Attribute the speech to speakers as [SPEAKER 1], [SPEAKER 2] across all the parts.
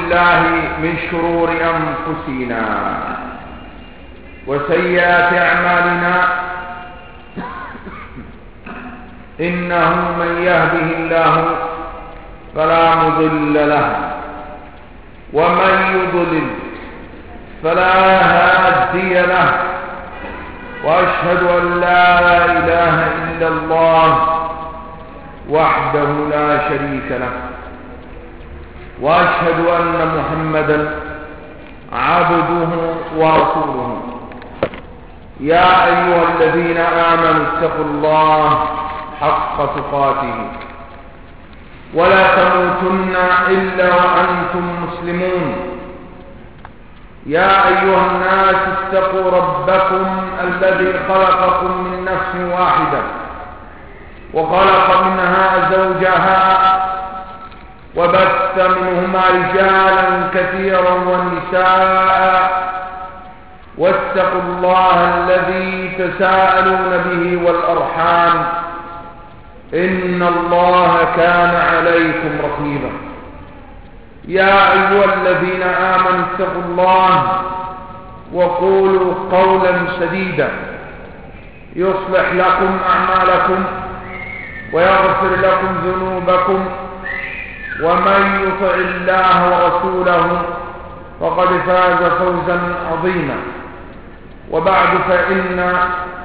[SPEAKER 1] بالله من شرور أنفسنا وسيئات أعمالنا، إنه من يهده الله فلا مضل له ومن يضلل فلا هادي له، وأشهد أن لا إله إلا الله وحده لا شريك له، وأشهد أن محمدا عبده ورسوله. يا أيها الذين آمنوا اتقوا الله حق تقاته ولا تموتن إلا وأنتم مسلمون. يا أيها الناس اتقوا ربكم الذي خلقكم من نفس واحدة وخلق منها زوجها وبث منهما رجالا كثيرا ونساء، واتقوا الله الذي تساءلون به والأرحام، إن الله كان عليكم رقيبا. يا أيها الذين آمنوا اتقوا الله وقولوا قولا سديدا يصلح لكم أعمالكم ويغفر لكم ذنوبكم، ومن يطع الله ورسوله فقد فاز فوزا عظيما. وبعد، فإن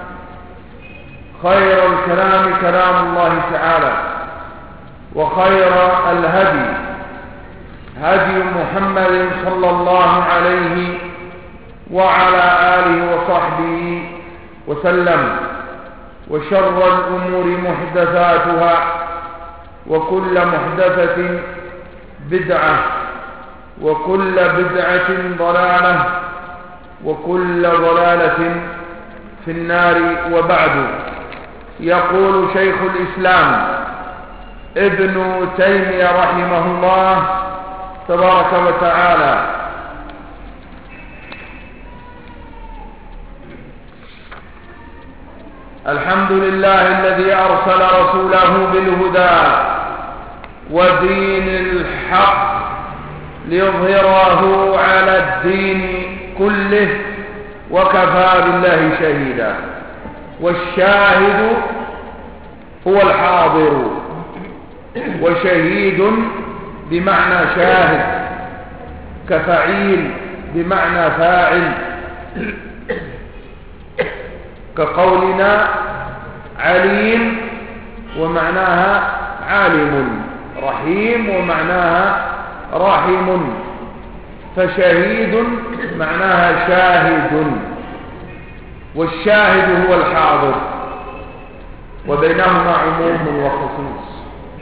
[SPEAKER 1] خير الكلام كلام الله تعالى، وخير الهدي هدي محمد صلى الله عليه وعلى آله وصحبه وسلم، وشر الأمور محدثاتها، وكل محدثة بدعة، وكل بدعة ضلالة، وكل ضلالة في النار. وبعد، يقول شيخ الإسلام ابن تيمية رحمه الله تبارك وتعالى: الحمد لله الذي أرسل رسوله بالهدى ودين الحق ليظهره على الدين كله، وكفى بالله شهيدا. والشاهد هو الحاضر، وشهيد بمعنى شاهد، كفعيل بمعنى فاعل، كقولنا عليم ومعناها عالم، رحيم ومعناها راحم، فشهيد معناها شاهد، والشاهد هو الحاضر، وبينهما عموم وخصوص،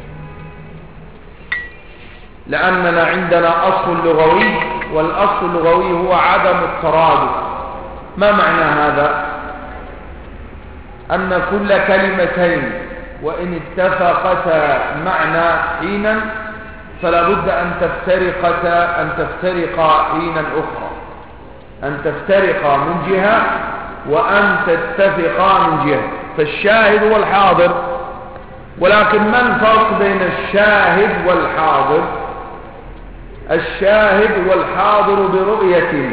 [SPEAKER 1] لأننا عندنا أصل لغوي، والأصل اللغوي هو عدم الترادف. ما معنى هذا؟ أن كل كلمتين وإن اتفقتا معنى حينا فلا بد أن تفترقا حينا أخرى، أن تفترقا من جهة وأن تتفقا من جهة. فالشاهد هو الحاضر، ولكن ما الفرق بين الشاهد والحاضر؟ الشاهد والحاضر برؤية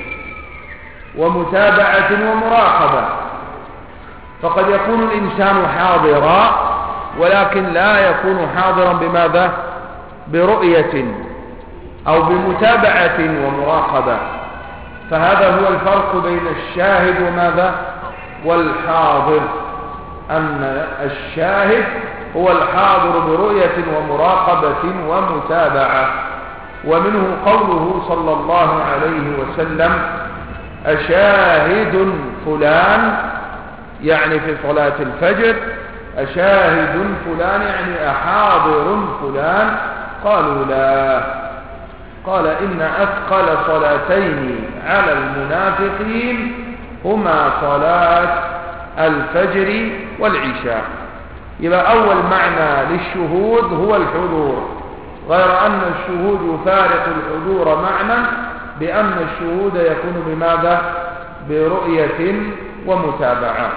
[SPEAKER 1] ومتابعة ومراقبة، فقد يكون الإنسان حاضرا ولكن لا يكون حاضرا بماذا؟ برؤية أو بمتابعة ومراقبة. فهذا هو الفرق بين الشاهد وماذا؟ والحاضر، أن الشاهد هو الحاضر برؤية ومراقبة ومتابعة. ومنه قوله صلى الله عليه وسلم: أشاهد فلان، يعني في صلاة الفجر، أشاهد فلان يعني أحاضر فلان؟ قالوا لا. قال: إن أثقل صلاتين على المنافقين هما صلاة الفجر والعشاء. يبقى أول معنى للشهود هو الحضور، غير أن الشهود يفارق الحضور معنى بأن الشهود يكون بماذا؟ برؤية ومتابعة.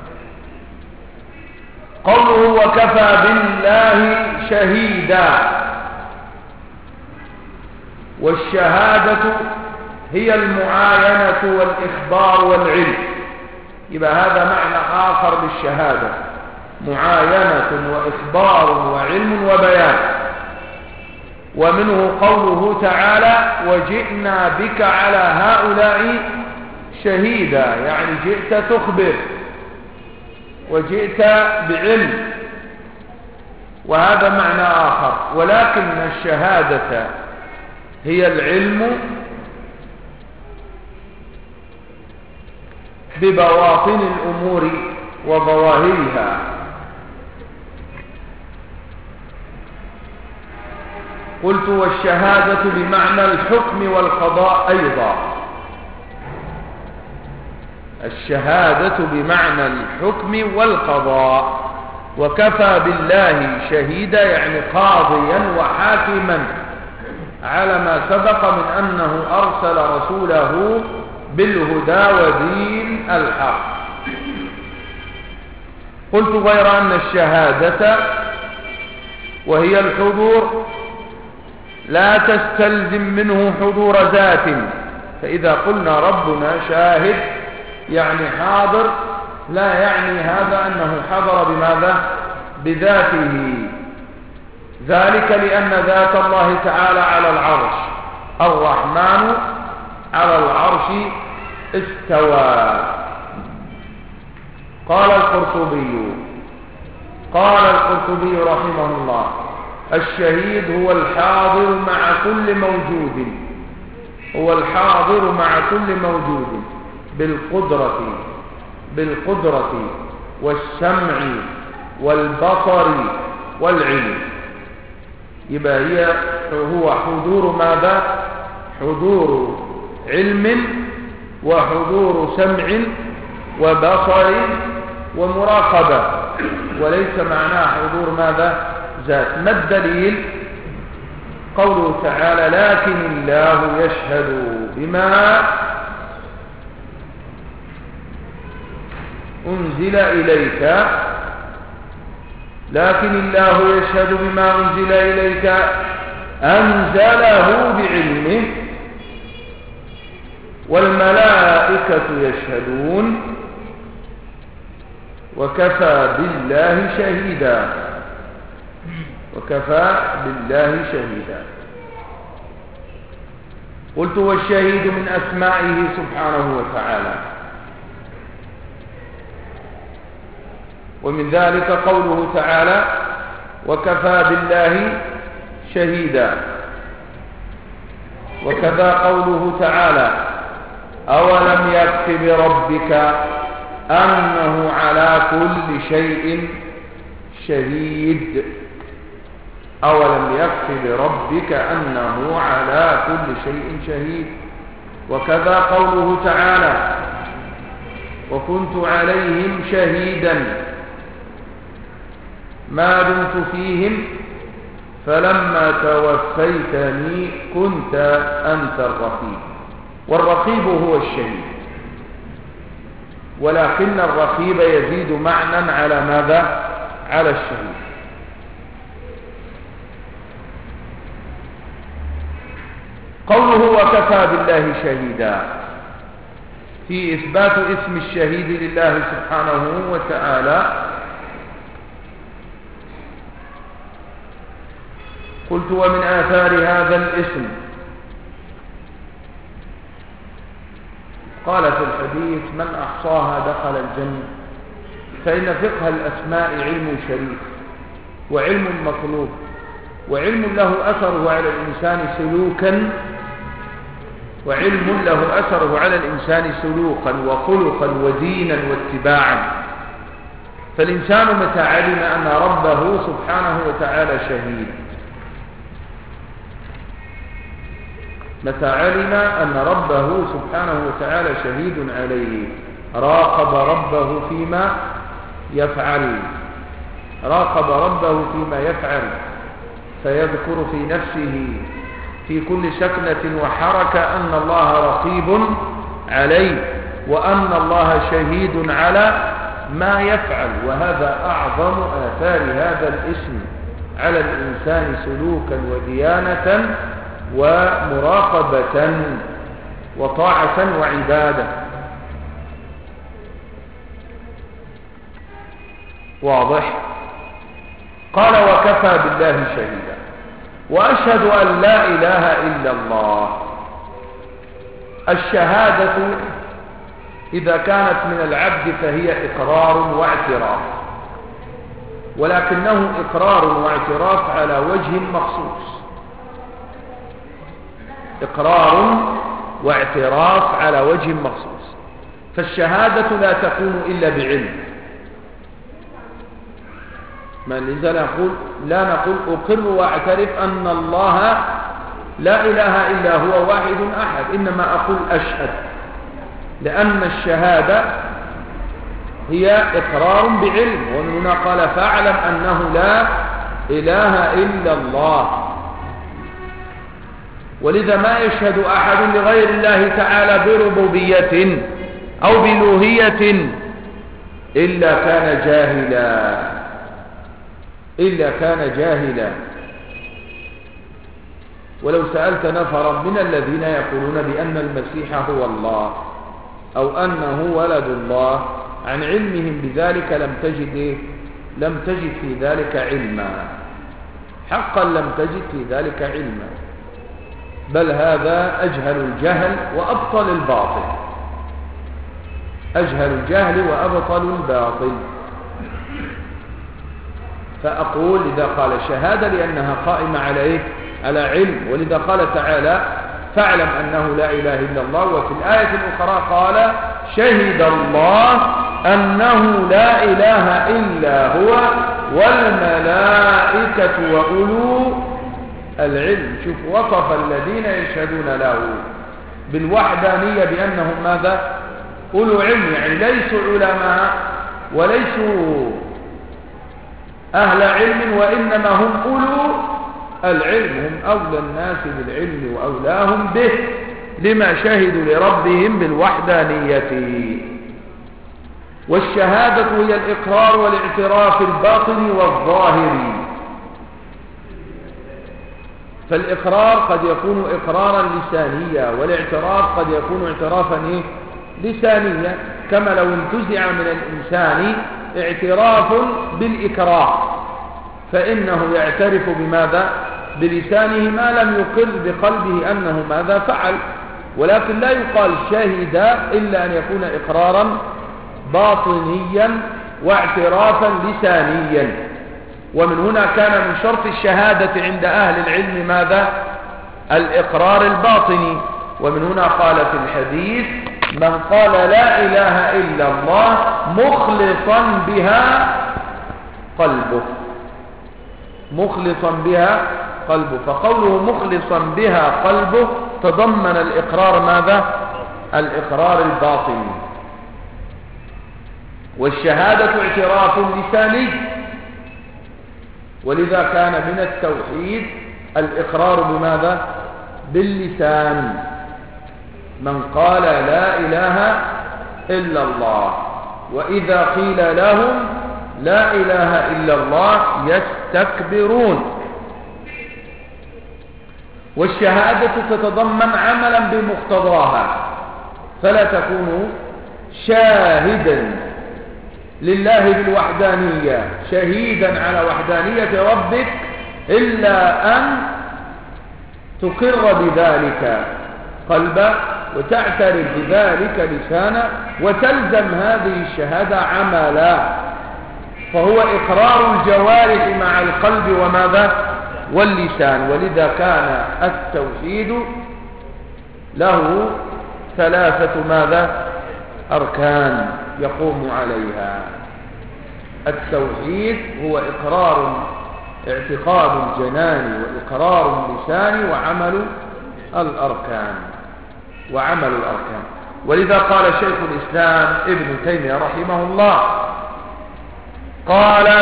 [SPEAKER 1] قوله: وكفى بالله شهيدا. والشهادة هي المعاينة والإخبار والعلم. يبقى هذا معنى آخر للشهادة، معاينة وإخبار وعلم وبيان. ومنه قوله تعالى وجئنا بك على هؤلاء شهيدا، يعني جئت تخبر وجئت بعلم، وهذا معنى آخر. ولكن الشهادة هي العلم ببواطن الأمور وظواهرها. قلت والشهادة بمعنى الحكم والقضاء أيضا، الشهادة بمعنى الحكم والقضاء. وكفى بالله شهيدا يعني قاضيا وحاكما على ما سبق من أنه أرسل رسوله بالهدى ودين الحق. قلت غير أن الشهادة وهي الحضور لا تستلزم منه حضور ذات، فإذا قلنا ربنا شاهد يعني حاضر، لا يعني هذا أنه حضر بماذا؟ بذاته. ذلك لأن ذات الله تعالى على العرش، الرحمن على العرش استوى. قال القرطبي رحمه الله الشهيد هو الحاضر مع كل موجود، هو الحاضر مع كل موجود بالقدرة والسمع والبصر والعلم. يبقى هو حضور ماذا؟ حضور علم وحضور سمع وبصر ومراقبة، وليس معناه حضور ماذا؟ ذات. ما الدليل؟ قوله تعالى لكن الله يشهد بما أنزل إليك، لكن الله يشهد بما أنزل إليك أنزله بعلمه والملائكة يشهدون وكفى بالله شهيدا. قلت والشهيد من أسمائه سبحانه وتعالى، ومن ذلك قوله تعالى وكفى بالله شهيدا. وكذا قوله تعالى أولم يكف بربك أنه على كل شيء شهيد، أولم يكف بربك أنه على كل شيء شهيد. وكذا قوله تعالى وكنت عليهم شهيدا ما دمت فيهم فلما توفيتني كنت أنت الرقيب. والرقيب هو الشهيد، ولكن الرقيب يزيد معنى على ماذا؟ على الشهيد. قوله وكفى بالله شهيدا في إثبات اسم الشهيد لله سبحانه وتعالى. قلت ومن آثار هذا الاسم قال في الحديث من أحصاها دخل الجنة، فإن فقه الأسماء علم شريف وعلم مطلوب، وعلم له أثره على الإنسان سلوكا، وعلم له أثره على الإنسان سلوكا وخلقا ودينا واتباعا. فالإنسان متى علم أن ربه سبحانه وتعالى شهيد، متى علم أن ربه سبحانه وتعالى شهيد عليه راقب ربه فيما يفعل، راقب ربه فيما يفعل، فيذكر في نفسه في كل سكنة وحركة أن الله رقيب عليه وأن الله شهيد على ما يفعل. وهذا أعظم آثار هذا الاسم على الإنسان سلوكا وديانة ومراقبة وطاعة وعبادة. واضح؟ قال وكفى بالله شهيدا وأشهد أن لا إله إلا الله. الشهادة إذا كانت من العبد فهي إقرار واعتراف، ولكنه إقرار واعتراف على وجه مخصوص. إقرار واعتراف على وجه مخصوص. فالشهادة لا تكون إلا بعلم. ما لذا لا نقول أقر واعترف أن الله لا إله إلا هو واحد أحد، إنما أقول أشهد، لأن الشهادة هي إقرار بعلم. ومن هنا قال فاعلم أنه لا إله إلا الله. ولذا ما يشهد أحد لغير الله تعالى بربوبية أو بألوهية إلا كان جاهلا. ولو سألت نفرا من الذين يقولون بأن المسيح هو الله أو أنه ولد الله عن علمهم بذلك لم تجد في ذلك علما، حقا لم تجد في ذلك علما، بل هذا أجهل الجهل وأبطل الباطل. أجهل الجهل وأبطل الباطل. فأقول إذا قال شهادة لأنها قائمة على علم. ولذا قال تعالى فاعلم أنه لا إله إلا الله. وفي الآية الأخرى قال شهد الله أنه لا إله إلا هو والملائكة وأولو العلم. شوف وصف الذين يشهدون له بالوحدانية بأنهم ماذا؟ أولو علم، يعني ليسوا علماء وليسوا أهل علم، وإنما هم أولو العلم، هم أولى الناس بالعلم وأولاهم به لما شهدوا لربهم بالوحدانية. والشهادة هي الإقرار والاعتراف الباطن والظاهر. فالإقرار قد يكون إقرارا لسانيا، والاعتراف قد يكون اعترافا لسانيا، كما لو انتزع من الإنسان اعتراف بالإكراه فإنه يعترف بماذا؟ بلسانه ما لم يقر بقلبه أنه ماذا فعل. ولكن لا يقال شهد إلا أن يكون إقرارا باطنيا واعترافا لسانيا. ومن هنا كان من شرط الشهادة عند أهل العلم ماذا؟ الإقرار الباطني. ومن هنا قال في الحديث من قال لا إله إلا الله مخلصا بها قلبه، مخلصا بها قلبه. فقوله مخلصا بها قلبه تضمن الإقرار ماذا؟ الإقرار الباطني. والشهادة اعتراف لساني، ولذا كان من التوحيد الإقرار بماذا؟ باللسان. من قال لا إله إلا الله، وإذا قيل لهم لا إله إلا الله يستكبرون. والشهادة تتضمن عملا بمقتضاها، فلا تكون شاهدا لله بالوحدانية شهيدا على وحدانية ربك إلا أن تقر بذلك قلبا وتعترف بذلك لسانا وتلزم هذه الشهادة عملا. فهو إقرار الجوارح مع القلب وماذا؟ واللسان. ولذا كان التوحيد له ثلاثة ماذا؟ أركان يقوم عليها. التوحيد هو إقرار اعتقاد الجنان وإقرار اللسان وعمل الأركان. ولذا قال شيخ الإسلام ابن تيمية رحمه الله قال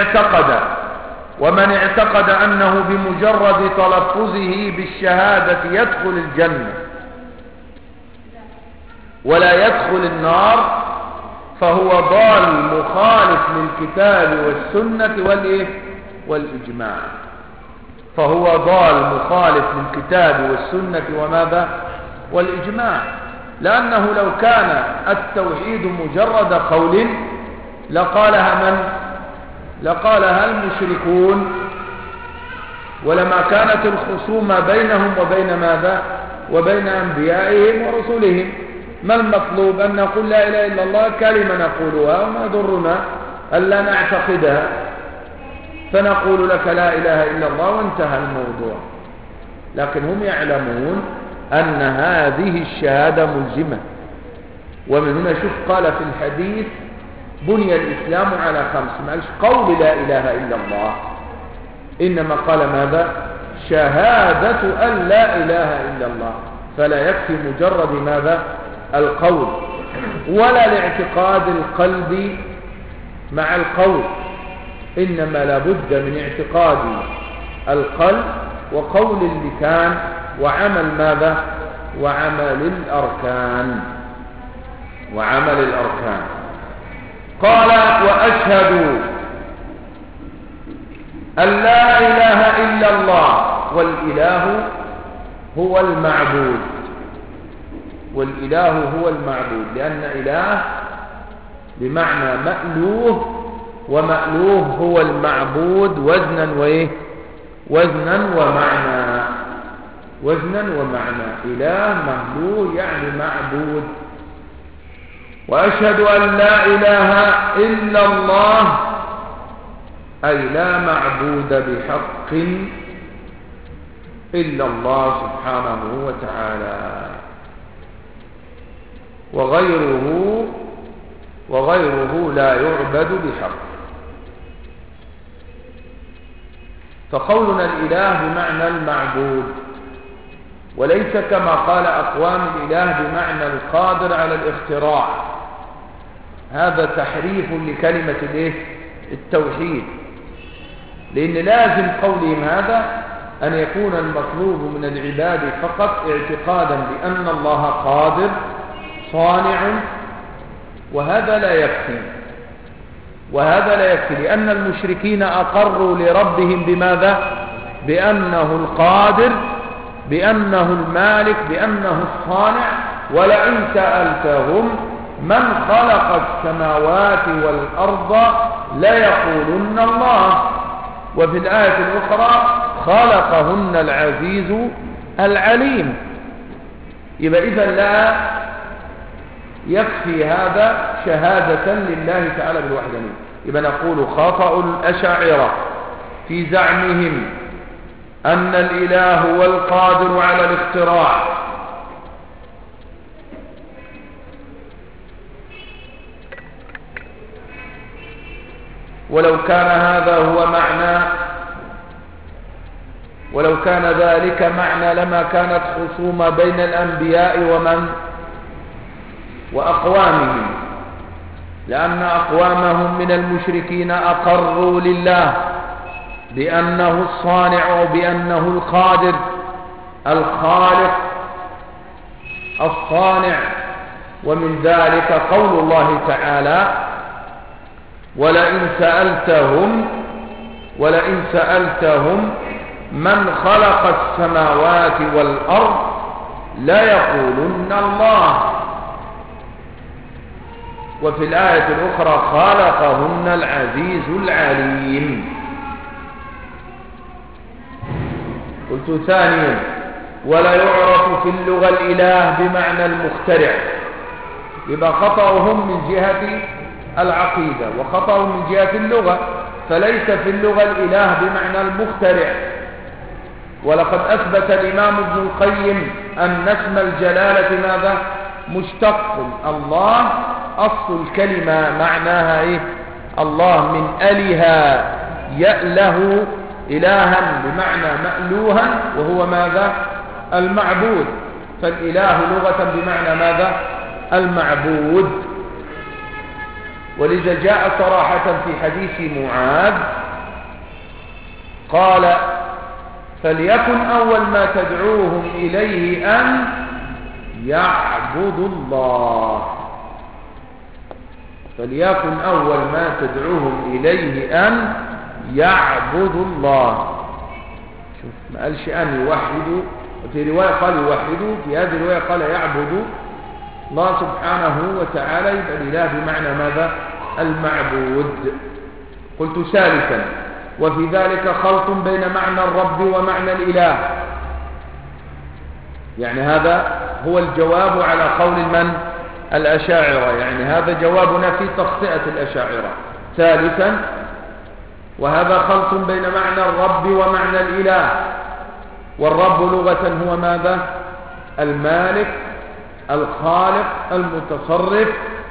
[SPEAKER 1] ومن اعتقد أنه بمجرد تلفظه بالشهادة يدخل الجنة ولا يدخل النار فهو ضال مخالف للكتاب والسنة والإجماع. فهو ضال مخالف للكتاب والسنة وماذا والإجماع، لأنه لو كان التوحيد مجرد قول لقالها المشركون، ولما كانت الخصومة بينهم وبين ماذا وبين أنبيائهم ورسلهم. ما المطلوب؟ أن نقول لا إله إلا الله كلمة نقولها وما يضرنا ألا نعتقدها، فنقول لك لا إله إلا الله وانتهى الموضوع. لكن هم يعلمون أن هذه الشهادة ملزمة. ومن هنا شوف قال في الحديث بني الإسلام على 5، ما قالش قول لا إله إلا الله، إنما قال ماذا؟ شهادة أن لا إله إلا الله. فلا يكفي مجرد ماذا؟ القول، ولا الاعتقاد القلبي مع القول، إنما لابد من اعتقاد القلب وقول اللسان وعمل ماذا؟ وعمل الأركان. قال وأشهد أن لا إله إلا الله، والإله هو المعبود، لأن إله بمعنى مألوه، ومألوه هو المعبود وزنا ومعنى. إله مألوه يعني معبود. وأشهد أن لا إله إلا الله، أي لا معبود بحق إلا الله سبحانه وتعالى، وغيره لا يعبد بحق. فقولنا الإله بمعنى المعبود، وليس كما قال أقوام الإله بمعنى القادر على الاختراع. هذا تحريف لكلمة التوحيد، لأن لازم قولهم هذا أن يكون المطلوب من العباد فقط اعتقادا بأن الله قادر صانع، وهذا لا يكفي، لأن المشركين أقروا لربهم بماذا؟ بأنه القادر، بأنه المالك، بأنه الصانع. ولئن سألتهم من خلق السماوات والأرض ليقولن الله. وفي الآية الأخرى خلقهن العزيز العليم. يبقى إذا لا يكفي هذا شهادة لله تعالى بالوحدانية. يبقى نقول خطأ الأشاعرة في زعمهم أن الإله هو القادر على الاختراع، ولو كان ذلك معنى لما كانت خصومة بين الأنبياء وأقوامهم، لأن أقوامهم من المشركين أقروا لله بأنه الصانع وبأنه القادر الخالق الصانع. ومن ذلك قول الله تعالى ولئن سألتهم من خلق السماوات والأرض ليقولن الله. وفي الآية الأخرى خلقهن العزيز العليم. قلت ثانيا ولا يعرف في اللغة الإله بمعنى المخترع. يبقى خطأهم من جهة العقيدة وخطأهم من جهة اللغة، فليس في اللغة الإله بمعنى المخترع. ولقد أثبت الإمام ابن القيم أن اسم الجلالة ماذا؟ مشتق. الله أصل الكلمة معناها إيه؟ الله من أله يأله إلها بمعنى مألوها، وهو ماذا؟ المعبود. فالإله لغة بمعنى ماذا؟ المعبود. ولذا جاء صراحة في حديث معاذ قال فليكن أول ما تدعوهم إليه أن يعبدوا الله. فليكن أول ما تدعوهم إليه أن يعبدوا الله. شوف ما قالش أن يوحدوا، في رواية قال يوحدوا، في هذه الرواية قال يعبدوا الله سبحانه وتعالى، يبقى الإله بمعنى ماذا؟ المعبود. قلت ثالثا وفي ذلك خلط بين معنى الرب ومعنى الإله، يعني هذا هو الجواب على قول من؟ الأشاعرة، يعني هذا جوابنا في تخطئة الأشاعرة. ثالثا وهذا خلط بين معنى الرب ومعنى الإله، والرب لغة هو ماذا؟ المالك الخالق المتصرف.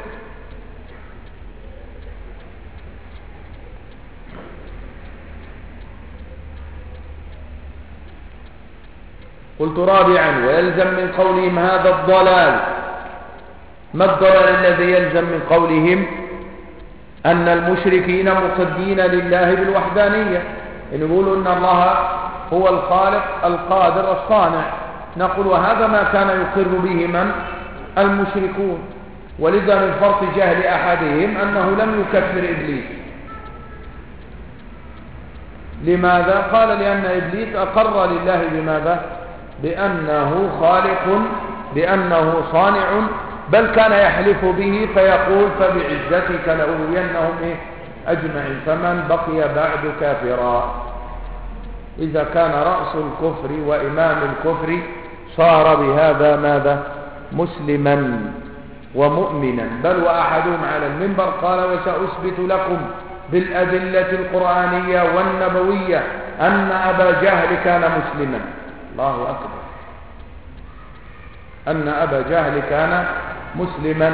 [SPEAKER 1] قلت رابعا ويلزم من قولهم هذا الضلال. ما الضلال الذي يلزم من قولهم؟ أن المشركين مصدين لله بالوحدانية، إن يقولوا أن الله هو الخالق القادر الصانع، نقول وهذا ما كان يقر به من؟ المشركون. ولذا من فرط جهل أحدهم أنه لم يكفر إبليس. لماذا؟ قال لأن إبليس أقر لله بماذا؟ بأنه خالق، بأنه صانع، بل كان يحلف به فيقول فبعزتك لأغوينهم أجمعين، فمن بقي بعد كافرا. إذا كان رأس الكفر وإمام الكفر صار بهذا ماذا؟ مسلما ومؤمنا. بل وأحدهم على المنبر قال وسأثبت لكم بالأدلة القرآنية والنبوية أن أبا جهل كان مسلما. الله أكبر، أن أبا جهل كان مسلما.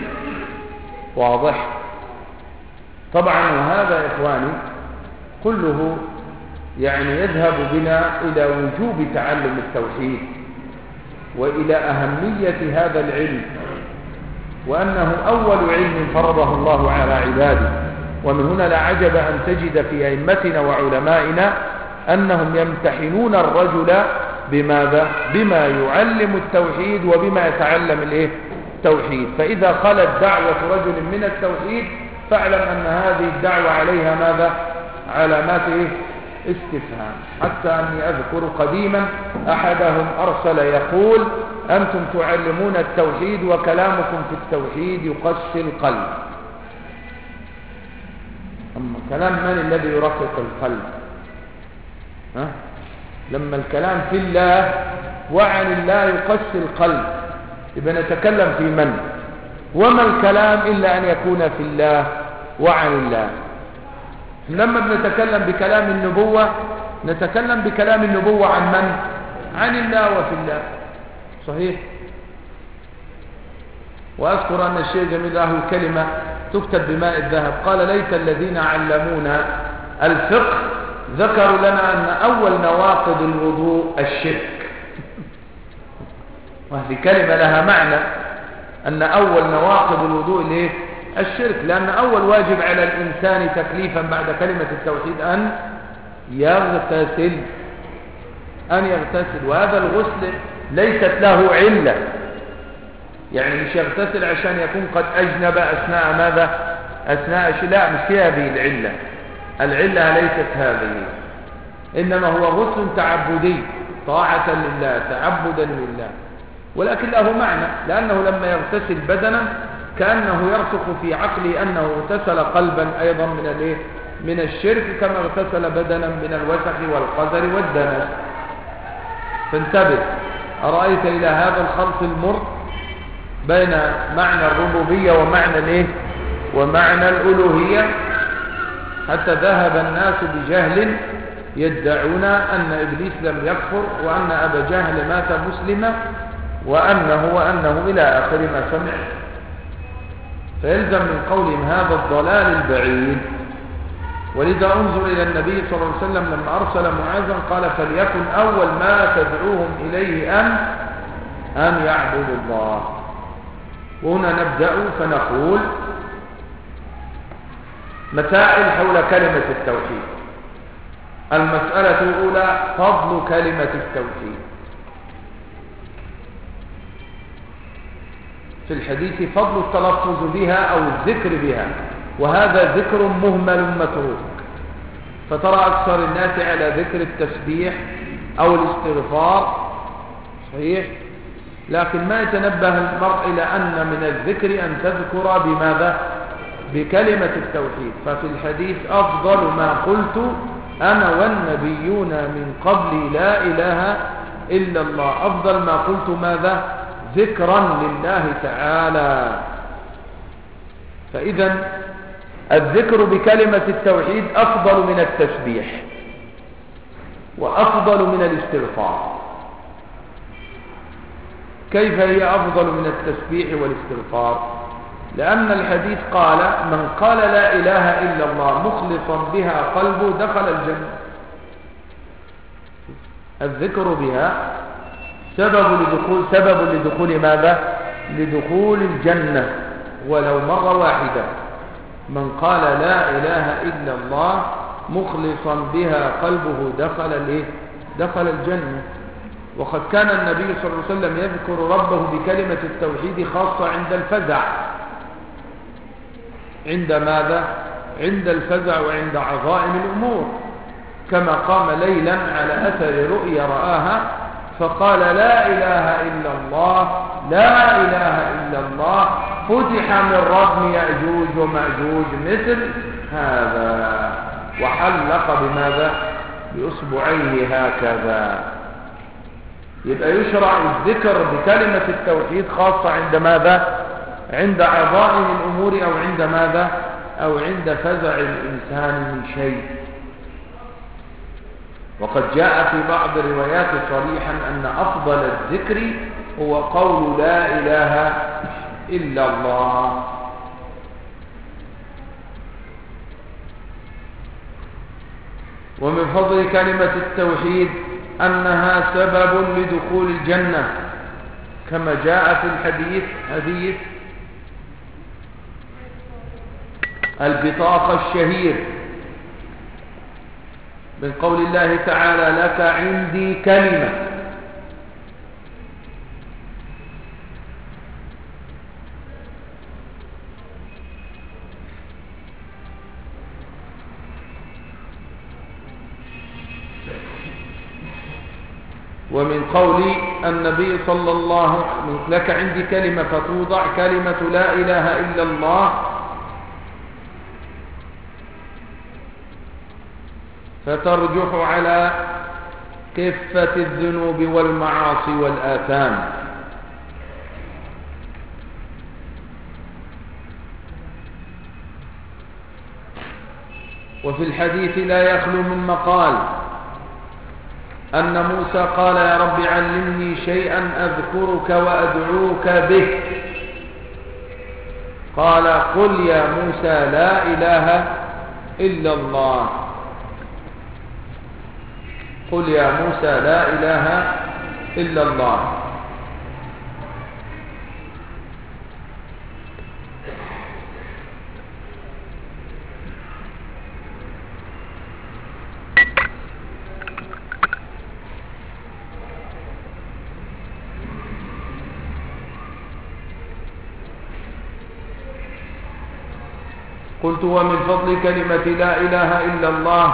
[SPEAKER 1] واضح؟ طبعا وهذا إخواني كله يعني يذهب بنا إلى وجوب تعلم التوحيد وإلى أهمية هذا العلم، وأنه أول علم فرضه الله على عباده. ومن هنا لا عجب أن تجد في أئمتنا وعلمائنا أنهم يمتحنون الرجل بماذا؟ بما يعلم التوحيد وبما يتعلم التوحيد. فإذا خلت دعوة رجل من التوحيد فاعلم أن هذه الدعوة عليها ماذا؟ علامات استفهام. حتى أني أذكر قديما أحدهم أرسل يقول أنتم تعلمون التوحيد وكلامكم في التوحيد يقسي القلب. أما كلام من الذي يرقق القلب؟ لما الكلام في الله وعن الله يقسي القلب، يبقى نتكلم في من؟ وما الكلام إلا أن يكون في الله وعن الله. لما بنتكلم بكلام النبوة نتكلم بكلام النبوة عن من؟ عن الله وفي الله. صحيح؟ وأذكر أن الشيخ جميل له كلمة تكتب بماء الذهب، قال ليت الذين علمونا الفقه ذكروا لنا أن أول نواقض الوضوء الشرك. وهذه كلمة لها معنى، أن أول نواقض الوضوء الشرك، لأن أول واجب على الإنسان تكليفا بعد كلمة التوحيد أن يغتسل، وهذا الغسل ليست له علة، يعني مش يغتسل عشان يكون قد أجنب أثناء ماذا؟ أثناء لا، مش هي هذه العلة. العلة ليست هذه، إنما هو غسل تعبدي طاعة لله تعبدا لله، ولكن له معنى، لأنه لما يغتسل بدنا كأنه يرسخ في عقله أنه اغتسل قلبا أيضا من الشرك، كما اغتسل بدنا من الوسخ والقذر والدنس. فانتبه، أرأيت إلى هذا الخلط المر بين معنى الربوبية ومعنى الألوهية، حتى ذهب الناس بجهل يدعون أن إبليس لم يكفر، وأن أبا جهل مات مسلما، وأنه إلى آخر ما سمع. فيلزم من قولهم هذا الضلال البعيد. ولذا انظر إلى النبي صلى الله عليه وسلم لما أرسل معاذا قال فليكن أول ما تدعوهم إليه أن يعبدوا الله. وهنا نبدأ فنقول مسائل حول كلمة التوحيد. المسألة الأولى فضل كلمة التوحيد. في الحديث فضل التلفظ بها أو الذكر بها، وهذا ذكر مهمل متروك. فترى أكثر الناس على ذكر التسبيح أو الاستغفار، صحيح، لكن ما يتنبه المرء إلى أن من الذكر أن تذكر بماذا؟ بكلمة التوحيد. ففي الحديث أفضل ما قلت أنا والنبيون من قبل لا إله إلا الله، أفضل ما قلت ماذا؟ ذكرا لله تعالى. فإذا الذكر بكلمة التوحيد أفضل من التسبيح وأفضل من الاستغفار. كيف هي أفضل من التسبيح والاستغفار؟ لأن الحديث قال من قال لا إله إلا الله مخلصا بها قلبه دخل الجنة. الذكر بها سبب لدخول ماذا؟ لدخول الجنة ولو مرة واحدة. من قال لا إله إلا الله مخلصا بها قلبه دخل الجنة. وقد كان النبي صلى الله عليه وسلم يذكر ربه بكلمة التوحيد خاصة عند الفزع. عند ماذا؟ عند الفزع وعند عظائم الأمور، كما قام ليلا على أثر رؤيا رآها فقال لا إله إلا الله لا إله إلا الله فتح من ردم يأجوج ومأجوج مثل هذا، وحلق بماذا؟ بأصبعيه هكذا. يبقى يشرع الذكر بكلمة التوحيد خاصة عند ماذا؟ عند عظائم الأمور أو عند ماذا؟ أو عند فزع الإنسان من شيء. وقد جاء في بعض الروايات صريحا أن أفضل الذكر هو قول لا إله إلا الله. ومن فضل كلمة التوحيد أنها سبب لدخول الجنة، كما جاء في الحديث حديث البطاقة الشهير من قول الله تعالى لك عندي كلمة. ومن قول النبي صلى الله عليه وسلم لك عندي كلمة فتوضع كلمة لا إله إلا الله فترجح على كفة الذنوب والمعاصي والآثام. وفي الحديث لا يخلو من مقال أن موسى قال يا رب علمني شيئا أذكرك وأدعوك به، قال قل يا موسى لا إله إلا الله، قل يا موسى لا إله إلا الله. قلت ومن فضل كلمة لا إله إلا الله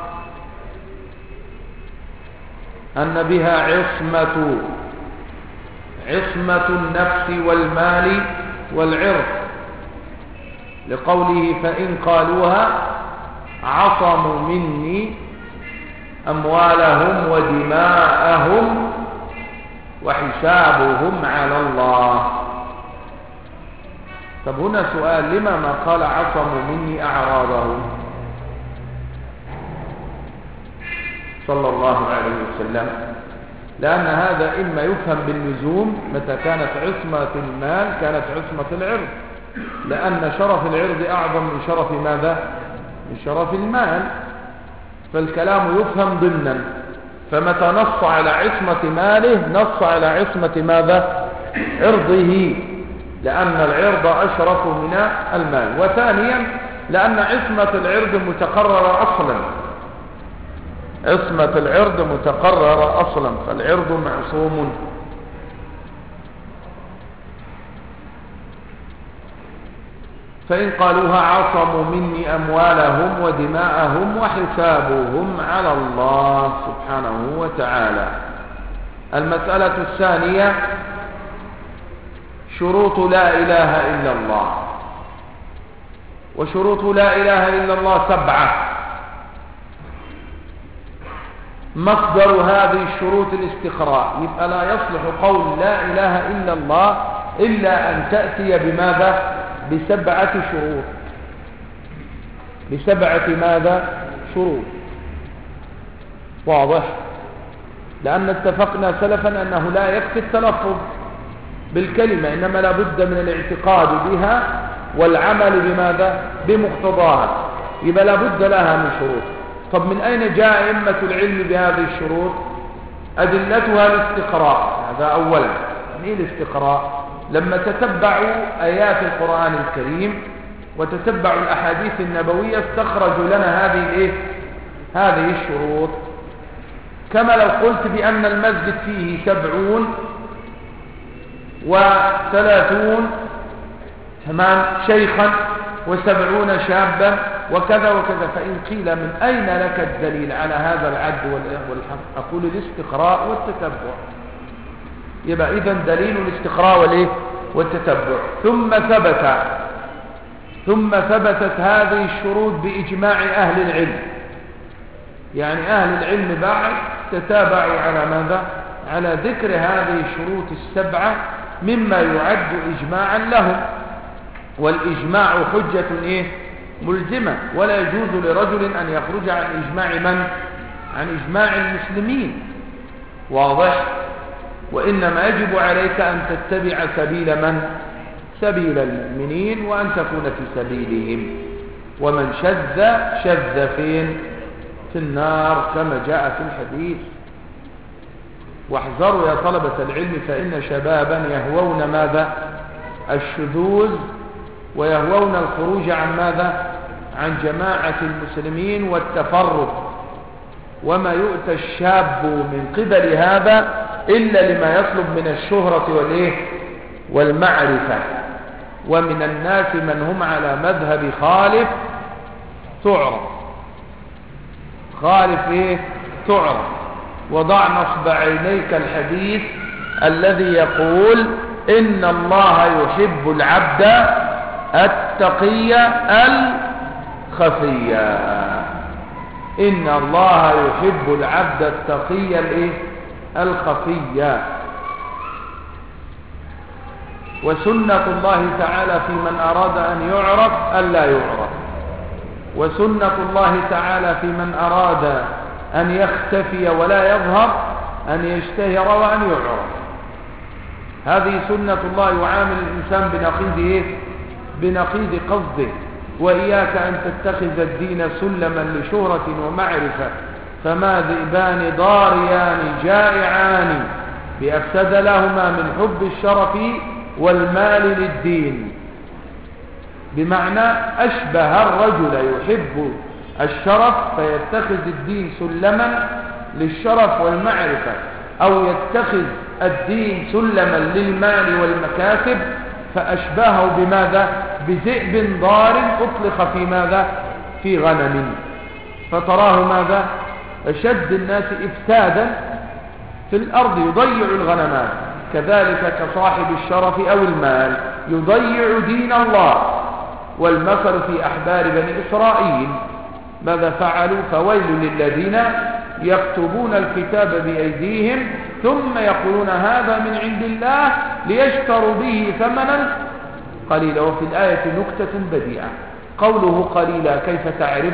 [SPEAKER 1] أن بها عصمة النفس والمال والعرض، لقوله فإن قالوها عصموا مني أموالهم ودماءهم وحسابهم على الله. طب هنا سؤال، لما ما قال عصموا مني أعراضهم صلى الله عليه وسلم؟ لأن هذا إما يفهم باللزوم، متى كانت عصمة المال كانت عصمة العرض، لأن شرف العرض أعظم من شرف ماذا؟ من شرف المال. فالكلام يفهم ضمنا، فمتى نص على عصمة ماله نص على عصمة ماذا؟ عرضه، لأن العرض أشرف من المال. وثانيا لأن عصمة العرض متقررة أصلا، عصمة العرض متقررة أصلا، فالعرض معصوم. فإن قالوها عصموا مني أموالهم ودماءهم وحسابهم على الله سبحانه وتعالى. المسألة الثانية شروط لا إله إلا الله. وشروط لا إله إلا الله 7. مصدر هذه الشروط الاستقراء، يبقى لا يصلح قول لا إله إلا الله إلا أن تأتي بماذا؟ ب7 شروط. ب7 ماذا؟ شروط. واضح؟ لأن اتفقنا سلفا أنه لا يكفي التلفظ بالكلمة، إنما لا بد من الاعتقاد بها والعمل بماذا؟ بمقتضاها. يبقى لا بد لها من شروط. طب من أين جاء أئمة العلم بهذه الشروط؟ أدلتها الاستقراء. هذا أولا. يعني الاستقراء لما تتبعوا آيات القرآن الكريم وتتبعوا الأحاديث النبوية استخرجوا لنا هذه الشروط. كما لو قلت بأن المسجد فيه 70 و30 تمام شيخا و70 شابا وكذا وكذا، فإن قيل من أين لك الدليل على هذا العد والحق؟ أقول الاستقراء والتتبع. يبقى إذن دليل الاستقراء والتتبع. ثم ثبتت هذه الشروط بإجماع أهل العلم. يعني أهل العلم بعد تتابعوا على ماذا؟ على ذكر هذه الشروط 7 مما يعد إجماعا لهم. والإجماع حجة ملزمة، ولا يجوز لرجل أن يخرج عن إجماع من؟ عن إجماع المسلمين. واضح؟ وإنما يجب عليك أن تتبع سبيل من؟ سبيل المؤمنين، وأن تكون في سبيلهم. ومن شذ فين؟ في النار كما جاء في الحديث. واحذروا يا طلبة العلم، فإن شبابا يهوون ماذا؟ الشذوذ، ويهوون الخروج عن ماذا؟ عن جماعة المسلمين والتفرد. وما يؤتى الشاب من قبل هذا إلا لما يطلب من الشهرة والمعرفة. ومن الناس من هم على مذهب خالف تعرف. تعرف. وضع نصب عينيك الحديث الذي يقول إن الله يحب العبد التقي الخفي. إن الله يحب العبد التقي الخفي. وسنة الله تعالى في من أراد أن يعرف ألا يعرف، وسنة الله تعالى في من أراد أن يختفي ولا يظهر أن يشتهر وأن يعرف. هذه سنة الله، يعامل الإنسان بنقيض قصده. وإياك أن تتخذ الدين سلما لشهرة ومعرفة، فما ذئبان ضاريان جائعان بأفسد لهما من حب الشرف والمال للدين. بمعنى أشبه الرجل يحب الشرف فيتخذ الدين سلما للشرف والمعرفة، أو يتخذ الدين سلما للمال والمكاسب، فأشبهه بماذا؟ بذئب ضار أطلق في ماذا؟ في غنم. فتراه ماذا؟ أشد الناس إفسادا في الأرض، يضيع الغنمات. كذلك كصاحب الشرف أو المال يضيع دين الله. والمثل في أحبار بني إسرائيل ماذا فعلوا؟ فويل للذين يكتبون الكتاب بأيديهم ثم يقولون هذا من عند الله ليشتروا به ثمنا قليلا. وفي الآية نكتة بديعة، قوله قليلا كيف تعرف؟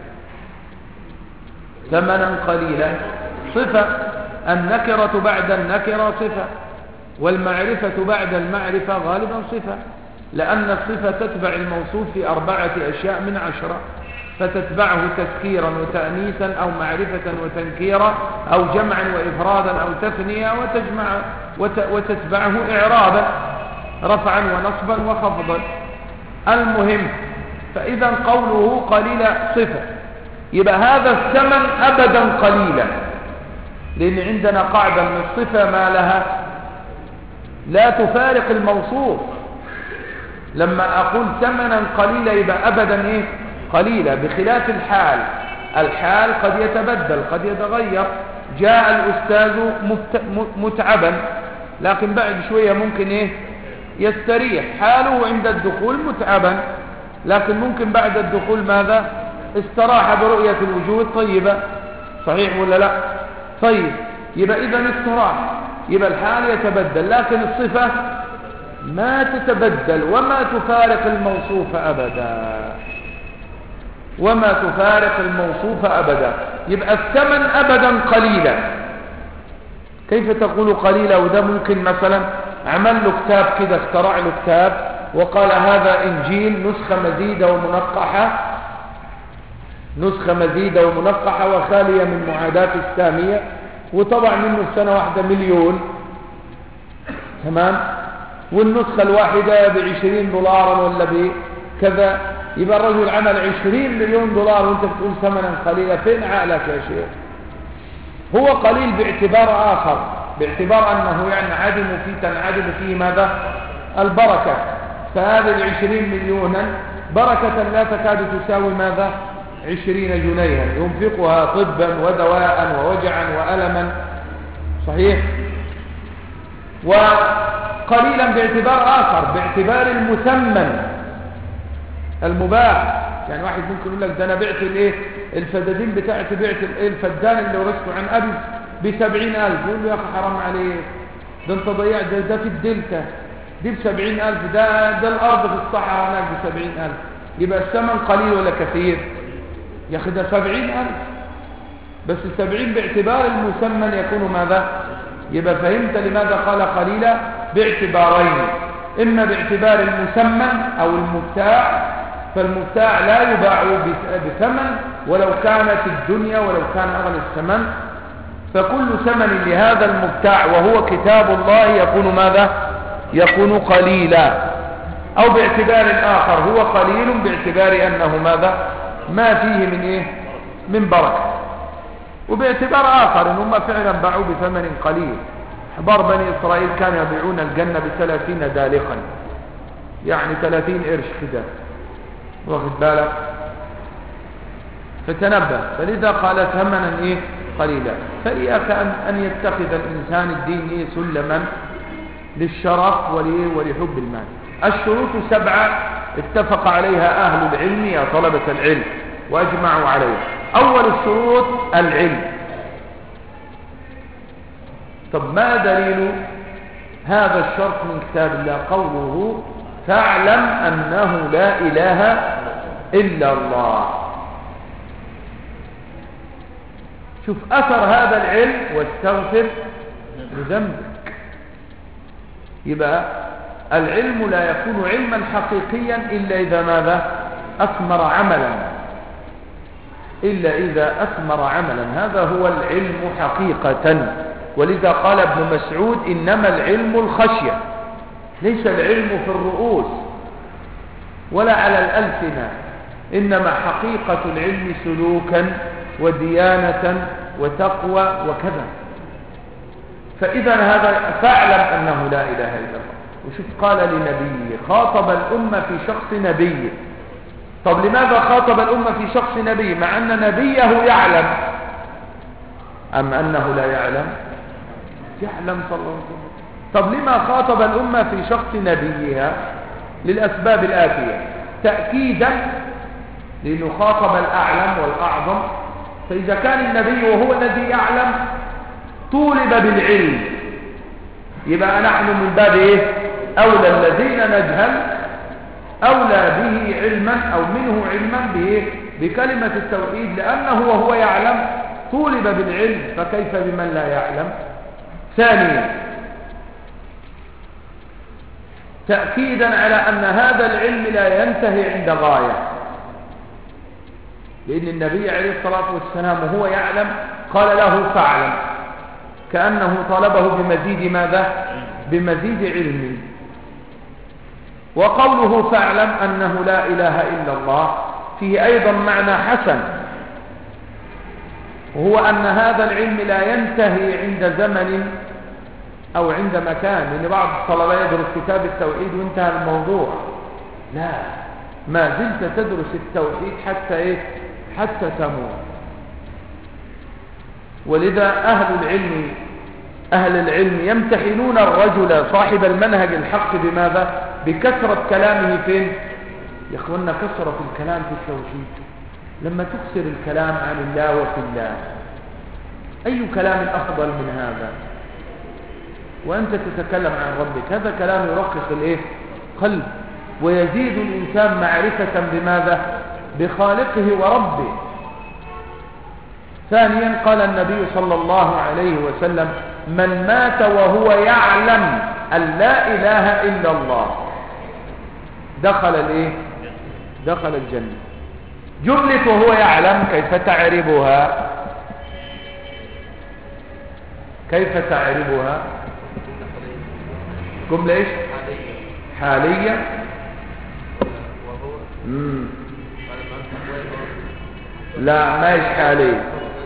[SPEAKER 1] ثمنا قليلا صفة، النكرة بعد النكرة صفة، والمعرفة بعد المعرفة غالبا صفة، لأن الصفة تتبع الموصوف في 4 أشياء من 10، فتتبعه تذكيرا وتأنيثا أو معرفة وتنكيرا أو جمعا وإفرادا أو تثنية وتتبعه إعرابا رفعا ونصبا وخفضا. المهم، فإذا قوله قليلا صفة، يبقى هذا الثمن أبدا قليلا، لأن عندنا قاعدة من الصفة ما لها لا تفارق الموصوف. لما أقول ثمنا قليلا يبقى أبدا إيه؟ قليلا، بخلاف الحال. الحال قد يتبدل، قد يتغير. جاء الأستاذ متعبا، لكن بعد شوية ممكن إيه؟ يستريح. حاله عند الدخول متعبا، لكن ممكن بعد الدخول ماذا؟ استراح برؤية الوجوه الطيبة. صحيح ولا لا؟ طيب، يبقى إذا استراح، يبقى الحال يتبدل، لكن الصفة ما تتبدل وما تفارق الموصوف أبدا، وما تفارق الموصوف أبدا. يبقى الثمن أبدا قليلا. كيف تقول قليلا؟ وده ممكن مثلا عمل له كتاب كده، اخترع له كتاب وقال هذا إنجيل نسخة مزيدة ومنقحة، نسخة مزيدة ومنقحة وخالية من معادات إسلامية، وطبع منه السنة واحدة مليون، تمام، والنسخة الواحدة $20 ولا بكذا. يبقى الرجل عمل 20 مليون دولار وانت بتقول ثمنا قليلا. فين عقلك يا شيخ؟ هو قليل باعتبار آخر، باعتبار أنه يعني تنعدم فيه ماذا؟ البركة. فهذه 20 مليونا بركة لا تكاد تساوي ماذا؟ 20 جنيها ينفقها طبا ودواء ووجعا وألما. صحيح؟ وقليلا باعتبار آخر، باعتبار المثمن المباح. يعني واحد ممكن يقول لك ده أنا بعت الفدادين بتاعتي، بعت الفدان اللي ورثته عن أبي ب70,000. يقول له يا أخي حرام عليك، ده أنت ضيعت، ده في الدلتا دي ب70,000، ده الأرض في الصحراء هناك ب70,000. يبقى الثمن قليل ولا كثير؟ يا أخي ده 70,000، بس 70 باعتبار المثمن يكون ماذا؟ يبقى فهمت لماذا قال قليلا؟ باعتبارين، إما باعتبار المثمن أو المبتاع، فالمبتاع لا يباع بثمن ولو كان في الدنيا ولو كان أغلى الثمن. فكل ثمن لهذا المبتاع وهو كتاب الله يكون ماذا؟ يكون قليلا. أو باعتبار آخر هو قليل باعتبار أنه ماذا؟ ما فيه من إيه؟ من بركة. وباعتبار آخر إن هم فعلا باعوا بثمن قليل. أحبار بني إسرائيل كانوا يبيعون الجنة ب30 دالقا، يعني 30 قرش كده، واخد بالك؟ فتنبه. فلذا قال ثمنا إيه؟ قليلا. فإياك أن يتخذ الإنسان الدين إيه؟ سلما للشرف ولحب المال. الشروط 7 اتفق عليها أهل العلم يا طلبة العلم وأجمعوا عليها. أول الشروط العلم. طب ما دليل هذا الشرط من كتاب الله؟ قوله فاعلم أنه لا إله إلا الله. شوف أثر هذا العلم واستغفر لذنبك. يبقى العلم لا يكون علما حقيقيا إلا إذا ماذا؟ أثمر عملا، إلا إذا أثمر عملا. هذا هو العلم حقيقة. ولذا قال ابن مسعود إنما العلم الخشية، ليس العلم في الرؤوس ولا على الألسنة، إنما حقيقة العلم سلوكا وديانة وتقوى وكذا. فإذا هذا فاعلم أنه لا إله إلا الله. وشوف قال لنبيه، خاطب الأمة في شخص نبيه. طب لماذا خاطب الأمة في شخص نبيه مع أن نبيه يعلم؟ أم أنه لا يعلم؟ يعلم صلى الله عليه وسلم. طب لما خاطب الأمة في شخص نبيها؟ للأسباب الآتية: تأكيدا لأنه خاطب الأعلم والأعظم، فإذا كان النبي وهو الذي يعلم طولب بالعلم، يبقى نحن من باب إيه؟ أولى الذين نجهل أولى به علما أو منه علما بكلمة التوحيد، لأنه وهو يعلم طولب بالعلم، فكيف بمن لا يعلم؟ ثانيا تأكيدا على أن هذا العلم لا ينتهي عند غاية، لأن النبي عليه الصلاة والسلام وهو يعلم قال له فاعلم، كأنه طلبه بمزيد ماذا؟ بمزيد علم. وقوله فاعلم أنه لا إله إلا الله فيه أيضا معنى حسن، وهو أن هذا العلم لا ينتهي عند زمن أو عند مكان، لأن بعض الطلبة يدرس كتاب التوحيد وانتهى الموضوع، لا، ما زلت تدرس التوحيد حتى إيه؟ حتى تموت. ولذا أهل العلم يمتحنون الرجل صاحب المنهج الحق بماذا؟ بكثرة كلامه فين؟ يا أخوانا كثرة الكلام في التوحيد. لما تكثر الكلام عن الله وفي الله، أي كلام أفضل من هذا؟ وأنت تتكلم عن ربك، هذا كلام يرقق الإيه؟ قلب، ويزيد الإنسان معرفة بماذا؟ بخالقه وربه. ثانيا قال النبي صلى الله عليه وسلم: من مات وهو يعلم أن لا إله إلا الله دخل الإيه؟ دخل الجنة. جملة وهو يعلم كيف تعربها؟ كيف تعربها؟ جملة إيش؟ حالية. لا، ما إيش حالية،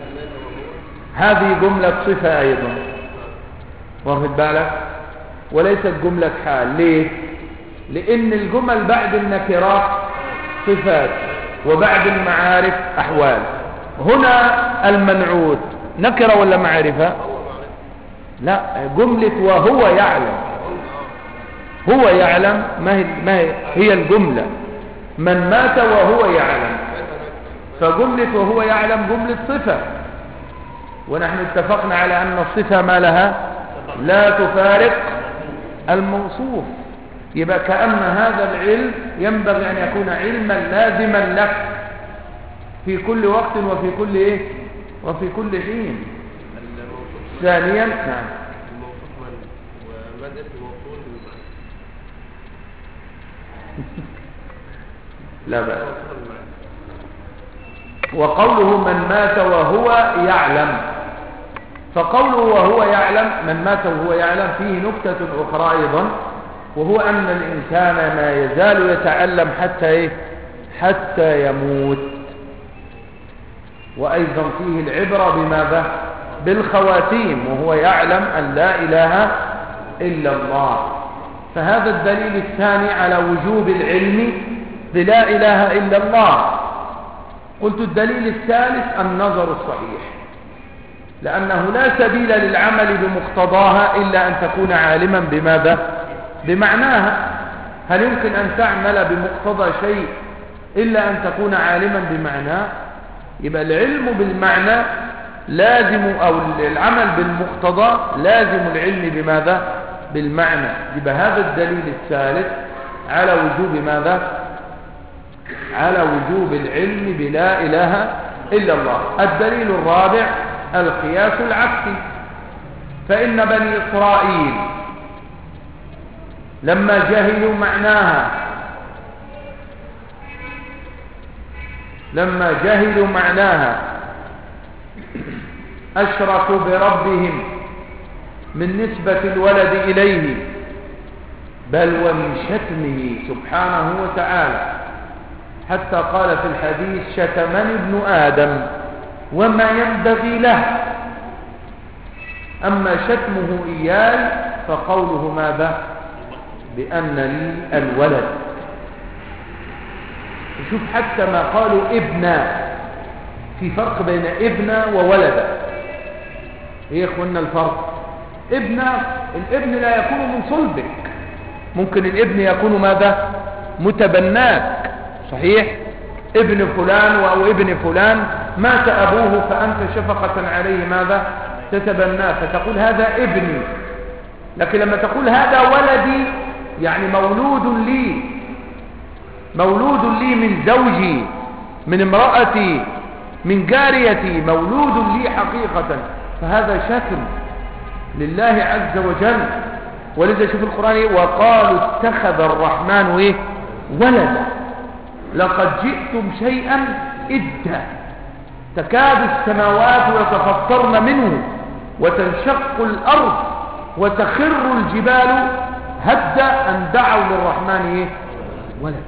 [SPEAKER 1] هذه جملة صفة أيضا، واخد بالك؟ وليست جملة حال. ليه؟ لأن الجمل بعد النكرات صفات، وبعد المعارف أحوال. هنا المنعوت نكرة ولا معرفة؟ لا، جملة وهو يعلم، هو يعلم ما هي الجملة. من مات وهو يعلم، فجملة وهو يعلم جملة صفة، ونحن اتفقنا على أن الصفة ما لها؟ لا تفارق الموصوف. يبقى كأن هذا العلم ينبغي أن يكون علما لازما لك في كل وقت وفي كل إيه؟ وفي كل حين. ثانيا نعم، لا بأس. وقوله من مات وهو يعلم، فقوله وهو يعلم، من مات وهو يعلم، فيه نكتة أخرى أيضا، وهو أن الإنسان ما يزال يتعلم حتى إيه؟ حتى يموت. وأيضا فيه العبرة بماذا؟ بالخواتيم، وهو يعلم أن لا إله إلا الله. فهذا الدليل الثاني على وجوب العلم بلا إله إلا الله. قلت الدليل الثالث النظر الصحيح، لأنه لا سبيل للعمل بمقتضاها إلا أن تكون عالما بماذا؟ بمعناها. هل يمكن أن تعمل بمقتضى شيء إلا أن تكون عالما بمعناه؟ يبقى العلم بالمعنى لازم، أو العمل بالمقتضى لازم العلم بماذا؟ بالمعنى. يبقى هذا الدليل الثالث على وجوب ماذا؟ على وجوب العلم بلا إله إلا الله. الدليل الرابع القياس العكسي، فإن بني إسرائيل لما جهلوا معناها أشركوا بربهم من نسبة الولد إليه، بل ومن شتمه سبحانه وتعالى، حتى قال في الحديث: شتمني ابن آدم وما ينبغي له. أما شتمه إياي فقوله ماذا؟ بأن لي الولد. شوف حتى ما قالوا ابنا، في فرق بين ابنا وولد. ايه يا اخوانا الفرق؟ الابن لا يكون من صلبك، ممكن الابن يكون ماذا؟ متبناك، صحيح؟ ابن فلان أو ابن فلان مات أبوه، فأنت شفقة عليه ماذا؟ تتبناه، فتقول هذا ابني. لكن لما تقول هذا ولدي، يعني مولود لي من زوجي، من امرأتي، من جاريتي، مولود لي حقيقة، فهذا شتم لله عز وجل. ولذا شوف القرآن: وقالوا اتخذ الرحمن ولدا لقد جئتم شيئا إدا تكاد السماوات يتفطرن منه وتنشق الأرض وتخر الجبال هدا أن دعوا للرحمن ولدا،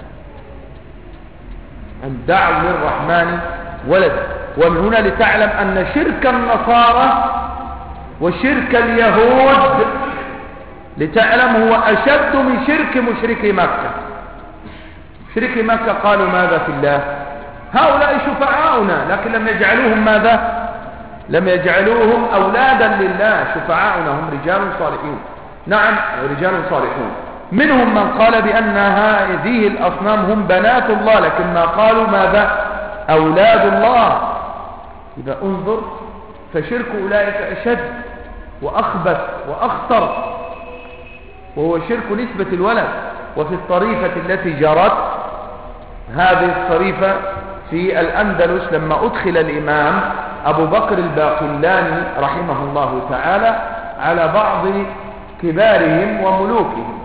[SPEAKER 1] أن دعوا للرحمن ولدا. ومن هنا لتعلم أن شرك النصارى وشرك اليهود، لتعلم هو أشد من شرك مشركي مكة. مشركي مكة قالوا ماذا في الله؟ هؤلاء شفعاؤنا، لكن لم يجعلوهم ماذا؟ لم يجعلوهم أولادا لله. شفعاؤنا هم رجال صالحين. نعم رجال صالحون. منهم من قال بأن هذه الأصنام هم بنات الله، لكن ما قالوا ماذا؟ أولاد الله. إذا انظر فشرك أولئك أشد وأخبث وأخطر، وهو شرك نسبة الولد. وفي الطريفة التي جرت، هذه الطريفة في الأندلس لما أدخل الإمام أبو بكر الباقلاني رحمه الله تعالى على بعض كبارهم وملوكهم،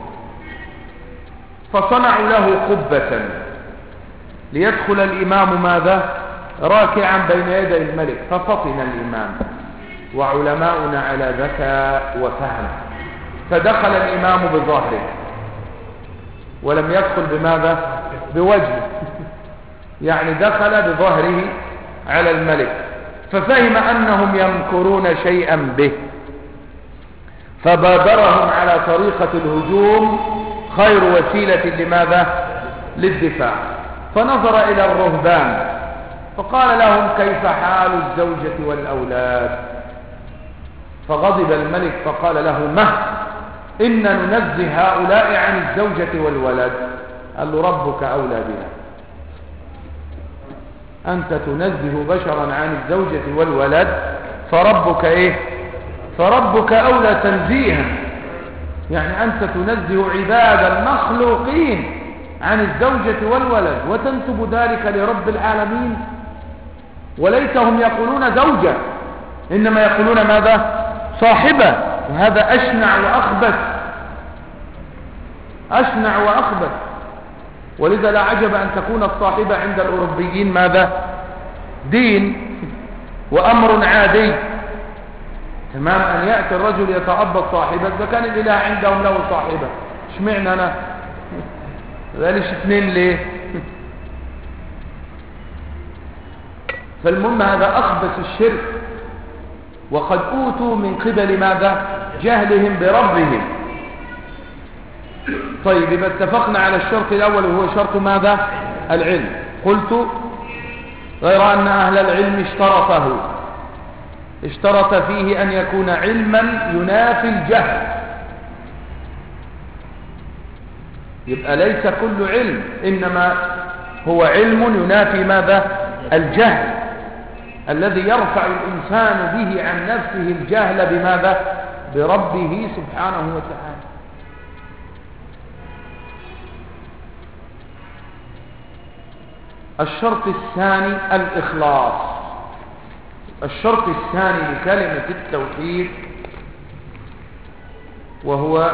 [SPEAKER 1] فصنعوا له قبة ليدخل الإمام ماذا؟ راكعا بين يدي الملك، ففطن الإمام، وعلماؤنا على ذكاء وفهم، فدخل الإمام بظهره ولم يدخل بماذا؟ بوجهه، يعني دخل بظهره على الملك، ففهم أنهم يمكرون شيئا به، فبادرهم على طريقة الهجوم خير وسيلة لماذا؟ للدفاع. فنظر إلى الرهبان فقال لهم كيف حال الزوجة والأولاد؟ فغضب الملك فقال له مه إن ننزه هؤلاء عن الزوجة والولد. قال له ربك أولى بها، أنت تنزه بشرا عن الزوجة والولد، فربك إيه؟ فربك أولى تنزيها، يعني أنت تنزه عباد المخلوقين عن الزوجة والولد وتنسب ذلك لرب العالمين. وليتهم يقولون زوجة، إنما يقولون ماذا؟ صاحبة. وهذا أشنع وأخبث، أشنع وأخبث. ولذا لا عجب أن تكون الصاحبة عند الأوروبيين ماذا؟ دين وأمر عادي. تمام أن يأتي الرجل يتعبد صاحبة، فكان الإله عندهم له صاحبة، اشمعنى أنا؟ ذلك اثنين ليه؟ فالمهم هذا أخبث الشرك، وقد أوتوا من قبل ماذا؟ جهلهم بربهم. طيب إذا اتفقنا على الشرط الأول وهو شرط ماذا؟ العلم. قلت غير أن أهل العلم اشترط فيه أن يكون علما ينافي الجهل. يبقى ليس كل علم، إنما هو علم ينافي ماذا؟ الجهل، الذي يرفع الإنسان به عن نفسه الجهل بماذا؟ بربه سبحانه وتعالى. الشرط الثاني الإخلاص. الشرط الثاني لكلمة التوحيد وهو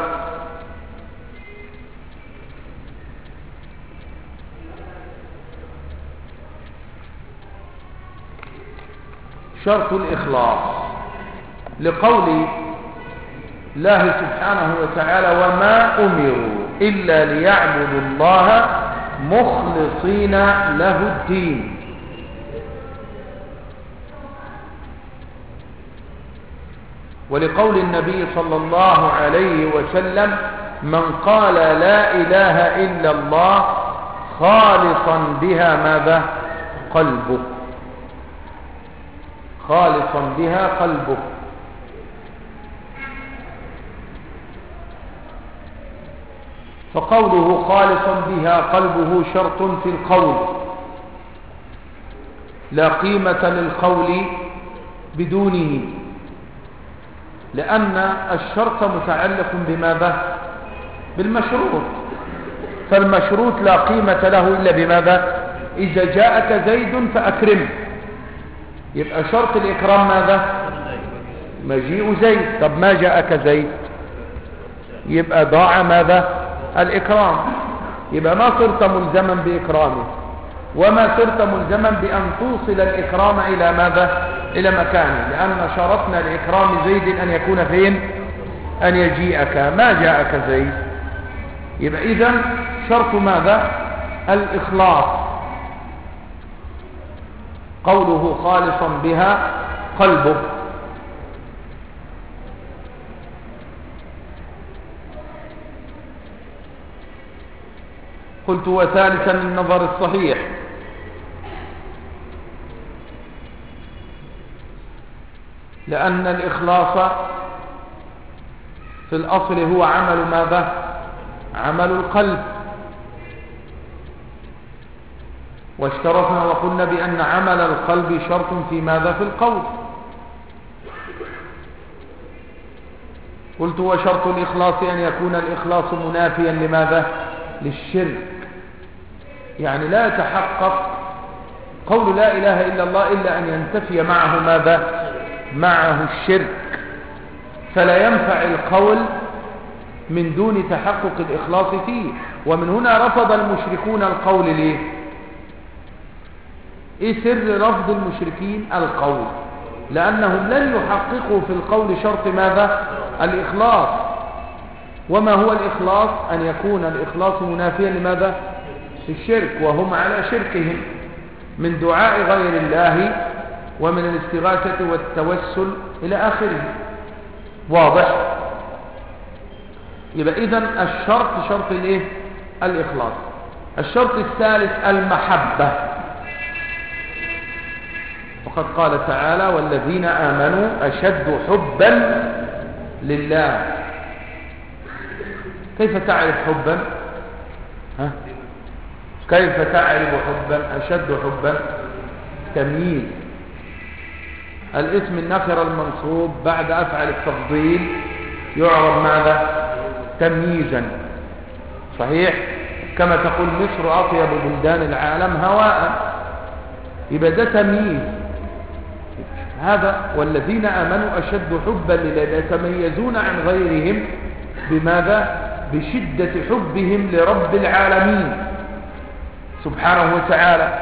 [SPEAKER 1] شرط الإخلاص، لقول الله سبحانه وتعالى وما أمروا إلا ليعبدوا الله مخلصين له الدين. ولقول النبي صلى الله عليه وسلم من قال لا إله إلا الله خالصا بها ماذا؟ قلبه، خالصا بها قلبه. فقوله خالصا بها قلبه شرط في القول، لا قيمة للقول بدونه، لأن الشرط متعلق بماذا؟ بالمشروط، فالمشروط لا قيمة له إلا بماذا؟ إذا جاءك زيد فأكرمه، يبقى شرط الإكرام ماذا؟ مجيء زيد. طب ما جاءك زيد يبقى ضاع ماذا؟ الإكرام. يبقى ما صرت ملزما بإكرامه، وما صرت ملزما بأن توصل الإكرام إلى ماذا؟ إلى مكانه، لأن شرطنا لإكرام زيد أن يكون فين؟ أن يجيئك، ما جاءك زيد. يبقى إذن شرط ماذا؟ الإخلاص. قوله خالصا بها قلبه. قلت وثالثا النظر الصحيح، لأن الإخلاص في الأصل هو عمل ماذا؟ عمل القلب. واشترطنا وقلنا بأن عمل القلب شرط في ماذا؟ في القول. قلت وشرط الإخلاص أن يكون الإخلاص منافيا لماذا؟ للشرك. يعني لا يتحقق قول لا إله إلا الله إلا أن ينتفي معه ماذا؟ معه الشرك. فلا ينفع القول من دون تحقق الإخلاص فيه. ومن هنا رفض المشركون القول ليه؟ إيه سر رفض المشركين القول؟ لأنهم لن يحققوا في القول شرط ماذا؟ الإخلاص. وما هو الإخلاص؟ أن يكون الإخلاص منافيا لماذا؟ الشرك، وهم على شركهم من دعاء غير الله ومن الاستغاثة والتوسل إلى آخره. واضح؟ يبقى إذن الشرط شرط الإيه؟ الإخلاص. الشرط الثالث المحبة. وقد قال تعالى والذين آمنوا أشد حبا لله. كيف تعرف حبا؟ ها؟ كيف تعرف حبا؟ أشد حبا تمييز. الاسم النكر المنصوب بعد أفعل التفضيل يعرب ماذا؟ تمييزا. صحيح؟ كما تقول مصر أطيب بلدان العالم هواء، يبقى ده تمييز. هذا والذين آمنوا أشد حبا لله، يتميزون عن غيرهم بماذا؟ بشدة حبهم لرب العالمين سبحانه وتعالى.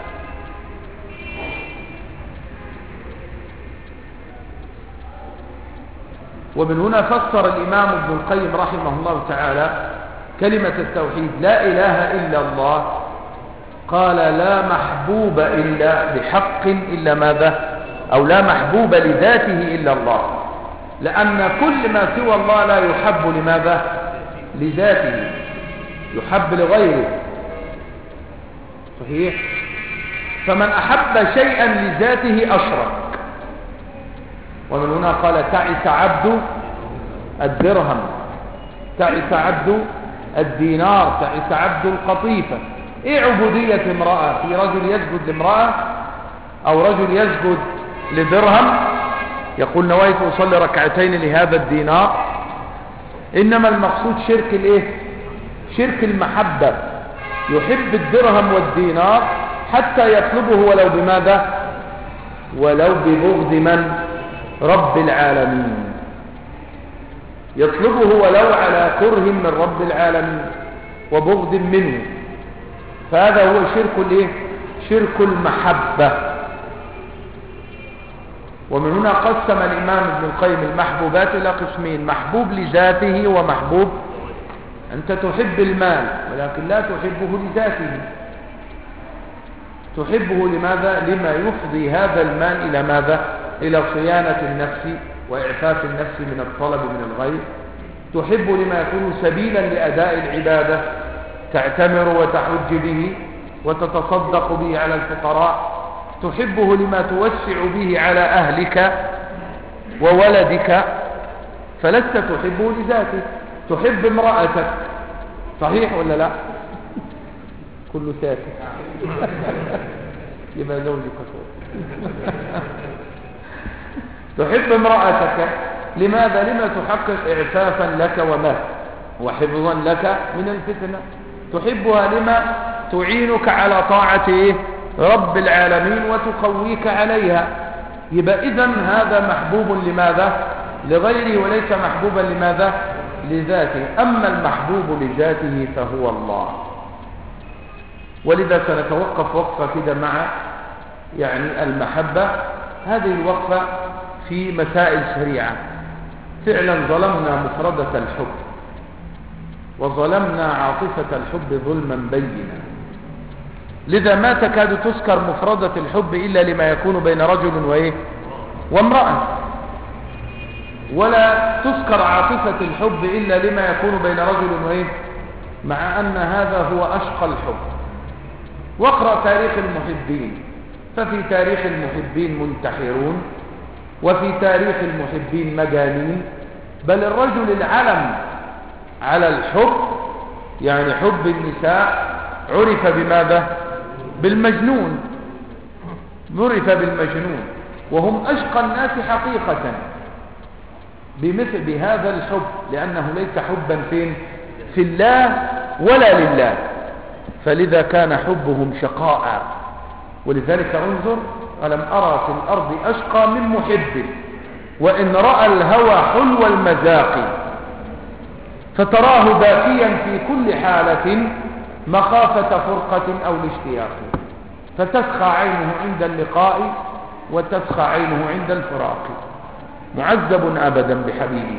[SPEAKER 1] ومن هنا فسر الإمام ابن القيم رحمه الله تعالى كلمة التوحيد لا إله إلا الله، قال لا محبوب إلا بحق إلا ماذا؟ أو لا محبوب لذاته إلا الله، لأن كل ما سوى الله لا يحب لماذا؟ لذاته، يحب لغيره. صحيح؟ فمن أحب شيئا لذاته أشرك. ومن هنا قال تعس عبد الدرهم، تعس عبد الدينار، تعس عبد القطيفة. ايه عبودية امرأة؟ في رجل يسجد لامرأة او رجل يسجد لدرهم يقول نويت أصلي ركعتين لهذا الدينار. انما المقصود شرك الايه؟ شرك المحبة. يحب الدرهم والدينار حتى يطلبه ولو بماذا؟ ولو ببغض من؟ رب العالمين. يطلبه ولو على كره من رب العالمين وبغض منه. فهذا هو شرك الايه؟ شرك المحبة. ومن هنا قسم الإمام ابن القيم المحبوبات إلى قسمين: محبوب لذاته ومحبوب. أنت تحب المال ولكن لا تحبه لذاته، تحبه لماذا؟ لما يفضي هذا المال إلى ماذا؟ إلى صيانة النفس وإعفاف النفس من الطلب من الغير. تحب لما يكون سبيلا لأداء العبادة، تعتمر وتحج به وتتصدق به على الفقراء. تحبه لما توسع به على أهلك وولدك، فلست تحبه لذاته. تحب امرأتك، صحيح ولا لا؟ كله ساكت. يبقى زوجك تحب امرأتك لماذا؟ لما تحقق إعفافا لك ومال وحفظا لك من الفتنة. تحبها لما تعينك على طاعة رب العالمين وتقويك عليها. يبقى إذن هذا محبوب لماذا؟ لغيره، وليس محبوبا لماذا؟ لذاته. أما المحبوب لذاته فهو الله. ولذا سنتوقف وقفة كده مع يعني المحبة. هذه الوقفة في مسائل سريعة. فعلا ظلمنا مفردة الحب وظلمنا عاطفة الحب ظلما بينا، لذا ما تكاد تذكر مفردة الحب إلا لما يكون بين رجل وامرأة، ولا تذكر عاطفة الحب إلا لما يكون بين رجل مع أن هذا هو أشقى الحب. واقرأ تاريخ المحبين، ففي تاريخ المحبين منتحرون، وفي تاريخ المحبين مجانين، بل الرجل العلم على الحب يعني حب النساء عرف بماذا؟ بالمجنون، عرف بالمجنون، وهم أشقى الناس حقيقة بمثل بهذا الحب، لأنه ليس حبا فين؟ في الله ولا لله، فلذا كان حبهم شقاء. ولذلك انظر: ألم أرى في الأرض أشقى من محب وإن رأى الهوى حلو المذاق، فتراه باكيا في كل حالة مخافة فرقة أو الاشتياق، فتسخى عينه عند اللقاء وتسخى عينه عند الفراق، معذب أبدا بحبيبه.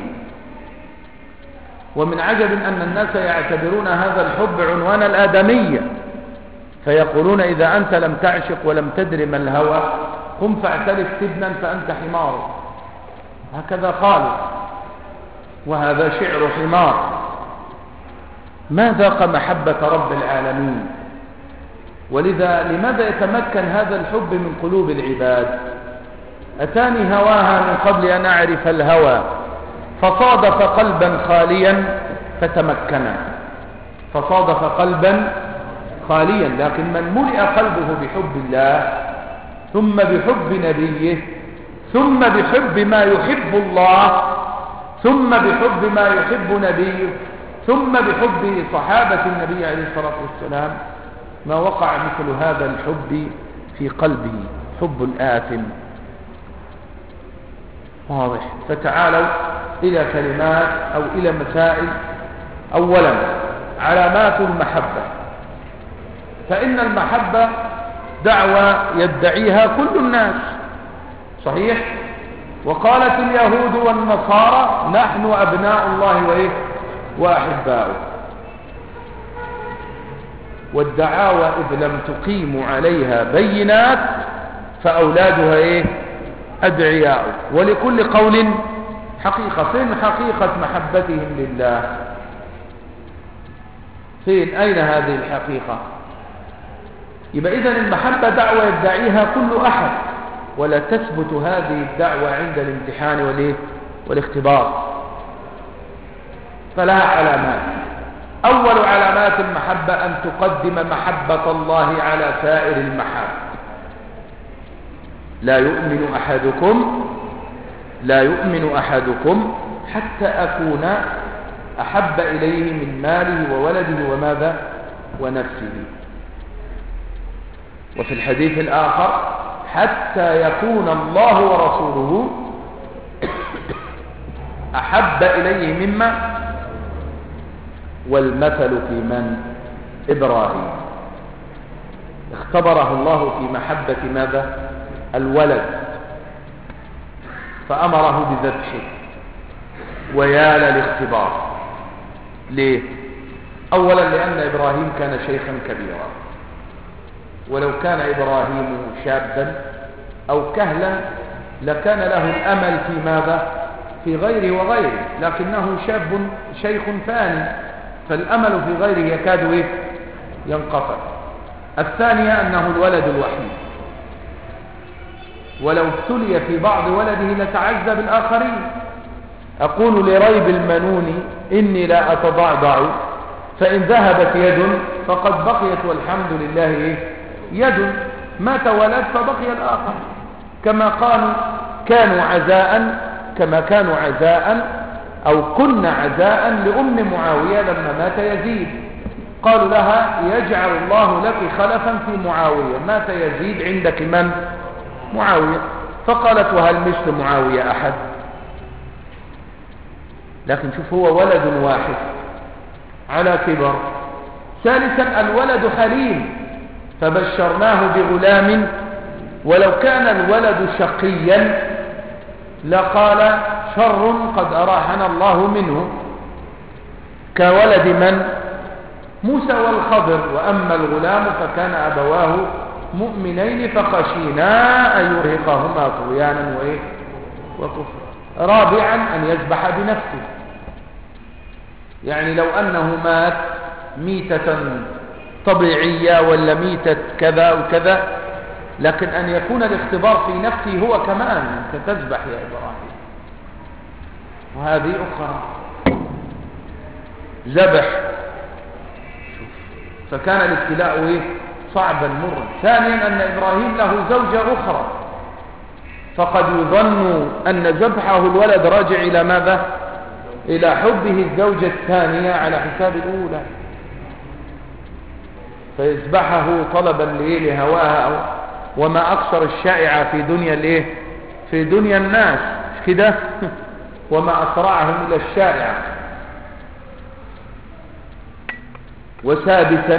[SPEAKER 1] ومن عجب أن الناس يعتبرون هذا الحب عنوان الآدمية، فيقولون: إذا أنت لم تعشق ولم تدر ما الهوى قم فاعتلف سبنا فأنت حمار. هكذا قالوا، وهذا شعر حمار. ما ذاق محبة رب العالمين. ولذا لماذا يتمكن هذا الحب من قلوب العباد؟ أتاني هواها من قبل أن أعرف الهوى، فصادف قلبا خاليا فتمكنا. فصادف قلبا خاليا، لكن من ملئ قلبه بحب الله ثم بحب نبيه ثم بحب ما يحب الله ثم بحب ما يحب نبيه ثم بحب صحابة النبي عليه الصلاة والسلام، ما وقع مثل هذا الحب في قلبه، حب الآثم. واضح؟ فتعالوا إلى كلمات أو إلى مسائل. أولا علامات المحبة، فإن المحبة دعوة يدعيها كل الناس، صحيح؟ وقالت اليهود والنصارى: نحن أبناء الله وأحباؤه. والدعاوى إذ لم تقيموا عليها بينات فأولادها أدعياء. ولكل قول حقيقة. فين حقيقة محبتهم لله؟ فين؟ أين هذه الحقيقة؟ يبقى إذن المحبة دعوة يدعيها كل أحد، ولا تثبت هذه الدعوة عند الامتحان والاختبار. فلها علامات. أول علامات المحبة أن تقدم محبة الله على سائر المحاب. لا يؤمن أحدكم حتى أكون أحب إليه من ماله وولده وماذا؟ ونفسه. وفي الحديث الآخر: حتى يكون الله ورسوله أحب إليه مما. والمثل في من؟ إبراهيم. اختبره الله في محبة ماذا؟ الولد، فأمره بذبحه، ويا للاختبار. ليه؟ أولا لأن إبراهيم كان شيخا كبيرا، ولو كان إبراهيم شابا أو كهلا لكان له الأمل في ماذا؟ في غيره وغيره، لكنه شاب شيخ فاني، فالأمل في غيره يكاد ينقطع. الثانية أنه الولد الوحيد، ولو ابتلي في بعض ولده لتعزى بالآخرين. أقول لريب المنون: إني لا أتضعضع، فإن ذهبت يد فقد بقيت والحمد لله يد. مات ولد فبقي الآخر، كما كانوا عزاء أو كنا عزاء لأم معاوية لما مات يزيد. قالوا لها: يجعل الله لك خلفا في معاوية. مات يزيد عندك من؟ معاوية. فقالت: وهل مثل معاوية أحد؟ لكن شوف، هو ولد واحد على كبر. ثالثا الولد حليم، فبشرناه بغلام، ولو كان الولد شقيا لقال: شر قد أراحنا الله منه، كولد من؟ موسى والخضر. وأما الغلام فكان أبواه مؤمنين فخشينا أن يرهقهما طغيانا وكفرا. رابعا أن يذبح بنفسه، يعني لو أنه مات ميتة طبيعية ولا ميتة كذا وكذا، لكن أن يكون الاختبار في نفسه هو كمان أنت تذبح يا إبراهيم. وهذه أخرى ذبح. فكان الابتلاء صعبا مرا. ثانيا أن إبراهيم له زوجة أخرى، فقد يظن أن ذبحه الولد راجع إلى ماذا؟ إلى حبه الزوجة الثانية على حساب الأولى، فيذبحه طلبا لهواها. وما أكثر الشائعة في دنيا الناس مش كده؟ وما أسرعهم إلى الشائعة. وسادسا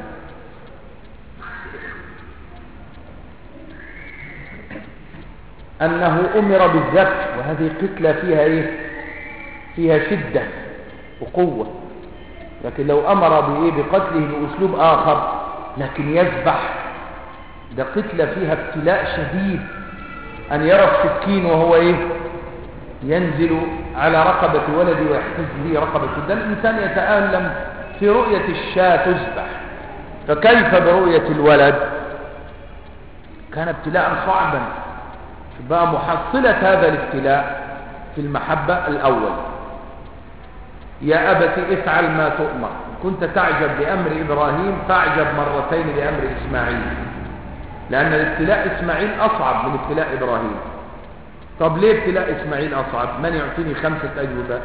[SPEAKER 1] أنه أمر بالذبح، وهذه قتلة فيها شدة وقوة. لكن لو أمر بقتله بأسلوب آخر لكن يذبح، ده قتلة فيها ابتلاء شديد. أن يرى السكين وهو ينزل على رقبة ولدي ويحتز به رقبته، ده الإنسان يتألم في رؤية الشاة تذبح، فكيف برؤية الولد؟ كان ابتلاء صعبا. بقى محصلة هذا الابتلاء في المحبة الأول: يا أبت افعل ما تؤمر، كنت تعجب بأمر إبراهيم فاعجب مرتين بأمر إسماعيل، لأن الابتلاء إسماعيل أصعب من ابتلاء إبراهيم. طب ليه ابتلاء إسماعيل أصعب؟ من يعطيني 5 أجوبة؟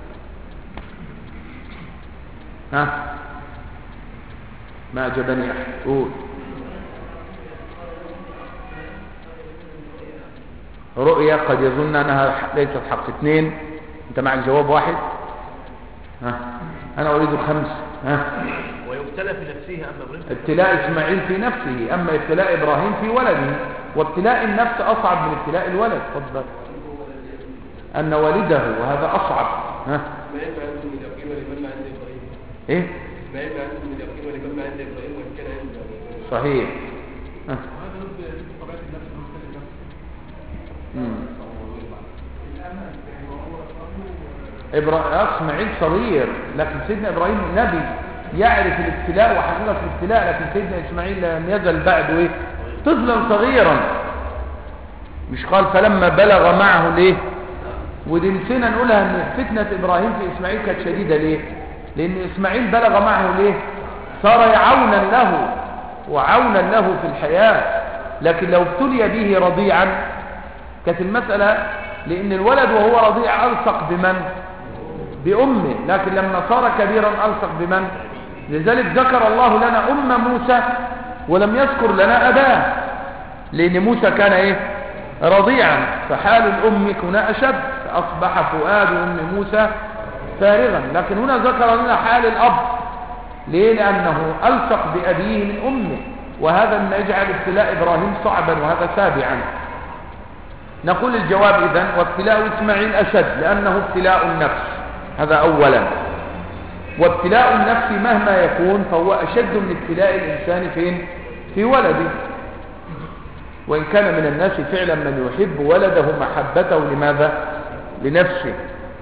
[SPEAKER 1] ما عجبني أحد. قول. رؤية قد يظن أنها ليست حق. 2. أنت معك جواب واحد؟ أنا أريد 5.
[SPEAKER 2] ويبتلى في نفسه.
[SPEAKER 1] ابتلاء إسماعيل في نفسه، أما ابتلاء إبراهيم في ولده. وابتلاء النفس أصعب من ابتلاء الولد. تفضل. أن والده، وهذا أصعب. إيه؟ صحيح. إسماعيل صغير، لكن سيدنا إبراهيم نبي يعرف الابتلاء وحقيقة الابتلاء، لكن سيدنا إسماعيل لم يزل بعد طفلا صغيرا. مش قال فلما بلغ معه ليه؟ ودي نسينا نقولها ان فتنة إبراهيم في إسماعيل كانت شديدة. ليه؟ لأن إسماعيل بلغ معه ليه؟ صار عونا له وعونا له في الحياة. لكن لو ابتلي به رضيعا كانت المسألة، لأن الولد وهو رضيع ألصق بمن؟ بأمه. لكن لما صار كبيرا ألصق بمن؟ لذلك ذكر الله لنا موسى ولم يذكر لنا أباه، لأن موسى كان رضيعا، فحال الأم هنا أشد، فأصبح فؤاد أم موسى فارغا. لكن هنا ذكر لنا حال الأب. ليه؟ لأنه ألصق بأبيه من أمه، وهذا ما يجعل ابتلاء إبراهيم صعبا، وهذا سابعا. نقول الجواب إذن: وابتلاء إسماعيل أشد لأنه ابتلاء النفس، هذا أولا. وابتلاء النفس مهما يكون فهو أشد من ابتلاء الإنسان في ولده. وإن كان من الناس فعلا من يحب ولده محبته لماذا؟ لنفسه.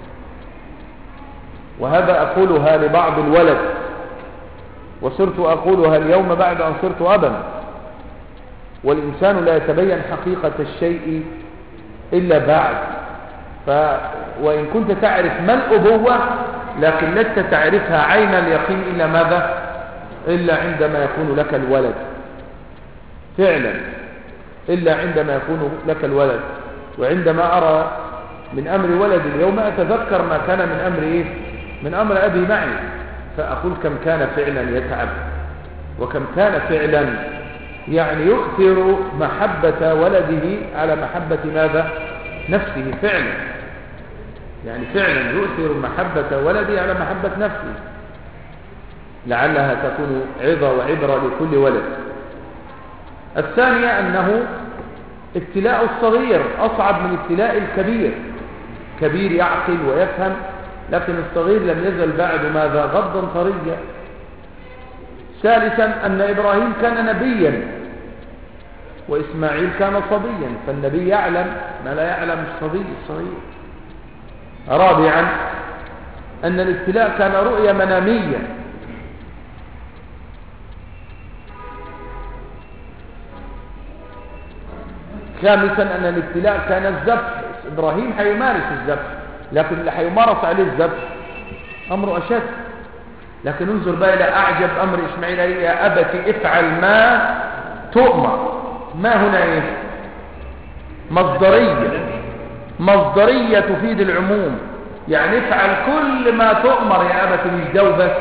[SPEAKER 1] وهذا أقولها لبعض الولد، وصرت أقولها اليوم بعد أن صرت أبا. والإنسان لا يتبين حقيقة الشيء إلا بعد. وإن كنت تعرف ما الأبوة، لكن لست تعرفها عين اليقين إلا ماذا؟ إلا عندما يكون لك الولد فعلا، إلا عندما يكون لك الولد. وعندما أرى من أمر ولد اليوم أتذكر ما كان من أمر من أمر أبي معي، فأقول كم كان فعلا يتعب، وكم كان فعلا يؤثر محبة ولده على محبة ماذا؟ نفسه. فعلا فعلا يؤثر محبة ولده على محبة نفسه. لعلها تكون عظة وعبرة لكل ولد. الثانية أنه ابتلاء الصغير أصعب من ابتلاء الكبير. كبير يعقل ويفهم، لكن الصغير لم يزل بعد ماذا؟ غضا طريا. ثالثا أن إبراهيم كان نبيا وإسماعيل كان صبيا، فالنبي يعلم ما لا يعلم الصبي الصغير. رابعا أن الابتلاء كان رؤية منامية، خامسا أن الابتلاء كان الذبح. إبراهيم حيمارس الذبح، لكن اللي حيمارس عليه الذبح أمر أشد. لكن انظر بقى إلى أعجب أمر إسماعيل: يا أبت افعل ما تؤمر. ما هنا إيه؟ مصدرية تفيد العموم، يعني افعل كل ما تؤمر يا أبت، مش جو بس.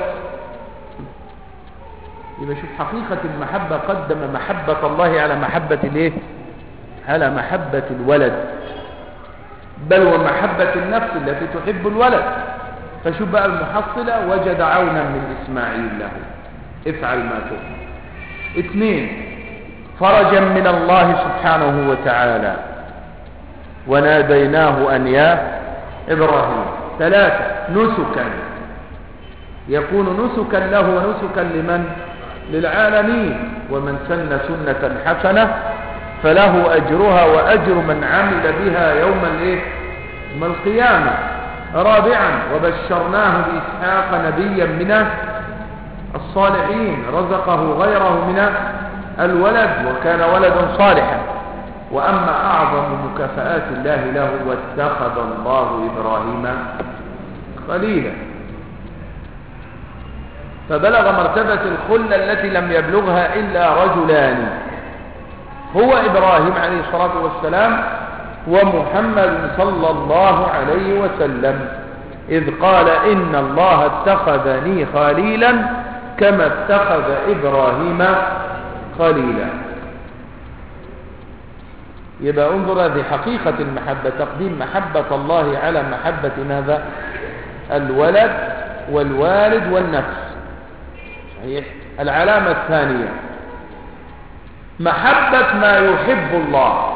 [SPEAKER 1] يبقى شوف حقيقة المحبة، قدم محبة الله على محبة الايه؟ على محبة الولد، بل ومحبة النفس التي تحب الولد. فشوف بقى المحصلة: وجد عونا من إسماعيل له، افعل ما تؤمر. 2، فرجا من الله سبحانه وتعالى، وناديناه أن يا إبراهيم. 3، نسكا، يكون نسكا له ونسكا لمن؟ للعالمين. ومن سن سنة حسنة فله أجرها وأجر من عمل بها يوم القيامة. 4، وبشرناه بإسحاق نبيا من الصالحين، رزقه غيره من الولد وكان ولدا صالحا. وأما أعظم مكافآت الله له: واتخذ الله إبراهيم خليلا. فبلغ مرتبة الخلة التي لم يبلغها إلا رجلان: هو إبراهيم عليه الصلاة والسلام ومحمد صلى الله عليه وسلم، إذ قال: إن الله اتخذني خليلا كما اتخذ إبراهيم خليلا. يبقى انظر، هذه حقيقة المحبة، تقديم محبة الله على محبة ماذا؟ الولد والوالد والنفس. صحيح. العلامة الثانية: محبة ما يحب الله.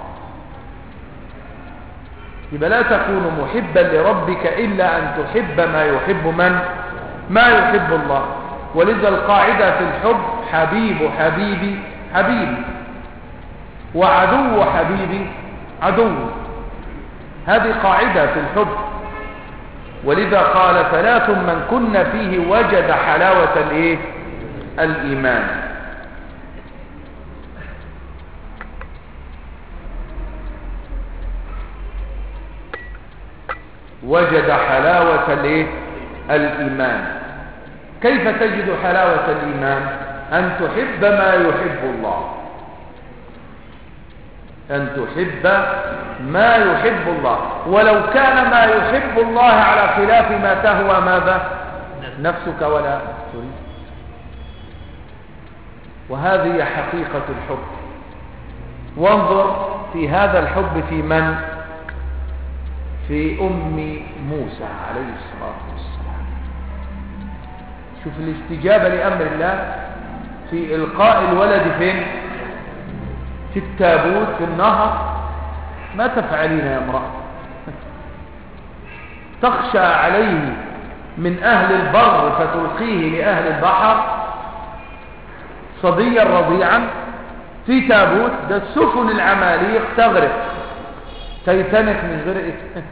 [SPEAKER 1] يبقى لا تكون محبا لربك إلا أن تحب ما يحب من؟ ما يحب الله. ولذا القاعدة في الحب: حبيب حبيبي حبيبي، وعدو حبيبي عدو. هذه قاعدة في الحب. ولذا قال: 3 من كن فيه وجد حلاوة الإيمان. وجد حلاوة الإيمان. كيف تجد حلاوة الإيمان؟ أن تحب ما يحب الله، أن تحب ما يحب الله، ولو كان ما يحب الله على خلاف ما تهوى ماذا؟ نفسك ولا تريد. وهذه حقيقة الحب. وانظر في هذا الحب في من؟ في أم موسى عليه الصلاة والسلام. شوف الاستجابة لأمر الله في إلقاء الولد فين؟ في التابوت في النهر. ما تفعلين يا امرأة؟ تخشى عليه من أهل البر فتلقيه لأهل البحر صبيا رضيعا في تابوت؟ ده السفن العماليق تغرق، تيتانيك مش غرقت؟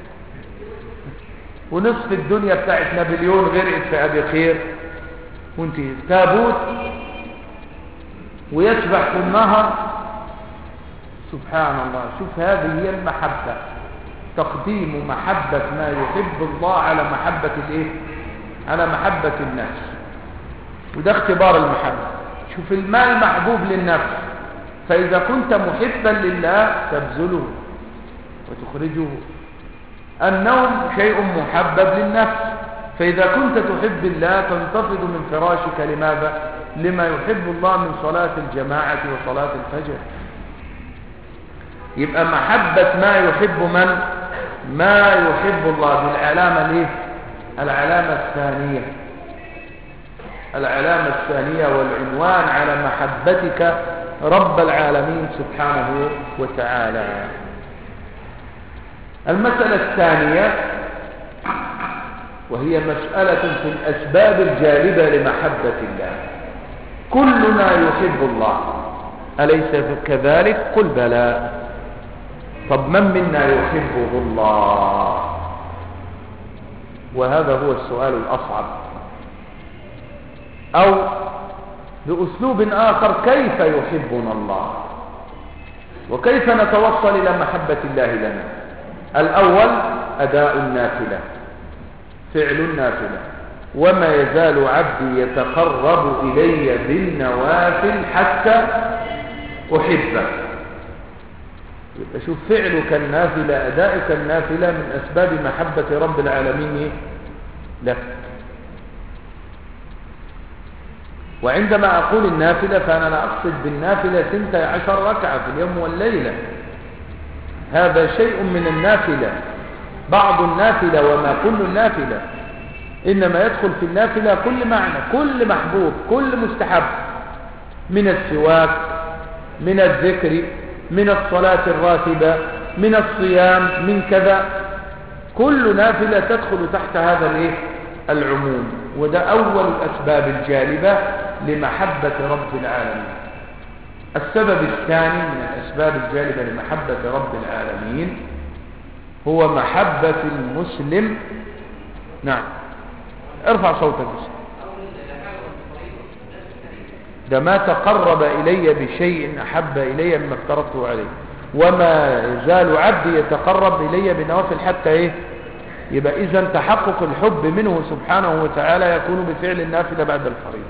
[SPEAKER 1] ونصف الدنيا بتاعت نابليون غرقت في أبي خير، وانت في تابوت ويسبح في النهر. سبحان الله. شوف، هذه هي المحبة، تقديم محبة ما يحب الله على محبة على محبة النفس. وده اختبار المحبة. شوف، المال محبوب للنفس، فإذا كنت محبا لله تبذله وتخرجه. النوم شيء محبب للنفس، فإذا كنت تحب الله تنتفض من فراشك لماذا؟ لما يحب الله من صلاة الجماعة وصلاة الفجر. يبقى محبة ما يحب من؟ ما يحب الله. بالعلامة العلامة الثانية، العلامة الثانية والعنوان على محبتك رب العالمين سبحانه وتعالى. المسألة الثانية وهي مسألة في الأسباب الجالبة لمحبة الله. كلنا يحب الله، أليس كذلك؟ قل بلى. طب من منا يحبه الله؟ وهذا هو السؤال الأصعب. أو بأسلوب آخر: كيف يحبنا الله؟ وكيف نتوصل إلى محبة الله لنا؟ الأول أداء النافلة، فعل النافلة. وما يزال عبدي يتقرب إلي بالنوافل حتى أحبه. يبقى شوف، فعلك النافلة، أدائك النافلة من أسباب محبة رب العالمين لك. وعندما أقول النافلة فأنا لا أقصد بالنافلة 12 ركعة في اليوم والليلة، هذا شيء من النافلة، بعض النافلة وما كل النافلة، إنما يدخل في النافلة كل معنى، كل محبوب، كل مستحب، من السواك، من الذكر، من الصلاة الراتبة، من الصيام، من كذا، كل نافلة تدخل تحت هذا العموم. وده أول الأسباب الجالبة لمحبة رب العالمين. السبب الثاني من الأسباب الجالبة لمحبة رب العالمين هو محبة المسلم. نعم، ارفع صوتك بس. ده ما تقرب إلي بشيء أحب إلي مما افترضته عليه، وما يزال عبدي يتقرب إلي بنوافل حتى يبقى إذن تحقق الحب منه سبحانه وتعالى يكون بفعل النافلة بعد الفريضة.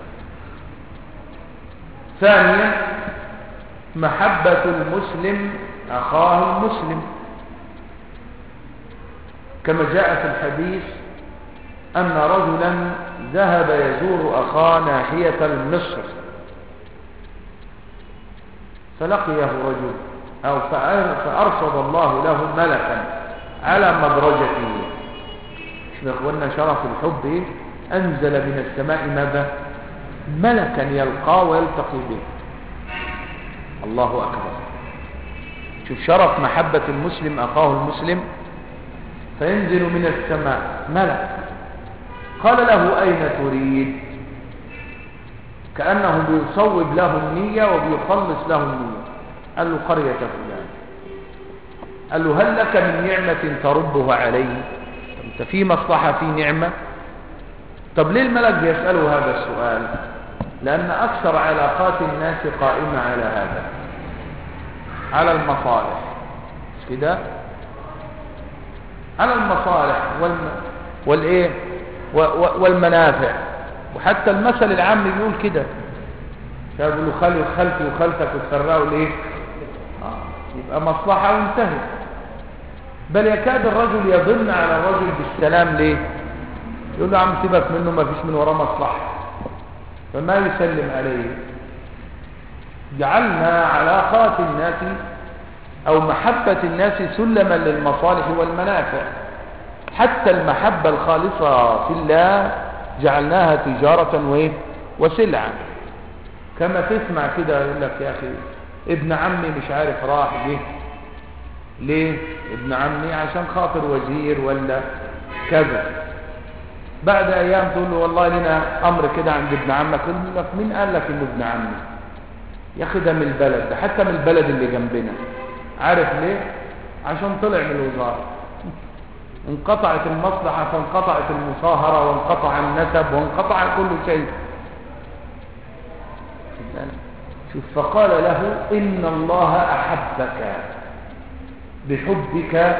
[SPEAKER 1] ثانيا، محبة المسلم أخاه المسلم، كما جاء في الحديث أن رجلا ذهب يزور أخاه ناحية المصر، فلقيه رجل أو فأرصد الله له ملكا على مدرجته. احنا اخوانا شرف الحب أنزل من السماء ماذا؟ ملكا يلقاه ويلتقي به. الله أكبر. شوف شرف محبة المسلم أخاه المسلم، فينزل من السماء ملك قال له أين تريد؟ كأنه بيصوب له النية وبيخلص له النية. قال له قرية فلان. قال له هل لك من نعمة تربها علي؟ أنت في مصلحة في نعمة؟ طب ليه الملك بيسأله هذا السؤال؟ لأن أكثر علاقات الناس قائمة على هذا، على المصالح، مش كده؟ على المصالح والمنافع. وحتى المثل العام بيقول كده، يقول له خلفي وخلفك وتفرقوا ليه؟ يبقى مصلحة وانتهت. بل يكاد الرجل يظن على الرجل بالسلام ليه؟ يقول له عم سيبك منه، ما فيش من وراه مصلحة، فما يسلم عليه. جعلنا علاقات الناس أو محبة الناس سلما للمصالح والمنافع. حتى المحبة الخالصة في الله جعلناها تجارة وسلعة. كما تسمع كده يقول لك يا أخي ابن عمي مش عارف راح ليه؟ ابن عمي عشان خاطر وزير ولا كذا. بعد أيام تقول له والله لنا أمر كده عند ابن عمك، يقول لك مين قال لك إنه ابن عمي؟ يا أخي ده من البلد، ده حتى من البلد اللي جنبنا. عارف ليه؟ عشان طلع من الوزارة. انقطعت المصلحة فانقطعت المصاهرة وانقطع النسب وانقطع كل شيء. شوف، فقال له إن الله أحبك بحبك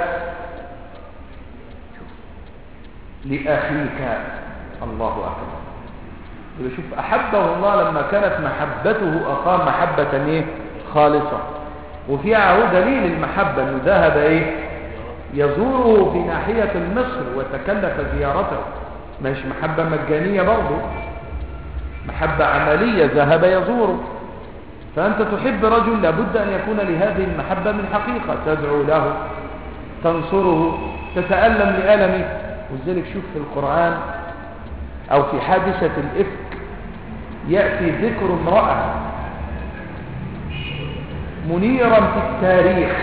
[SPEAKER 1] لأخيك. الله أكبر. شوف، أحبه الله لما كانت محبته أخاه محبة خالصة. وفيها دليل المحبة أنه ذهب يزوره في ناحية المصر وتكلف زيارته. مش محبة مجانية برضه، محبة عملية، ذهب يزوره. فأنت تحب رجل لابد أن يكون لهذه المحبة من حقيقة، تدعو له، تنصره، تتألم لألمه. ولذلك شوف في القرآن أو في حادثة الإفك يأتي ذكر امرأة منيرا في التاريخ.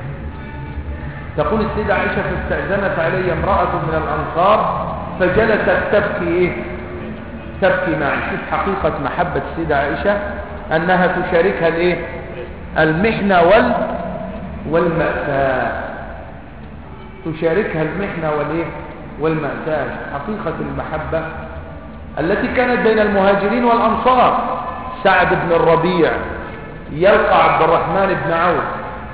[SPEAKER 1] تقول السيدة عائشة فاستأذنت علي امرأة من الأنصار فجلست تبكي معي. شوف حقيقة محبة السيدة عائشة أنها تشاركها المحنة والمأساة. تشاركها المحنة والمأساة. حقيقة المحبة التي كانت بين المهاجرين والأنصار. سعد بن الربيع يلقى عبد الرحمن بن عوف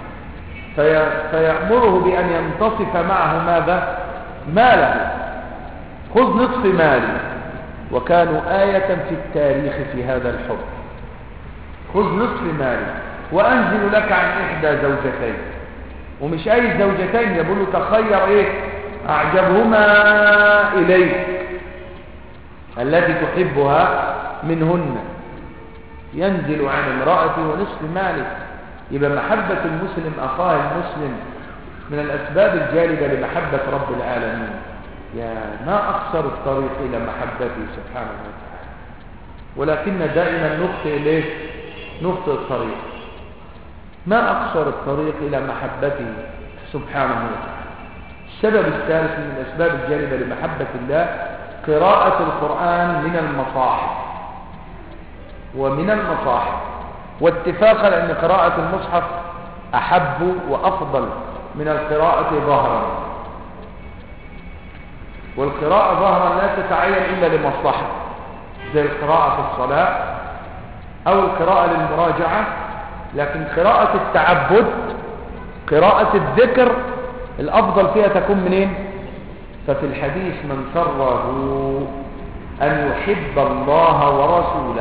[SPEAKER 1] فيأمره بأن ينتصف معه ماذا؟ ماله. خذ نصف مالي. وكانوا آية في التاريخ في هذا الحب. خذ نصف مالي وأنزل لك عن إحدى زوجتين. ومش أي زوجتين، يقول له تخير إيه أعجبهما إليك التي تحبها منهن. ينزل عن امرأتي ونصف مالي. يبقى محبة المسلم أخاه المسلم من الأسباب الجالبة لمحبة رب العالمين. يا ما أقصر الطريق إلى محبته سبحانه وتعالى، ولكن دائما نخطئ ليه؟ نخطئ الطريق. ما أقصر الطريق إلى محبته سبحانه وتعالى. السبب الثالث من الأسباب الجالبة لمحبة الله قراءة القرآن من المصاحف. ومن المصاحف واتفاقا أن قراءة المصحف أحب وأفضل من القراءة ظهرا. والقراءة ظهرا لا تتعين إلا لمصلحة، زي القراءة في الصلاة أو القراءة للمراجعة. لكن قراءة التعبد، قراءة الذكر، الأفضل فيها تكون منين؟ ففي الحديث من سره أن يحب الله ورسوله،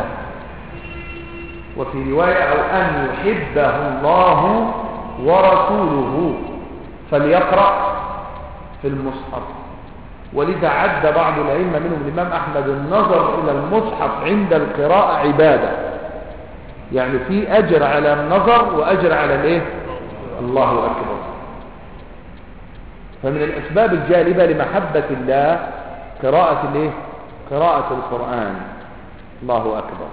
[SPEAKER 1] وفي رواية أو أن يحبه الله ورسوله فليقرأ في المصحف. ولذا عد بعض الأئمة منهم الإمام أحمد النظر إلى المصحف عند القراءة عبادة، يعني في أجر على النظر وأجر على الإيه؟ الله أكبر. فمن الأسباب الجالبة لمحبة الله قراءة الإيه؟ قراءة القرآن. الله أكبر.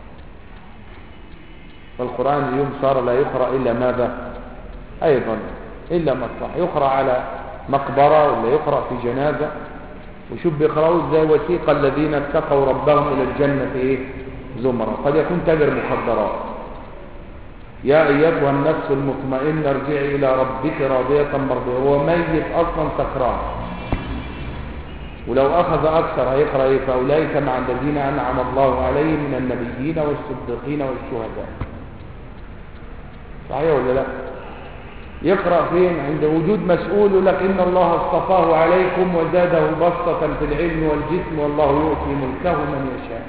[SPEAKER 1] والقرآن اليوم صار لا يقرأ إلا ماذا؟ أيضا إلا مصلحة. يقرأ على مقبرة ولا يقرأ في جنازة. وشوف بيقرأوا ازاي؟ وثيق الذين اتقوا ربهم إلى الجنة إيه؟ زمرا. قد يكون تاجر مخدرات. يا أيتها النفس المطمئنة ارجعي إلى ربك راضية مرضية. هو ميت أصلا سكران، ولو أخذ أكثر هيقرأ إيه؟ فأولئك مع الذين أنعم الله عليهم من النبيين والصديقين والشهداء. صحيح ولا لا؟ يقرأ فين؟ عند وجود مسؤول يقول لك إن الله اصطفاه عليكم وزاده بسطة في العلم والجسم والله يؤتي ملكه من يشاء.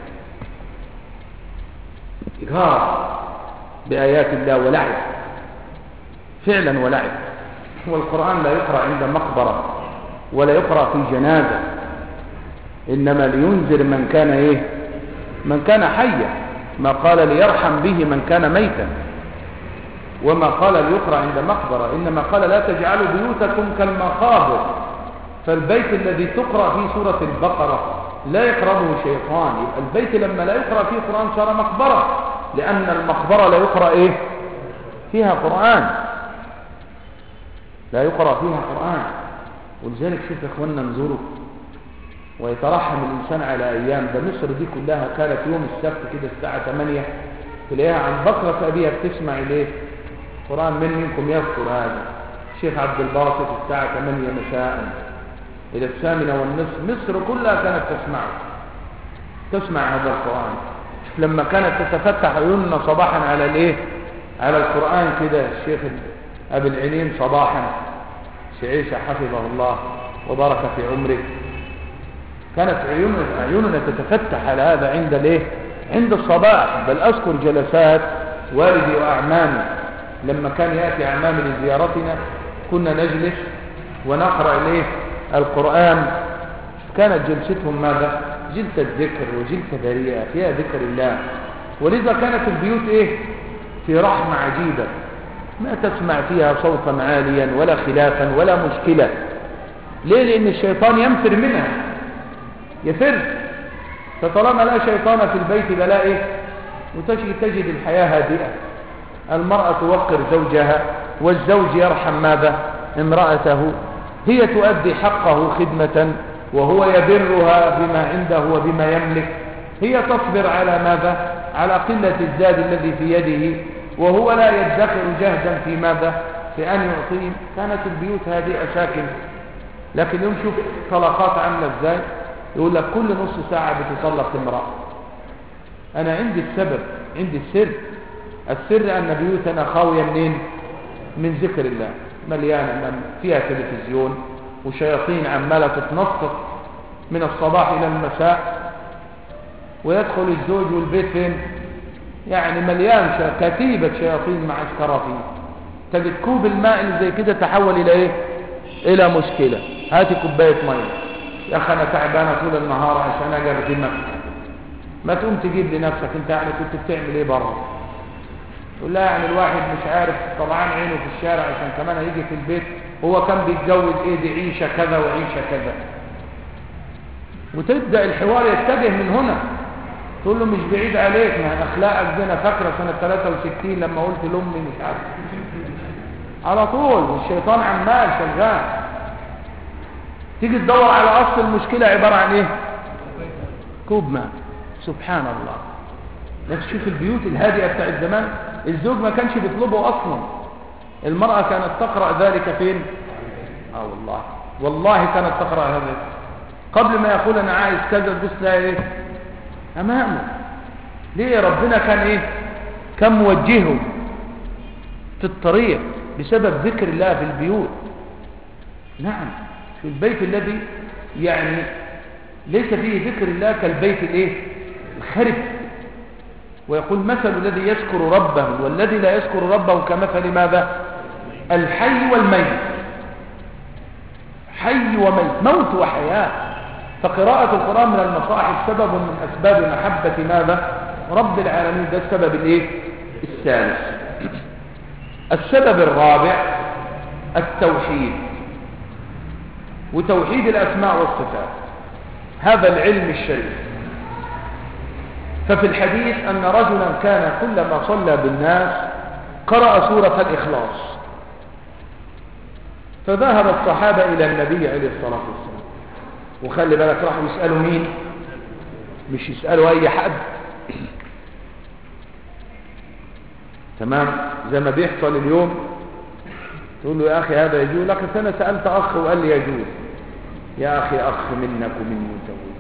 [SPEAKER 1] إقهار بآيات الله ولعب، فعلا ولعب. والقرآن لا يقرأ عند مقبرة ولا يقرأ في جنازة، إنما لينذر من كان إيه؟ من كان حيا. ما قال ليرحم به من كان ميتا، وما قال ليقرأ عند مقبرة، إنما قال لا تجعلوا بيوتكم كالمقابر. فالبيت الذي تقرأ فيه سورة البقرة لا يقربه شيطان. يبقى البيت لما لا يقرأ فيه قرآن صار مقبرة، لأن المقبرة لا يقرأ إيه؟ فيها قرآن، لا يقرأ فيها قرآن. ولذلك شوف يا إخواننا انظروا ويترحم الإنسان على أيام. ده مصر دي كلها كانت يوم السبت كده الساعة 8 تلاقيها عن بكرة أبيها بتسمع إليه قرآن. من منكم يذكر هذا؟ الشيخ عبد الباسط الساعة 8 مساء إلى 8:30 مصر كلها كانت تسمع هذا القرآن. لما كانت تتفتح عيوننا صباحا على الايه؟ على القرآن كده. الشيخ أبي العليم صباحا شعيشة حفظه الله وبارك في عمره، كانت عيوننا تتفتح على هذا عند الايه؟ عند الصباح. بل أذكر جلسات والدي وأعمامي لما كان يأتي أعمامي لزيارتنا كنا نجلس ونقرأ إليه القرآن. كانت جلستهم ماذا؟ جلسة ذكر وجلسة بريئة فيها ذكر الله. ولذا كانت البيوت إيه؟ في رحمة عجيبة، ما تسمع فيها صوتا عاليا ولا خلافا ولا مشكلة. ليه؟ لأن الشيطان ينفر منها، يفر. فطالما لا شيطان في البيت بلا إيه؟ وتجد الحياة هادئة. المرأة توقر زوجها والزوج يرحم ماذا؟ امرأته. هي تؤدي حقه خدمة وهو يبرها بما عنده وبما يملك. هي تصبر على ماذا؟ على قلة الزاد الذي في يده، وهو لا يدخر جهدا في ماذا؟ في أن يعطيه. كانت البيوت هادئة ساكنة. لكن يوم شوف طلقات عاملة ازاي؟ يقول لك كل نص ساعة بتطلق امرأة. أنا عندي السبب، عندي السر. السر أن بيوتنا خاوية منين؟ من ذكر الله، مليانة فيها تلفزيون وشياطين عمالة تتنطط من الصباح إلى المساء، ويدخل الزوج والبيت فين؟ يعني مليان كتيبة شياطين معسكرة فيه. تجد كوب الماء اللي زي كده تحول إلى إيه؟ إلى مشكلة. هاتي كوباية مية، يا أخي أنا تعبانة طول النهار عشان أجردمك، ما تقوم تجيب لنفسك، أنت يعني كنت بتعمل إيه بره؟ تقول لا يعني الواحد مش عارف طبعا عينه في الشارع عشان كمان هيجي في البيت هو كان بيتجوز إيه دي عيشة كذا وعيشة كذا، وتبدأ الحوار يتجه من هنا. تقول له مش بعيد عليك، ما أخلاقك دي أنا فاكرة سنة 63 لما قلت لأمي مش عارف، على طول والشيطان عمال شغال. تيجي تدور على أصل المشكلة عبارة عن إيه؟ كوب ماء. سبحان الله. نفس شوف البيوت الهادئة بتاع الزمان، الزوج ما كانش بيطلبه أصلا، المرأة كانت تقرأ ذلك فين؟ والله كانت تقرأ هذا قبل ما يقول أنا عايز كذا، تبص لها إيه؟ أمامه. ليه؟ ربنا كان إيه؟ كان موجهه في الطريق بسبب ذكر الله في البيوت. نعم، في البيت الذي يعني ليس فيه ذكر الله كالبيت الإيه؟ الخرب. ويقول مثل الذي يذكر ربه والذي لا يذكر ربه كمثل ماذا؟ الحي والميت. حي وميت، موت وحياة. فقراءة القرآن من المصاحف سبب من أسباب محبة ماذا؟ رب العالمين. ده السبب الإيه؟ الثالث. السبب الرابع التوحيد، وتوحيد الأسماء والصفات، هذا العلم الشريف. ففي الحديث أن رجلا كان كلما صلى بالناس قرأ سورة الإخلاص، فذهب الصحابة إلى النبي عليه الصلاة والسلام، وخلي بالك راحوا يسألوا مين؟ مش يسألوا أي حد. تمام؟ زي ما بيحصل اليوم، تقول له يا أخي هذا يجوز، لكن أنا سألت أخ وقال لي يجوز. يا أخي أخ منك ومن متوج.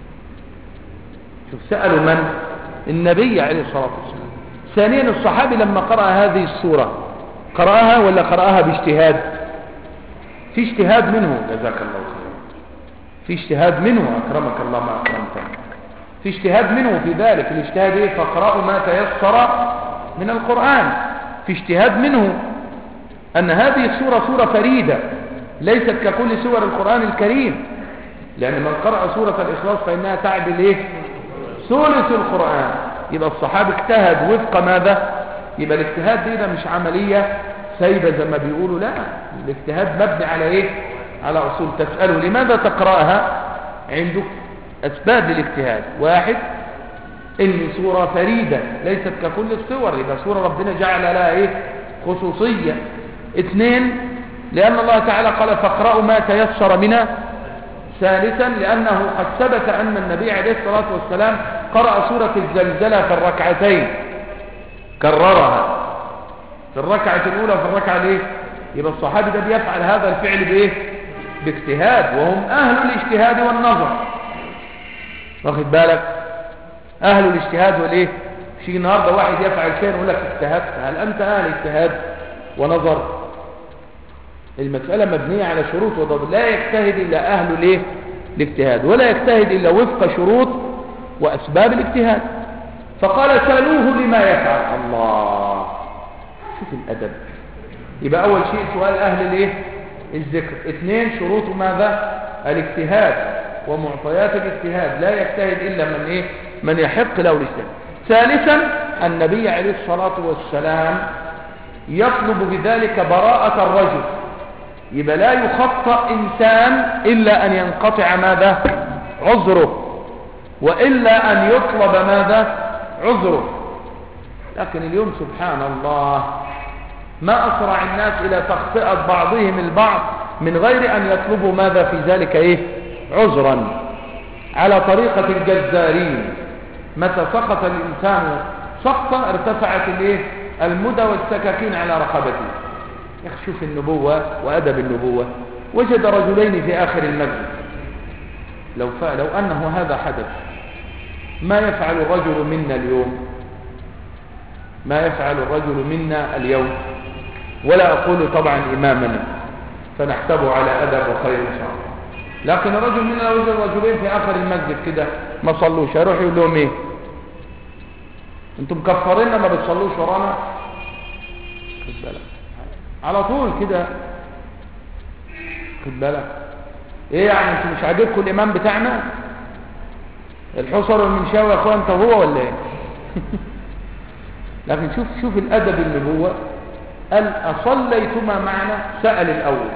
[SPEAKER 1] شوف سألوا من؟ النبي عليه الصلاة والسلام. ثانيا الصحابي لما قرأ هذه السورة قرأها ولا قرأها باجتهاد؟ في اجتهاد منه، جزاك الله خيرا، في اجتهاد منه، أكرمك الله ما أكرمتك، في اجتهاد منه في ذلك. الاجتهاد إيه؟ فاقرأوا ما تيسر من القرآن. في اجتهاد منه أن هذه السورة سورة فريدة ليست ككل سور القرآن الكريم، لأن من قرأ سورة الإخلاص فإنها تعدل إيه؟ ثلث القرآن. يبقى الصحابة اجتهد وفق ماذا؟ يبقى الاجتهاد ده مش عملية سايبة زي ما بيقولوا، لا، الاجتهاد مبني على ايه؟ على أصول. تسأله لماذا تقرأها؟ عندك أسباب للاجتهاد. واحد، إن سورة فريدة ليست ككل السور، يبقى سورة ربنا جعل لها ايه؟ خصوصية. اثنين، لأن الله تعالى قال فاقرأوا ما تيسر منها. ثالثا، لأنه قد ثبت أن النبي عليه الصلاة والسلام قرأ سورة الزلزلة في الركعتين، كررها في الركعة الأولى وفي الركعة الايه؟ يبقى الصحابي ده بيفعل هذا الفعل بإيه؟ باجتهاد، وهم أهل الاجتهاد والنظر. واخد بالك؟ أهل الاجتهاد والإيه؟ مش يجي النهارده واحد يفعل شيء يقول لك اجتهدت، هل أنت أهل اجتهاد ونظر؟ المسألة مبنية على شروط وضوابط، لا يجتهد إلا أهل الايه؟ الاجتهاد، ولا يجتهد إلا وفق شروط وأسباب الاجتهاد. فقال سألوه لما يفعل. الله، شوف الأدب. يبقى أول شيء سؤال أهل الايه؟ الذكر. اثنين، شروط ماذا؟ الاجتهاد ومعطيات الاجتهاد، لا يجتهد إلا من ايه؟ من يحق له الاجتهاد. ثالثا، النبي عليه الصلاة والسلام يطلب بذلك براءة الرجل، يبقى لا يخطأ إنسان إلا أن ينقطع ماذا؟ عذره، وإلا أن يطلب ماذا؟ عذره. لكن اليوم سبحان الله ما أسرع الناس إلى تخطئة بعضهم البعض من غير أن يطلبوا ماذا في ذلك إيه؟ عذرا، على طريقة الجزارين. متى سقط الإنسان سقطة ارتفعت الإيه؟ المدى والسكاكين على رقبته. يا أخي شوف النبوة وأدب النبوة. وجد رجلين في آخر المسجد، لو أنه هذا حدث ما يفعل الرجل منا اليوم؟ ما يفعل الرجل منا اليوم؟ ولا أقول طبعا إمامنا، فنحسبه على أدب وخير إن شاء الله. لكن رجل منا وجد رجلين في آخر المسجد كده ما صلوش، هيروح يقول لهم إيه؟ أنتم مكفرين ما بتصلوش ورانا؟ خد بالك على طول كده، خد بالك إيه يعني أنتم مش عاجبكم الإمام بتاعنا؟ الحصر والمنشاوي يا أخوان أنت هو ولا إيه؟ لكن شوف الأدب النبوة. قال أصليتما معنا؟ سأل الأول،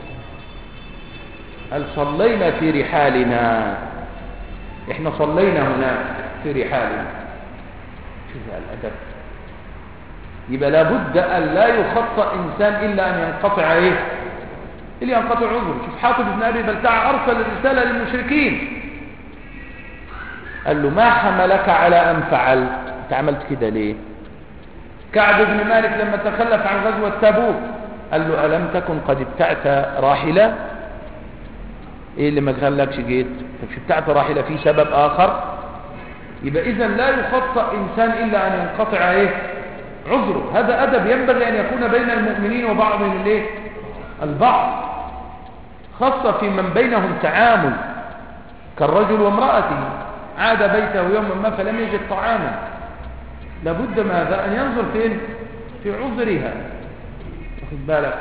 [SPEAKER 1] قال صلينا في رحالنا، احنا صلينا هناك في رحالنا. شوف الأدب. يبقى لابد أن لا يخطأ إنسان إلا أن ينقطع إيه؟ إلا ينقطع عذره. شوف حاطب بن أبي بلتعة أرسل الرسالة للمشركين، قال له ما حملك على أن فعلت؟ أنت عملت كده ليه؟ كعب بن مالك لما تخلف عن غزوة تبوك قال له ألم تكن قد ابتعت راحلة؟ ايه اللي ما خلاكش جيت؟ مش ابتعت راحلة في سبب آخر؟ يبقى إذن لا يخطأ إنسان إلا أن ينقطع إيه؟ عذره. هذا أدب ينبغي أن يكون بين المؤمنين وبعضهم الإيه؟ البعض، خاصة في من بينهم تعامل، كالرجل وامرأته عاد بيته يوما ما فلم يجد طعاما، لابد ماذا؟ أن ينظر فين؟ في عذرها، واخد بالك؟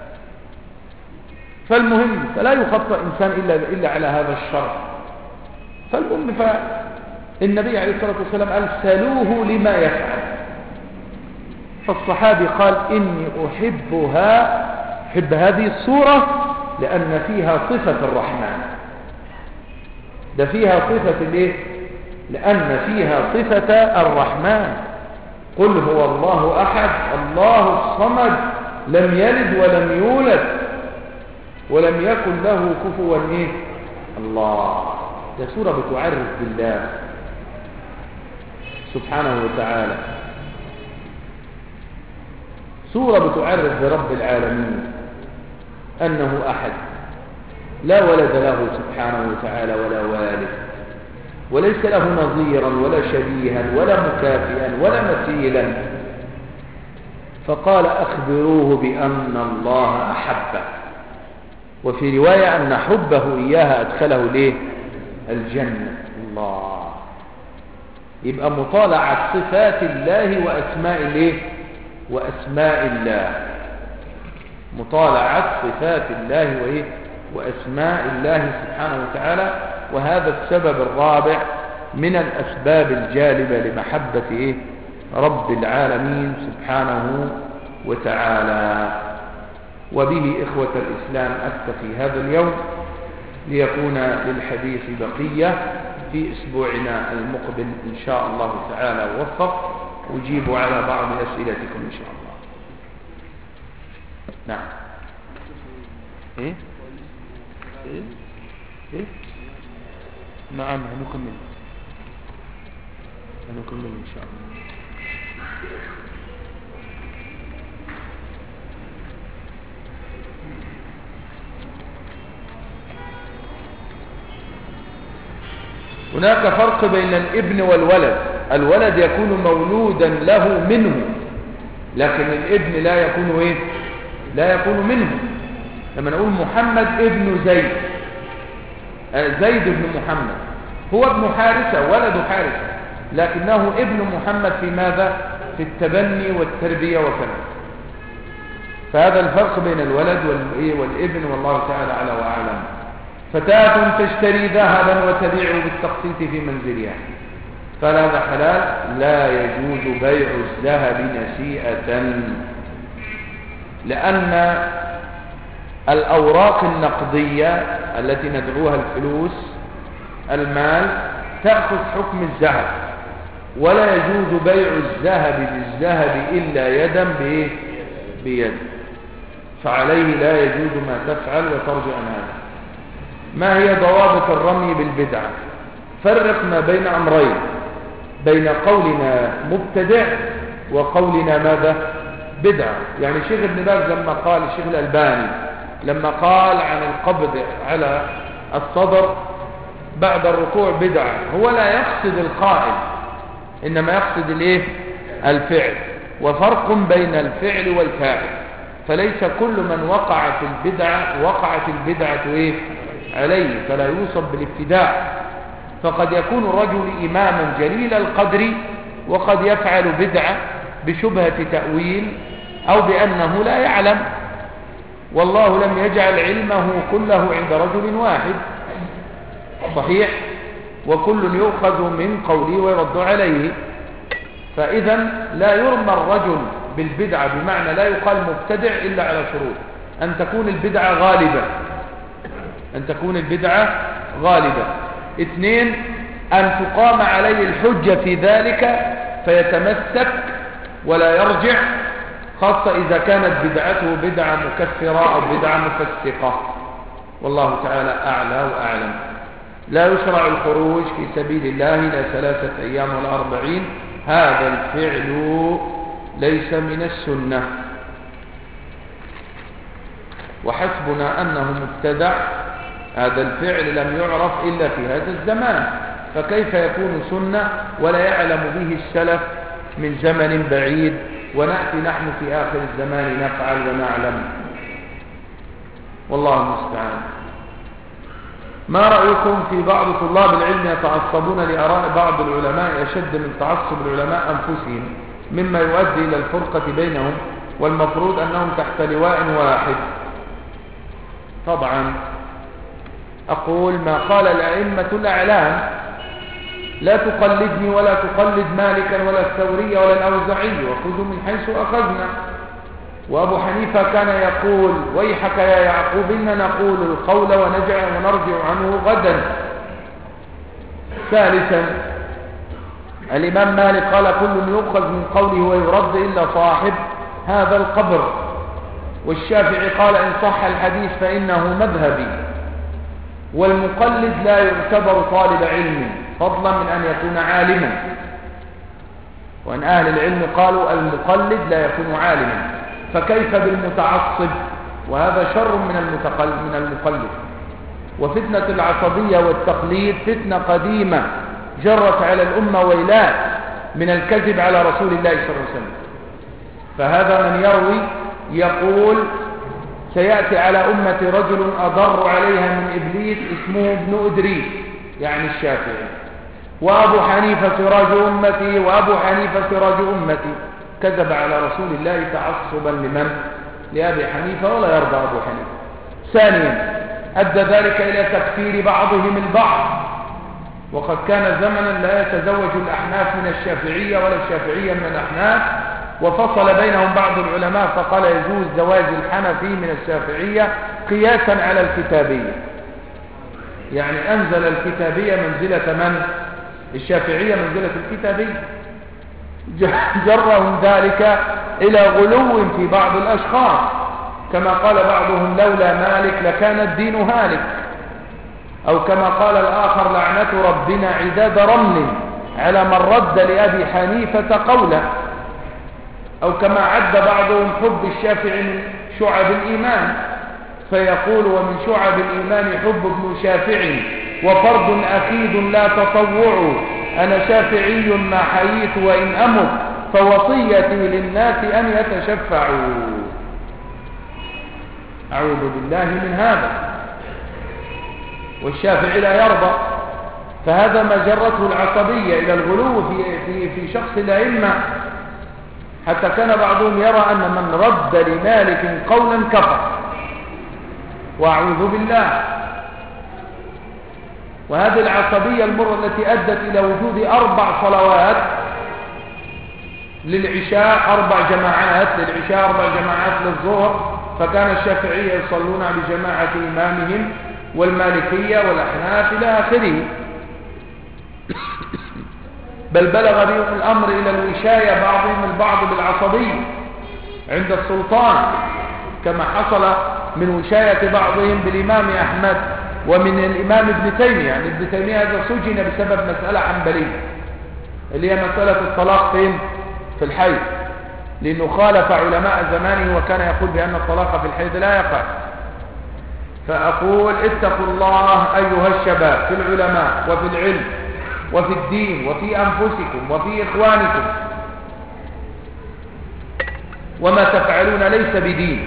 [SPEAKER 1] فالمهم فلا يخطأ إنسان إلا على هذا الشرع. فالمهم فالنبي عليه الصلاة والسلام قال سألوه لما يفعل، فالصحابي قال إني أحب هذه الصورة لأن فيها صفة الرحمن. ده فيها صفة الايه؟ لأن فيها صفة الرحمن. قل هو الله أحد الله الصمد لم يلد ولم يولد ولم يكن له كفوا ايه؟ الله. ده سورة بتعرف بالله سبحانه وتعالى، سورة بتعرف برب العالمين أنه أحد لا ولد له سبحانه وتعالى ولا والد، وليس له نظيرا ولا شبيها ولا مكافئا ولا مثيلا. فقال أخبروه بأن الله أحبه، وفي رواية أن حبه إياها أدخله ليه؟ الجنة. الله. يبقى مطالعة صفات الله وأسماء الله، وأسماء الله، مطالعة صفات الله وإيه؟ وأسماء الله سبحانه وتعالى. وهذا السبب الرابع من الأسباب الجالبة لمحبة إيه؟ رب العالمين سبحانه وتعالى. وبه إخوة الإسلام أكتفي هذا اليوم ليكون للحديث بقية في أسبوعنا المقبل إن شاء الله تعالى ووفق، أجيب على بعض أسئلتكم إن شاء الله. نعم. إيه؟ إيه؟ إيه؟ نعم هنكمل إن شاء الله. هناك فرق بين الابن والولد. الولد يكون مولودا له منه، لكن الابن لا يكون ايه؟ لا يكون منه. لما نقول محمد ابن زيد، زيد ابن محمد، هو ابن حارثة ولد حارثة، لكنه ابن محمد في ماذا؟ في التبني والتربية وكذا. فهذا الفرق بين الولد والابن، والله تعالى أعلى وأعلم. فتاة تشتري ذهبا وتبيعه بالتقسيط في منزلها، فهذا حلال، لا يجوز بيع الذهب نسيئة، لأن الأوراق النقدية التي ندعوها الفلوس المال تأخذ حكم الذهب، ولا يجوز بيع الذهب بالذهب إلا يدا بيد، فعليه لا يجوز ما تفعل وترجع عن هذا. ما هي ضوابط الرمي بالبدعة؟ فرق ما بين أمرين، بين قولنا مبتدع وقولنا ماذا؟ بدعة. يعني الشيخ ابن باز لما قال، الشيخ الألباني لما قال عن القبض على الصدر بعد الركوع بدعة، هو لا يقصد القائل، إنما يقصد الفعل. وفرق بين الفعل والفاعل. فليس كل من وقع في البدعة وقعت البدعة إيه؟ عليه، فلا يوصف بالابتداع. فقد يكون الرجل إماما جليل القدر وقد يفعل بدعة بشبهة تأويل أو بأنه لا يعلم، والله لم يجعل علمه كله عند رجل واحد. صحيح؟ وكل يؤخذ من قوله ويرد عليه. فإذا لا يرمى الرجل بالبدعة، بمعنى لا يقال مبتدع إلا على شروط: أن تكون البدعة غالبة، أن تكون البدعة غالبة. 2، أن تقام عليه الحجة في ذلك فيتمسك ولا يرجع، خاصة إذا كانت بدعته بدعة مكفرة أو بدعة مفسقة. والله تعالى أعلى وأعلم. لا يشرع الخروج في سبيل الله إلى 3 أيام ولا 40، هذا الفعل ليس من السنة، وحسبنا أنه مبتدع. هذا الفعل لم يعرف إلا في هذا الزمان، فكيف يكون سنة ولا يعلم به السلف من زمن بعيد، ونأتي نحن في آخر الزمان نفعل ونعلم؟ والله المستعان. ما رأيكم في بعض طلاب العلم يتعصبون لآراء بعض العلماء أشد من تعصب العلماء أنفسهم، مما يؤدي إلى الفرقة بينهم، والمفروض أنهم تحت لواء واحد؟ طبعا أقول ما قال الأئمة الأعلام: لا تقلدني ولا تقلد مالكا ولا الثوري ولا الأوزعي، وخذوا من حيث أخذنا. وأبو حنيفة كان يقول: ويحك يا يعقوب إن نقول القول ونرجع عنه غدا. ثالثا الإمام مالك قال: كل يؤخذ من قوله ويرد إلا صاحب هذا القبر. والشافعي قال: إن صح الحديث فإنه مذهبي. والمقلد لا يعتبر طالب علم فضلا من أن يكون عالما. وأن أهل العلم قالوا المقلد لا يكون عالما، فكيف بالمتعصب؟ وهذا شر من المقلد. وفتنة العصبية والتقليد فتنة قديمة جرت على الأمة ويلات من الكذب على رسول الله صلى الله عليه وسلم. فهذا من يروي يقول: سيأتي على أمة رجل أضر عليها من إبليس اسمه ابن إدريس، يعني الشافعي، وأبو حنيفة سراج أمتي، وأبو حنيفة سراج أمتي. كذب على رسول الله تعصبا لمن؟ لأبي حنيفة، ولا يرضى أبو حنيفة. ثانيا أدى ذلك إلى تكفير بعضهم البعض، وقد كان زمنا لا يتزوج الأحناف من الشافعية ولا الشافعية من الأحناف، وفصل بينهم بعض العلماء فقال يجوز زواج الحنفي من الشافعية قياسا على الكتابية، يعني أنزل الكتابية منزلة من؟ الشافعية منزلة الكتابية. جرهم ذلك إلى غلو في بعض الأشخاص، كما قال بعضهم: لولا مالك لكان الدين هالك. أو كما قال الآخر: لعنة ربنا عداد رمل على من رد لأبي حنيفة قوله. أو كما عد بعضهم حب الشافعي من شعب الإيمان، فيقول: ومن شعب الإيمان حب ابن شافعي، وفرض أكيد لا تطوع، أنا شافعي ما حييت وإن أمت، فوصيتي للناس أن يتشفعوا. أعوذ بالله من هذا. والشافعي لا يرضى، فهذا ما جرته العصبية إلى الغلو في شخص الأئمة، حتى كان بعضهم يرى أن من رد لمالك قولا كفر، وأعوذ بالله. وهذه العصبية المرة التي أدت إلى وجود 4 صلوات للعشاء، 4 جماعات للعشاء، 4 جماعات للظهر، فكان الشافعية يصلون بجماعة إمامهم، والمالكية والأحناف إلى آخره. بل بلغ بهم الأمر إلى الوشاية بعضهم البعض بالعصبية عند السلطان، كما حصل من وشاية بعضهم بالإمام أحمد ومن الإمام ابن تيمية. يعني ابن تيمية هذا سجن بسبب مسألة حنبلية، اللي هي مسألة الطلاق فين؟ في الحيض، لأنه خالف علماء زمانه وكان يقول بأن الطلاق في الحيض لا يقع. فأقول: اتقوا الله أيها الشباب في العلماء وفي العلم وفي الدين وفي أنفسكم وفي إخوانكم. وما تفعلون ليس بدين،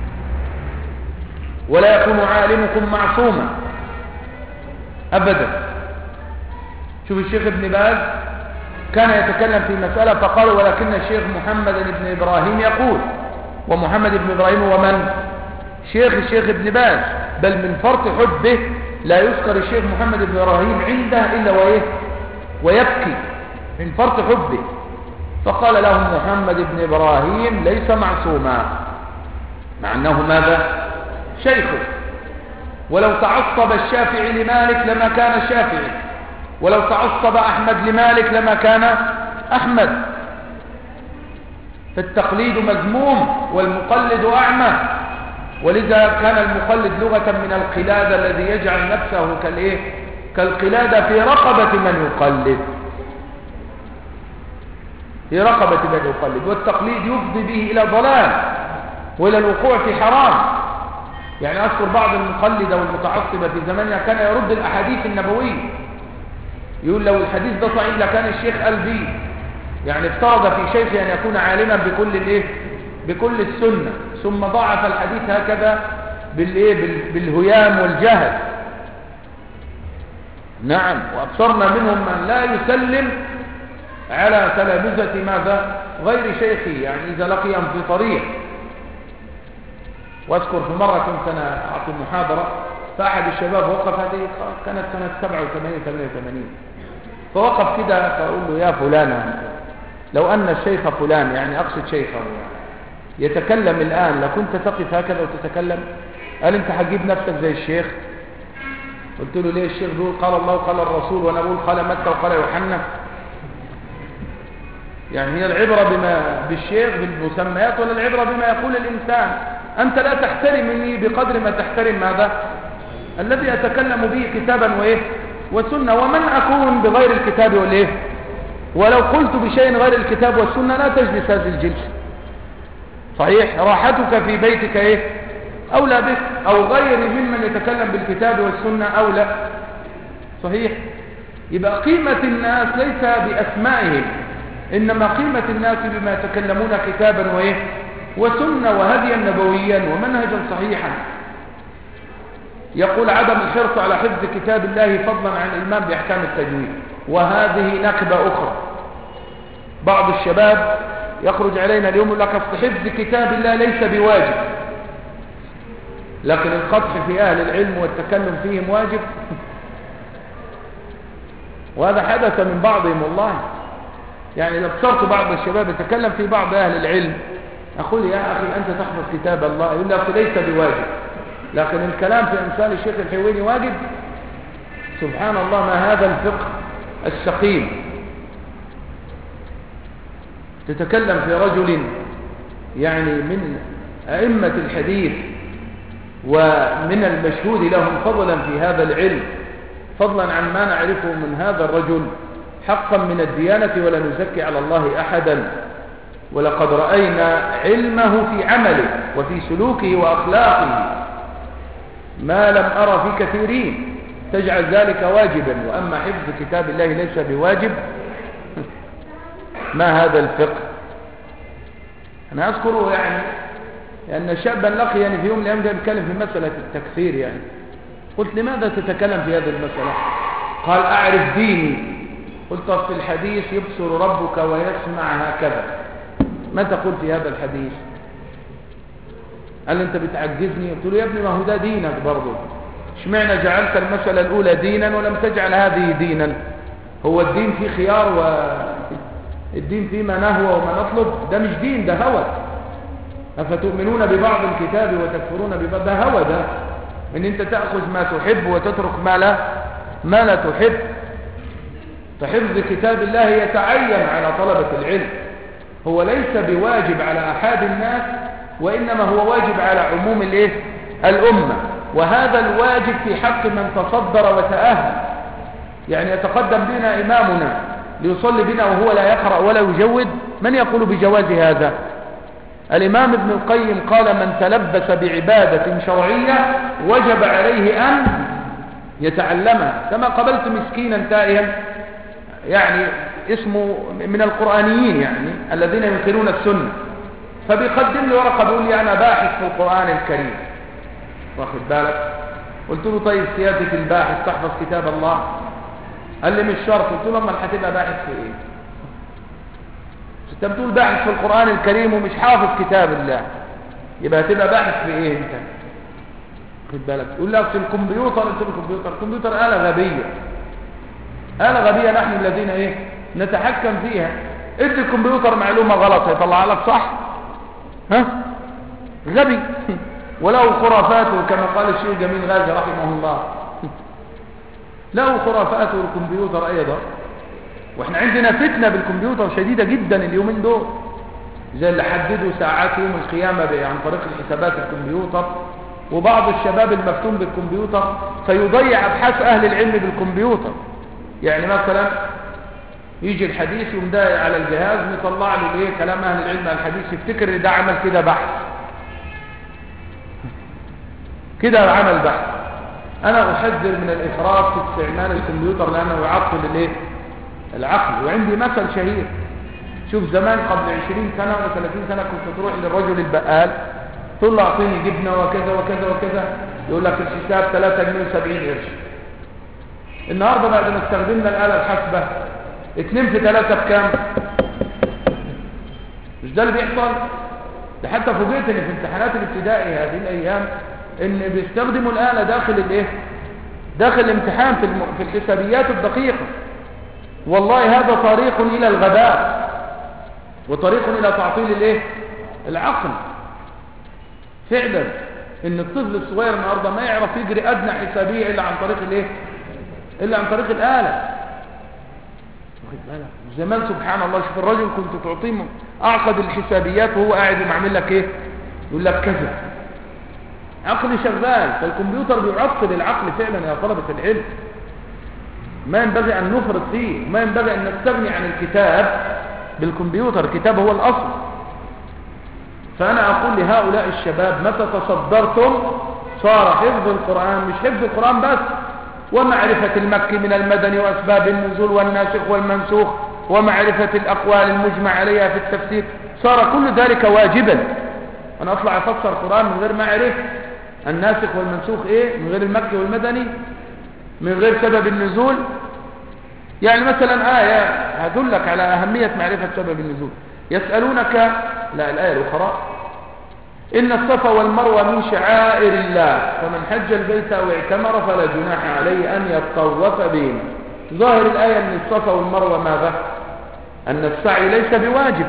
[SPEAKER 1] ولا يكون عالمكم معصوما أبدا. شوف الشيخ ابن باز كان يتكلم في مسألة فقال ولكن الشيخ محمد بن إبراهيم يقول، ومحمد بن إبراهيم هو من؟ الشيخ ابن باز، بل من فرط حبه لا يذكر الشيخ محمد بن إبراهيم عنده إلا ويبكي من فرط حبه. فقال لهم محمد بن إبراهيم ليس معصوما، مع أنه ماذا؟ شيخه. ولو تعصب الشافعي لمالك لما كان الشافعي، ولو تعصب أحمد لمالك لما كان أحمد. فالتقليد مذموم والمقلد أعمى، ولذا كان المقلد لغة من القلادة الذي يجعل نفسه كالقلادة في رقبة من يقلد، في رقبة من يقلد. والتقليد يفضي به إلى ضلال وإلى الوقوع في حرام. يعني أذكر بعض المقلدة والمتعصبة في زماننا كان يرد الأحاديث النبوية، يقول لو الحديث ده صحيح لكان الشيخ قال به، يعني افترض في شيخه أن يكون عالما بكل السنة، ثم ضاعف الحديث هكذا بالهيام والجهل. نعم، وأبصرنا منهم من لا يسلم على تلامذة ماذا؟ غير شيخه، يعني إذا لقيهم في طريق. واذكر في مرة كنت أنا أعطي محاضرة، فأحد الشباب وقف، هذه كانت سنة 87-88، فوقف كده فأقول له يا فلان لو أن الشيخ فلان، يعني أقصد شيخه، يتكلم الآن لكنت تقف هكذا وتتكلم؟ قال أنت هتجيب نفسك زي الشيخ؟ قلت له ليه؟ الشيخ بيقول قال الله وقال الرسول، وأنا أقول قال متى وقال يوحنا. يعني هي العبرة بالشيخ بالمسميات ولا العبرة بما يقول الإنسان؟ أنت لا تحترمني بقدر ما تحترم ماذا؟ الذي أتكلم به كتابا وسنة. ومن أكون بغير الكتاب ولو قلت بشيء غير الكتاب والسنة لا تجلس هذه الجلسة. صحيح، راحتك في بيتك أولى بك، أو غير ممن يتكلم بالكتاب والسنة أولى. صحيح. يبقى قيمة الناس ليس بأسمائهم، إنما قيمة الناس بما يتكلمون كتابا وسنة وهديا نبويا ومنهجا صحيحا. يقول عدم الحرص على حفظ كتاب الله فضلا عن الإلمام بأحكام التجويد، وهذه نكبة أخرى. بعض الشباب يخرج علينا اليوم يقول لك حفظ كتاب الله ليس بواجب، لكن القدح في أهل العلم والتكلم فيهم واجب. وهذا حدث من بعضهم والله. يعني لو ابصرت بعض الشباب يتكلم في بعض أهل العلم، أقول يا أخي أنت تحفظ كتاب الله، يقول لك ليس بواجب، لكن الكلام في أمثال الشيخ الحويني واجب. سبحان الله، ما هذا الفقه السقيم. تتكلم في رجل يعني من أئمة الحديث ومن المشهود لهم فضلا في هذا العلم، فضلا عن ما نعرفه من هذا الرجل حقا من الديانة، ولا نزكي على الله أحدا. ولقد رأينا علمه في عمله وفي سلوكه وأخلاقه ما لم أرى في كثيرين، تجعل ذلك واجبا. وأما حفظ كتاب الله ليس بواجب، ما هذا الفقه؟ أنا أذكر يعني أن شابا لقي يعني في يوم من الأيام جاء يتكلم في مسألة التكفير، يعني قلت لماذا تتكلم في هذه المسألة؟ قال أعرف ديني. قلت في الحديث يبصر ربك ويسمع هكذا، ما تقول في هذا الحديث؟ قال أنت بتعجزني. قلت له يا ابني ما هو ده دينك برضه، اشمعنى جعلت المسألة الأولى دينا ولم تجعل هذه دينا؟ هو الدين فيه خيار والدين فيه ما نهوى وما نطلب؟ ده مش دين، ده هوى. أفتؤمنون ببعض الكتاب وتكفرون ببعض؟ ده هوى، ده ان انت تأخذ ما تحب وتترك ما لا تحب. فحفظ كتاب الله يتعين على طلبة العلم، هو ليس بواجب على أحد الناس، وإنما هو واجب على عموم الأمة. وهذا الواجب في حق من تصدر وتأهل. يعني يتقدم بنا إمامنا ليصلي بنا وهو لا يقرأ ولا يجود، من يقول بجواز هذا؟ الإمام ابن القيم قال من تلبس بعبادة شرعية وجب عليه أن يتعلمها. كما قبلت مسكينا تائها يعني اسمه من القرآنيين، يعني الذين ينكرون السنة، فبيقدم لي ورقة بيقول لي أنا باحث في القرآن الكريم، واخد بالك؟ قلت له طيب سيادة الباحث تحفظ كتاب الله؟ قال لي مش شرط. قلت له امال هتبقى باحث في ايه؟ انت بتقول باحث في القرآن الكريم ومش حافظ كتاب الله، يبقى هتبقى باحث في ايه انت؟ خد بالك. يقول لك في الكمبيوتر. قلت له الكمبيوتر آلة غبية، آلة غبية نحن الذين ايه نتحكم فيها. ادي الكمبيوتر معلومة غلط هيطلع لك صح؟ ها؟ غبي. ولو خرافاته كما قال الشيخ جميل غازي رحمه الله، له خرافاته الكمبيوتر ايضا. واحنا عندنا فتنة بالكمبيوتر شديدة جدا اليومين دول، زي اللي حددوا ساعات يوم القيامة عن طريق الحسابات الكمبيوتر، وبعض الشباب المفتون بالكمبيوتر فيضيع ابحاث اهل العلم بالكمبيوتر. يعني مثلا يجي الحديث يوم ده على الجهاز مطلع له ايه كلام اهل العلم على الحديث، يفتكر ان ده عمل كده بحث، كده عمل بحث. انا احذر من الافراط في استعمال الكمبيوتر لانه يعطل الايه العقل. وعندي مثل شهير، شوف زمان قبل 20 سنة ولا 30 سنة كنت تروح للرجل البقال تقول له اعطيني جبنة وكذا وكذا وكذا، يقول لك الحساب 3 جنيه و70 قرش. النهاردة بعد ما استخدمنا الآلة الحاسبة 2 في 3 بكام؟ مش ده اللي بيحصل؟ ده حتى فوجئت ان في امتحانات الابتدائي هذه الايام ان بيستخدموا الآلة داخل الايه داخل الامتحان في الحسابيات الدقيقة. والله هذا طريق الى الغباء وطريق الى تعطيل الايه العقل. فعلا ان الطفل الصغير النهارده ما يعرف يجري ادنى حسابيه الا عن طريق الايه الا عن طريق الآلة. واخد بالك؟ زمان سبحان الله شوف الرجل كنت تعطيه اعقد الحسابيات وهو قاعد ومعمل لك ايه يقول لك كذا، عقل شغال. فالكمبيوتر بيعطل العقل فعلا يا طلبة العلم، ما ينبغي ان نفرط فيه، ما ينبغي ان نستغني عن الكتاب بالكمبيوتر. الكتاب هو الاصل. فانا اقول لهؤلاء الشباب متى تصدرتم صار حفظ القرآن مش حفظ القرآن بس، ومعرفة المكي من المدني واسباب النزول والناسخ والمنسوخ ومعرفة الاقوال المجمع عليها في التفسير، صار كل ذلك واجبا. انا اطلع افسر القرآن من غير ما اعرف الناسخ والمنسوخ ايه، من غير المكي والمدني، من غير سبب النزول. يعني مثلا آية هدلك على أهمية معرفة سبب النزول. يسألونك، لا الآية الأخرى، إن الصفا والمروة من شعائر الله فمن حج البيت أو اعتمر فلا جناح عليه أن يطوف بهما. ظاهر الآية أن الصفا والمروة ماذا؟ أن السعي ليس بواجب.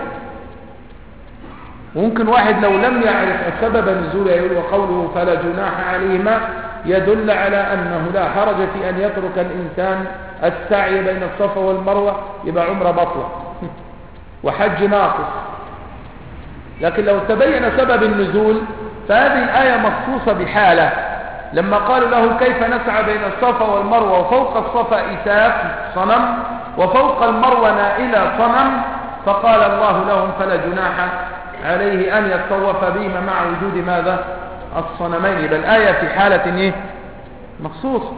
[SPEAKER 1] ممكن واحد لو لم يعرف سبب النزول يقول وقوله فلا جناح عليهما يدل على أنه لا حرج في أن يترك الإنسان السعي بين الصفا والمروة، يبقى عمره بطلة وحج ناقص. لكن لو تبين سبب النزول فهذه الآية مخصوصة بحالة، لما قالوا له كيف نسعى بين الصفا والمروة وفوق الصفا إساف صنم وفوق المروة نائلة صنم، فقال الله لهم فلا جناح عليه أن يطوف بهما مع وجود ماذا؟ الصنمين. بل الآية في حالة إيه؟ مخصوصة.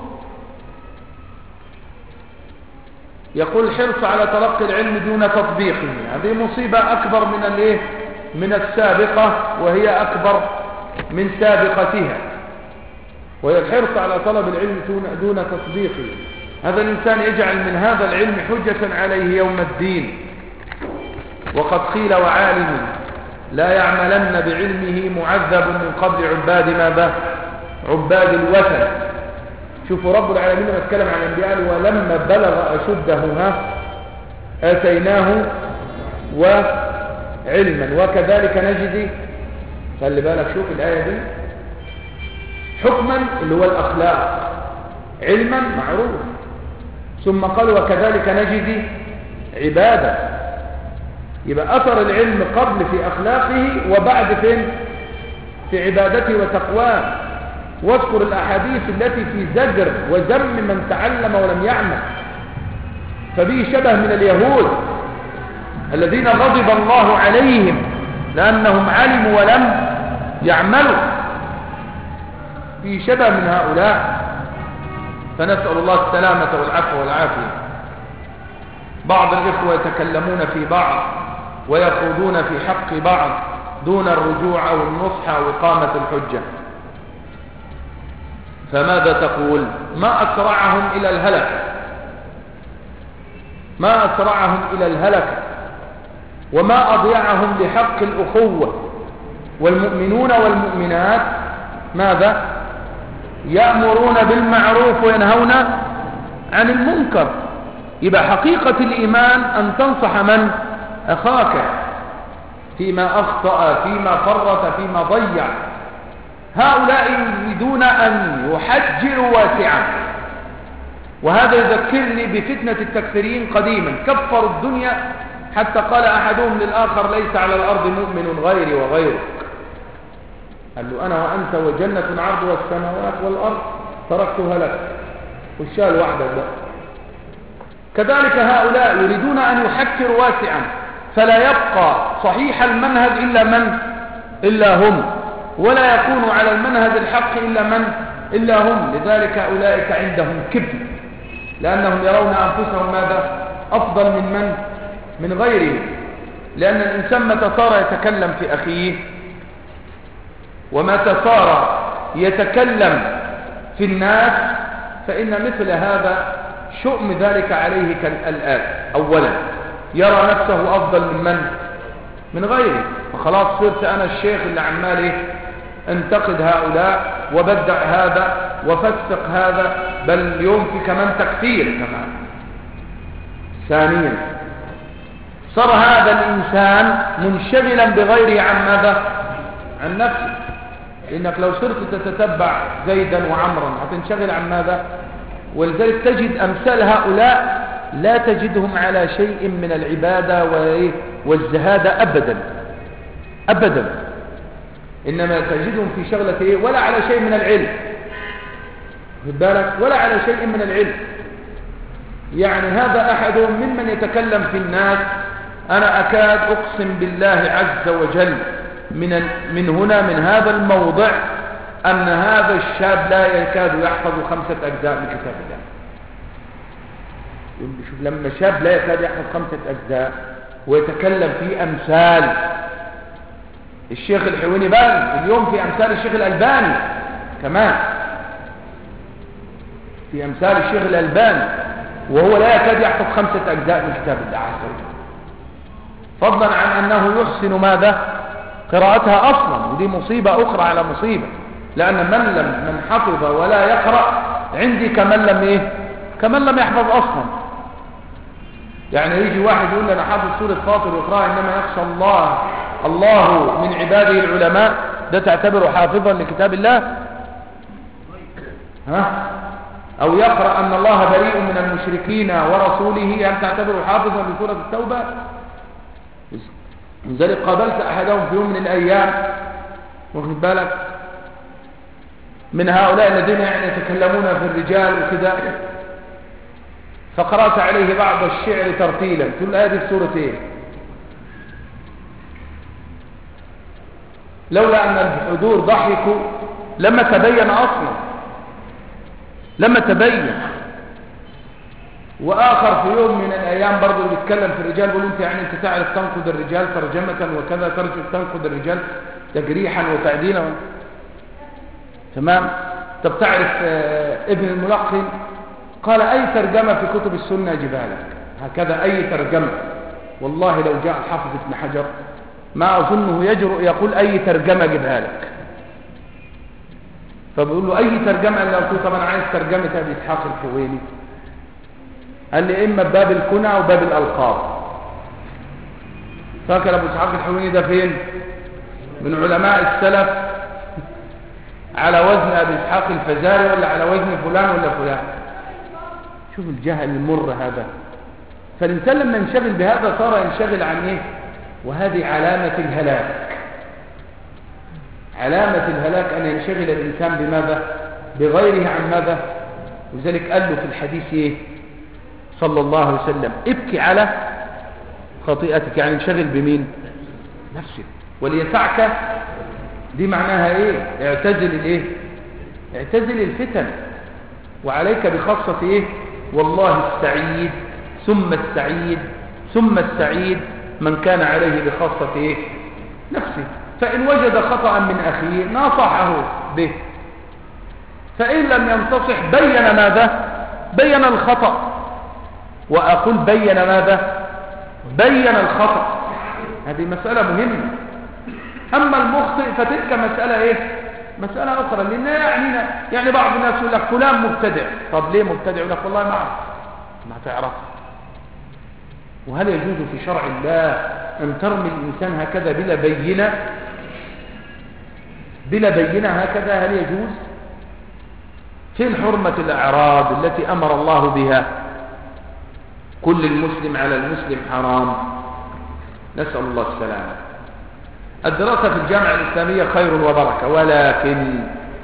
[SPEAKER 1] يقول الحرص على تلقي العلم دون تطبيقه، هذه مصيبة أكبر من الايه من السابقة، وهي أكبر من سابقتها، وهي الحرص على طلب العلم دون تطبيقه. هذا الإنسان يجعل من هذا العلم حجة عليه يوم الدين. وقد قيل وعالم لا يعملن بعلمه معذب من قبل عباد ماذا؟ عباد الوثن. شوفوا رب العالمين لما اتكلم عن الانبياء ولما بلغ اشده اتيناه وعلما وكذلك نجزي. خلي بالك شوف الايه دي، حكما اللي هو الاخلاق، علما معروف، ثم قال وكذلك نجزي عباده. يبقى اثر العلم قبل في اخلاقه وبعد فين؟ في عبادته وتقواه. واذكر الأحاديث التي في زجر وذم من تعلم ولم يعمل، فبه شبه من اليهود الذين غضب الله عليهم لأنهم علموا ولم يعملوا، فيه شبه من هؤلاء. فنسأل الله السلامة والعفو والعافية. بعض الإخوة يتكلمون في بعض ويخوضون في حق بعض دون الرجوع أو النصح أو إقامة الحجة. فماذا تقول؟ ما أسرعهم إلى الهلك، ما أسرعهم إلى الهلك، وما أضيعهم لحق الأخوة. والمؤمنون والمؤمنات ماذا؟ يأمرون بالمعروف وينهون عن المنكر. يبقى حقيقة الإيمان أن تنصح من؟ أخاك فيما أخطأ، فيما فرط، فيما ضيع. هؤلاء يريدون أن يحجروا واسعا، وهذا يذكرني بفتنة التكفيرين قديما. كفروا الدنيا حتى قال أحدهم للآخر: ليس على الأرض مؤمن غيري وغيرك. قال له: أنا وأنت وجنة عرضها السماوات والأرض تركتها لك، والشال وحدك بقى. كذلك هؤلاء يريدون أن يحكروا واسعا، فلا يبقى صحيح المنهج إلا هم، ولا يكون على المنهج الحق إلا هم. لذلك أولئك عندهم كبر، لأنهم يرون أنفسهم ماذا؟ أفضل من غيرهم. لأن الإنسان متى صار يتكلم في أخيه، ومتى صار يتكلم في الناس، فإن مثل هذا شؤم ذلك عليه كالآن. أولا يرى نفسه أفضل من غيره، فخلاص صرت أنا الشيخ اللي عمال انتقد هؤلاء وبدع هذا وفسق هذا، بل اليوم في كمان تكفير كمان. ثانيا صار هذا الإنسان منشغلا بغيره عن ماذا؟ عن نفسه. لأنك لو صرت تتتبع زيدا وعمرا هتنشغل عن ماذا؟ ولذلك تجد أمثال هؤلاء لا تجدهم على شيء من العبادة والزهادة أبدا، إنما تجدهم في شغلة ولا على شيء من العلم. خد بالك، ولا على شيء من العلم. يعني هذا أحدهم ممن يتكلم في الناس. أنا أكاد أقسم بالله عز وجل من هنا من هذا الموضع أن هذا الشاب لا يكاد يحفظ 5 أجزاء من كتاب الله. شوف، لما شاب لا يكاد يحفظ 5 أجزاء ويتكلم في أمثال الشيخ الحويني، بل اليوم في أمثال الشيخ الألباني كمان، في أمثال الشيخ الألباني، وهو لا يكاد يحفظ 5 أجزاء من كتاب الله عز وجل، فضلا عن أنه يحسن ماذا؟ قراءتها أصلا. ودي مصيبة أخرى على مصيبة، لأن من حفظ ولا يقرأ عندي كمن لم يحفظ أصلا. يعني يجي واحد يقول لي أنا حافظ سورة فاطر ويقرأ إنما يخشى الله من عباده العلماء، ده تعتبره حافظا لكتاب الله؟ أو يقرأ أن الله بريء من المشركين ورسوله، هل تعتبره حافظا لسورة التوبة؟ لذلك قابلت أحدهم في يوم من الأيام، واخد بالك، من هؤلاء الذين يعني يتكلمون في الرجال وكذا، فقرأت عليه بعض الشعر ترتيلا. تقول هذه السورة ايه؟ لولا أن الحضور ضحكوا لما تبين أصلا، لما تبين. وآخر في يوم من الأيام برضو اللي بيتكلم في الرجال بيقول أنت يعني أنت تعرف تنقد الرجال ترجمة وكذا، تنقد الرجال تجريحا وتعديلا، تمام؟ طب تعرف ابن الملقن قال أي ترجمة في كتب السنة جبها لك، هكذا أي ترجمة. والله لو جاء الحافظ ابن حجر ما أظنه يجرؤ يقول أي ترجمة جبها لك. فبقول له أي ترجمة؟ اللي قلت طبعا عايز ترجمة أبي إسحاق الحويني. قال لي إما باب الكنى أو باب الألقاب. فاكر أبو إسحاق الحويني ده فين؟ من علماء السلف، على وزن أبي إسحاق الفزاري ولا على وزن فلان ولا فلان. شوف الجهل المر هذا. فالإنسان لما ينشغل بهذا صار ينشغل عن إيه؟ وهذه علامة الهلاك. علامة الهلاك أن ينشغل الإنسان بماذا؟ بغيره عن ماذا؟ وذلك قال له في الحديث إيه؟ صلى الله عليه وسلم ابكي على خطيئتك، يعني انشغل بمين؟ نفسك. وليسعك دي معناها إيه؟ اعتزل الإيه؟ اعتزل الفتن، وعليك بخاصة إيه؟ والله السعيد ثم السعيد ثم السعيد من كان عليه بخاصة إيه؟ نفسه. فإن وجد خطأ من أخيه نصحه به، فإن لم ينتصح بين ماذا؟ بين الخطأ. وأقول بين ماذا؟ بين الخطأ. هذه مسألة مهمة. أما المخطئ فتلك مسألة إيه؟ مسألة أخرى. لأن يعني بعض الناس يقول لك فلان مبتدع. طب ليه مبتدع؟ يقول لك والله ما أعرف. ما تعرف. وهل يجوز في شرع الله أن ترمي الإنسان هكذا بلا بينة؟ بلا بينة هكذا هل يجوز؟ فين حرمة الأعراض التي أمر الله بها؟ كل المسلم على المسلم حرام. نسأل الله السلامة. الدراسة في الجامعة الإسلامية خير وبركة، ولكن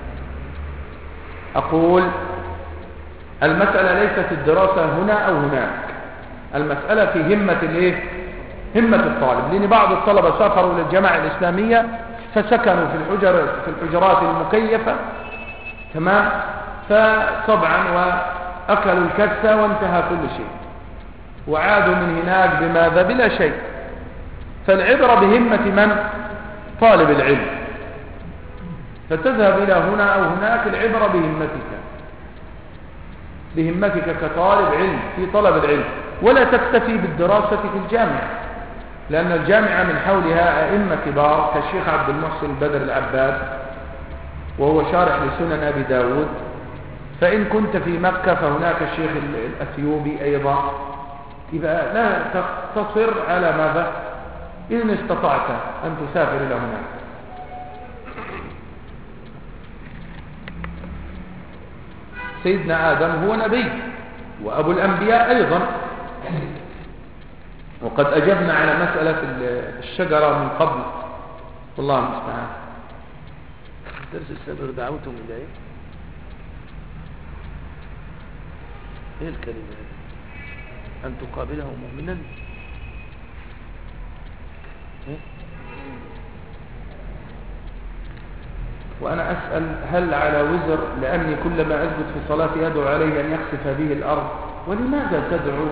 [SPEAKER 1] أقول المسألة ليست الدراسة هنا أو هناك، المسألة في همة الايه؟ همة الطالب. لأن بعض الطلبة سافروا إلى الجامعة الإسلامية فسكنوا في الحجرات المكيفة، تمام، فطبعا وأكلوا الكسة وانتهى كل شيء، وعادوا من هناك بماذا؟ بلا شيء. فالعبرة بهمة من؟ طالب العلم. فتذهب إلى هنا أو هناك، العبرة بهمتك كطالب علم في طلب العلم، ولا تكتفي بالدراسة في الجامعة، لأن الجامعة من حولها أئمة كبار كالشيخ عبد المحسن البدر العباد وهو شارح لسنن أبي داود. فإن كنت في مكة فهناك الشيخ الأثيوبي أيضا. يبقى لا تقتصر على ماذا؟ إن استطعت أن تسافر إلى هناك. سيدنا آدم هو نبي وأبو الأنبياء أيضا. وقد أجبنا على مسألة الشجرة من قبل، والله المستعان.
[SPEAKER 2] الدرس السابق دعوتهم إلى إيه الكلمة؟ أن تقابله مؤمنا.
[SPEAKER 1] وأنا أسأل هل على وزر لأني كلما أثبت في صلاتي أدعو عليه أن يخسف به الأرض؟ ولماذا تدعو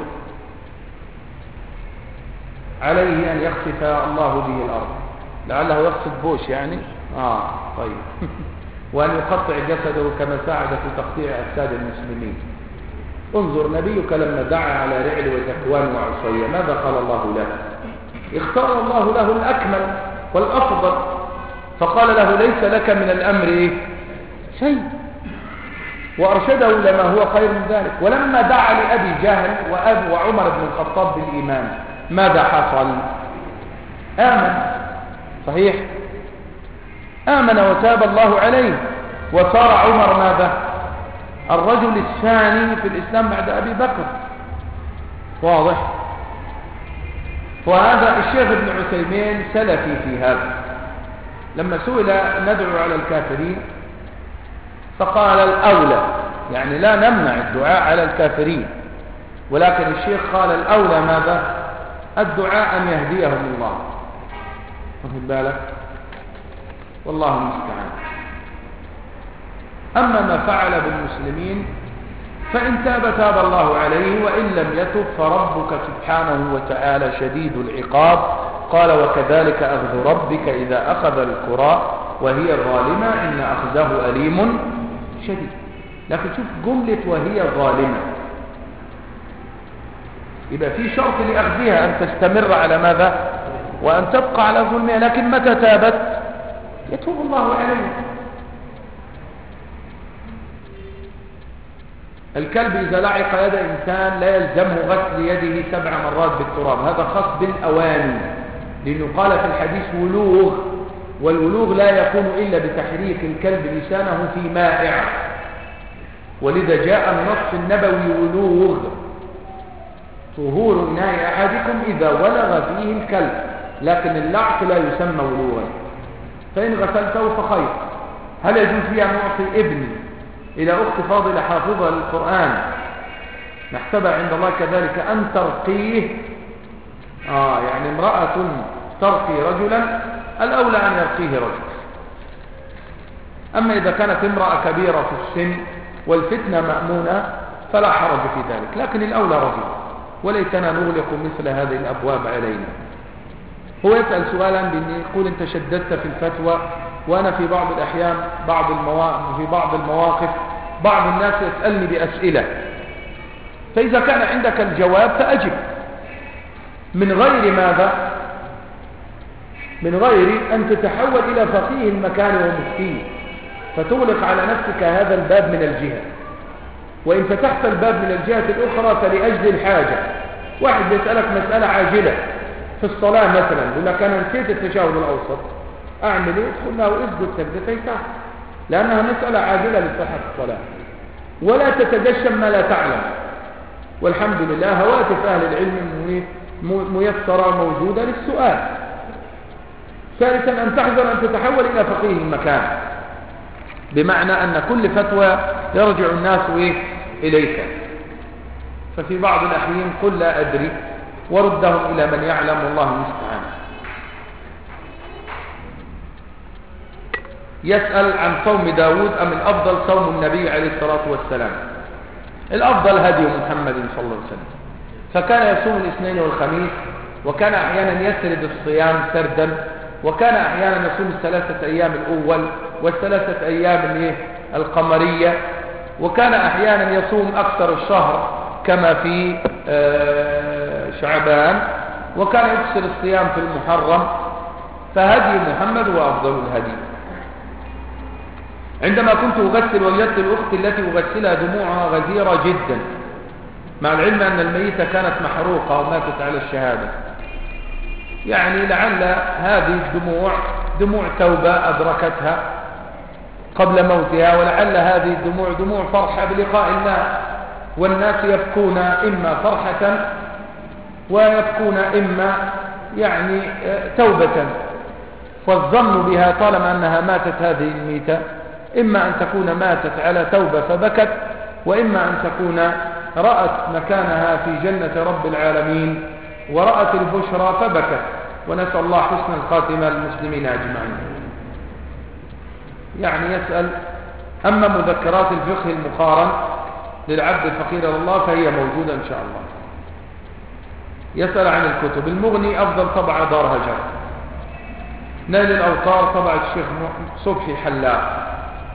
[SPEAKER 1] عليه أن يخسف الله به الأرض؟ لعله يقصد بوش يعني. طيب. وأن يقطع جسده كما ساعد في تقطيع أجساد المسلمين. انظر نبيك لما دعا على رعل وذكوان وعصية ماذا قال الله له؟ اختار الله له الأكمل والأفضل، فقال له ليس لك من الأمر شيء، وأرشده لما هو خير من ذلك. ولما دعا لأبي جهل وعمر بن الخطاب بالإيمان ماذا حصل؟ آمن. صحيح، آمن وتاب الله عليه، وصار عمر ماذا؟ الرجل الثاني في الإسلام بعد أبي بكر. واضح؟ وهذا الشيخ ابن عثيمين سلفي في هذا. لما سئل ندعو على الكافرين فقال الأولى، يعني لا نمنع الدعاء على الكافرين، ولكن الشيخ قال الأولى ماذا؟ الدعاء أن يهديهم الله. واخد بالك؟ والله المستعان. أما ما فعل بالمسلمين فإن تاب تاب الله عليه، وإن لم يتب فربك سبحانه وتعالى شديد العقاب. قال وكذلك أخذ ربك إذا أخذ القرى وهي ظالمة إن أخذه أليم شديد. لكن شوف جملة وهي ظالمة، يبقى في شرط لأخذها أن تستمر على ماذا؟ وأن تبقى على ظلمها. لكن متى تابت يتوب الله عليه. الكلب إذا لعق يد إنسان لا يلزمه غسل يده 7 مرات بالتراب، هذا خاص بالأواني، لأنه قال في الحديث ولوغ، والولوغ لا يكون إلا بتحريك الكلب لسانه في مائع، ولذا جاء النص النبوي ولوغ طهور إناء أحدكم إذا ولغ فيه الكلب، لكن اللعق لا يسمى ولوغا. فإن غسلته فخير. هل يجوز لي أن أعطي ابني إلى أخت فاضلة حافظة للقرآن نحسبها عند الله كذلك أن ترقيه؟ يعني امرأة ترقي رجلا الأولى أن يرقيه رجل. أما إذا كانت امرأة كبيرة في السن والفتنة مأمونة فلا حرج في ذلك، لكن الأولى رجل، وليتنا نغلق مثل هذه الأبواب علينا. هو يسأل سؤالا بأن يقول أنت شددت في الفتوى، وأنا في بعض الأحيان في بعض المواقف بعض الناس يسألني بأسئلة، فإذا كان عندك الجواب فأجب من غير ماذا؟ من غير أن تتحول إلى فقيه المكان ومفتيه فتغلق على نفسك هذا الباب من الجهة. وإن فتحت الباب من الجهة الأخرى فلأجل الحاجة، واحد يسألك مسألة عاجلة في الصلاة مثلا، يقول لك أنا نسيت التشهد الأوسط أعمل إيه؟ تقول له اسجد سجدتين سهو، لأنها مسألة عاجلة لصحة الصلاة، ولا تتجشم ما لا تعلم. والحمد لله هواتف أهل العلم ميسرة موجودة للسؤال. ثالثا أن تحذر أن تتحول إلى فقيه المكان، بمعنى أن كل فتوى يرجع الناس إليك، ففي بعض الأحيان قل لا أدري وردهم إلى من يعلم والله المستعان. يسأل عن صوم داود أم الأفضل صوم النبي عليه الصلاة والسلام؟ الأفضل هدي محمد صلى الله عليه وسلم، فكان يصوم الاثنين والخميس، وكان أحيانا يسرد الصيام سردا، وكان أحيانا يصوم الثلاثة أيام الأول والثلاثة أيام القمرية، وكان أحيانا يصوم أكثر الشهر كما في شعبان، وكان يكسر الصيام في المحرم، فهدي محمد هو أفضل الهدي. عندما كنت أغسل وجدت الأخت التي أغسلها دموعها غزيرة جدا، مع العلم أن الميتة كانت محروقة وماتت على الشهادة، يعني لعل هذه الدموع دموع توبة أدركتها قبل موتها، ولعل هذه الدموع دموع فرحة بلقاء الله، والناس يبكون إما فرحة ويبكون إما يعني توبة، فالظن بها طالما أنها ماتت هذه الميتة إما أن تكون ماتت على توبة فبكت، وإما أن تكون رأت مكانها في جنة رب العالمين ورأت البشرى فبكت، ونسأل الله حسن الخاتمة للمسلمين أجمعين. يعني يسأل أما مذكرات الفقه المقارن للعبد الفقير إلى الله فهي موجودة إن شاء الله. يسأل عن الكتب. المغني أفضل طبعة دار هجر، نيل الأوطار طبعة الشيخ صبحي حلاق،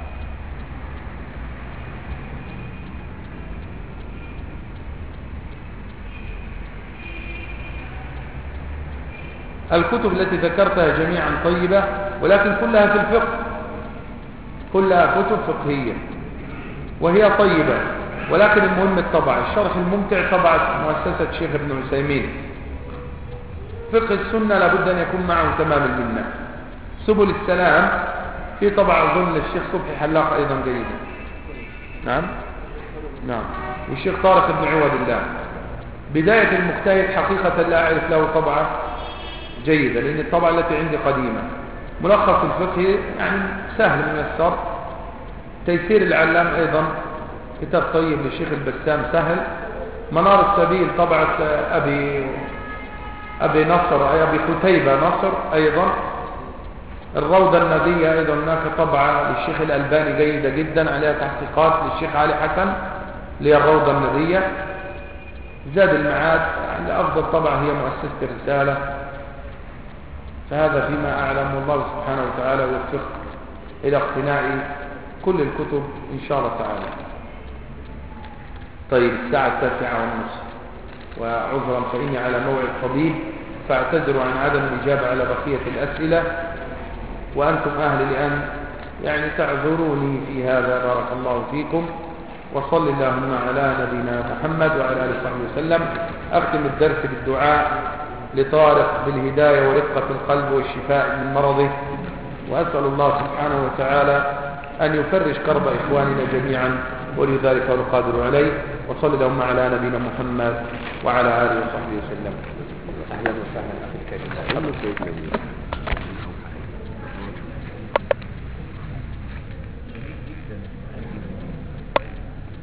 [SPEAKER 1] الكتب التي ذكرتها جميعا طيبة، ولكن كلها في الفقه، كلها كتب فقهية وهي طيبة، ولكن المهم الطبع. الشرح الممتع طبعة مؤسسة الشيخ ابن عثيمين. فقه السنة لابد أن يكون معه تمام المنة. سبل السلام في طبع أظن للشيخ صبحي حلاق أيضا جيدة. نعم نعم. والشيخ طارق بن عوض الله. بداية المجتهد حقيقة لا أعرف له طبعة جيدة، لأن الطبعة التي عندي قديمة. ملخص الفقه يعني سهل ميسر. تيسير العلام أيضا كتاب طيب للشيخ البسام سهل. منار السبيل طبعة أبي نصر أي أبي قتيبة نصر أيضا. الروضة الندية أيضا هناك طبعة للشيخ الألباني جيدة جدا، عليها تحقيقات للشيخ علي حسن اللي هي الروضة الندية. زاد المعاد يعني أفضل طبعة هي مؤسسة الرسالة. فهذا فيما أعلم، والله سبحانه وتعالى يوفق إلى اقتناء كل الكتب إن شاء الله تعالى. طيب الساعة 9:30، وعذرا فإني على موعد طبيب، فاعتذر عن عدم الإجابة على بقية الأسئلة، وأنتم أهل لأن يعني تعذروني في هذا. بارك الله فيكم، وصل اللهم على نبينا محمد وعلى آله وصحبه وسلم. أختم الدرس بالدعاء لطارق بالهداية ورقة القلب والشفاء من مرضه، وأسأل الله سبحانه وتعالى أن يفرج كرب إخواننا جميعا، ولذلك القادر عليه. وصل اللهم على نبينا محمد وعلى آله وصحبه وسلم.
[SPEAKER 2] أهلا وسهلا أخي الكريم.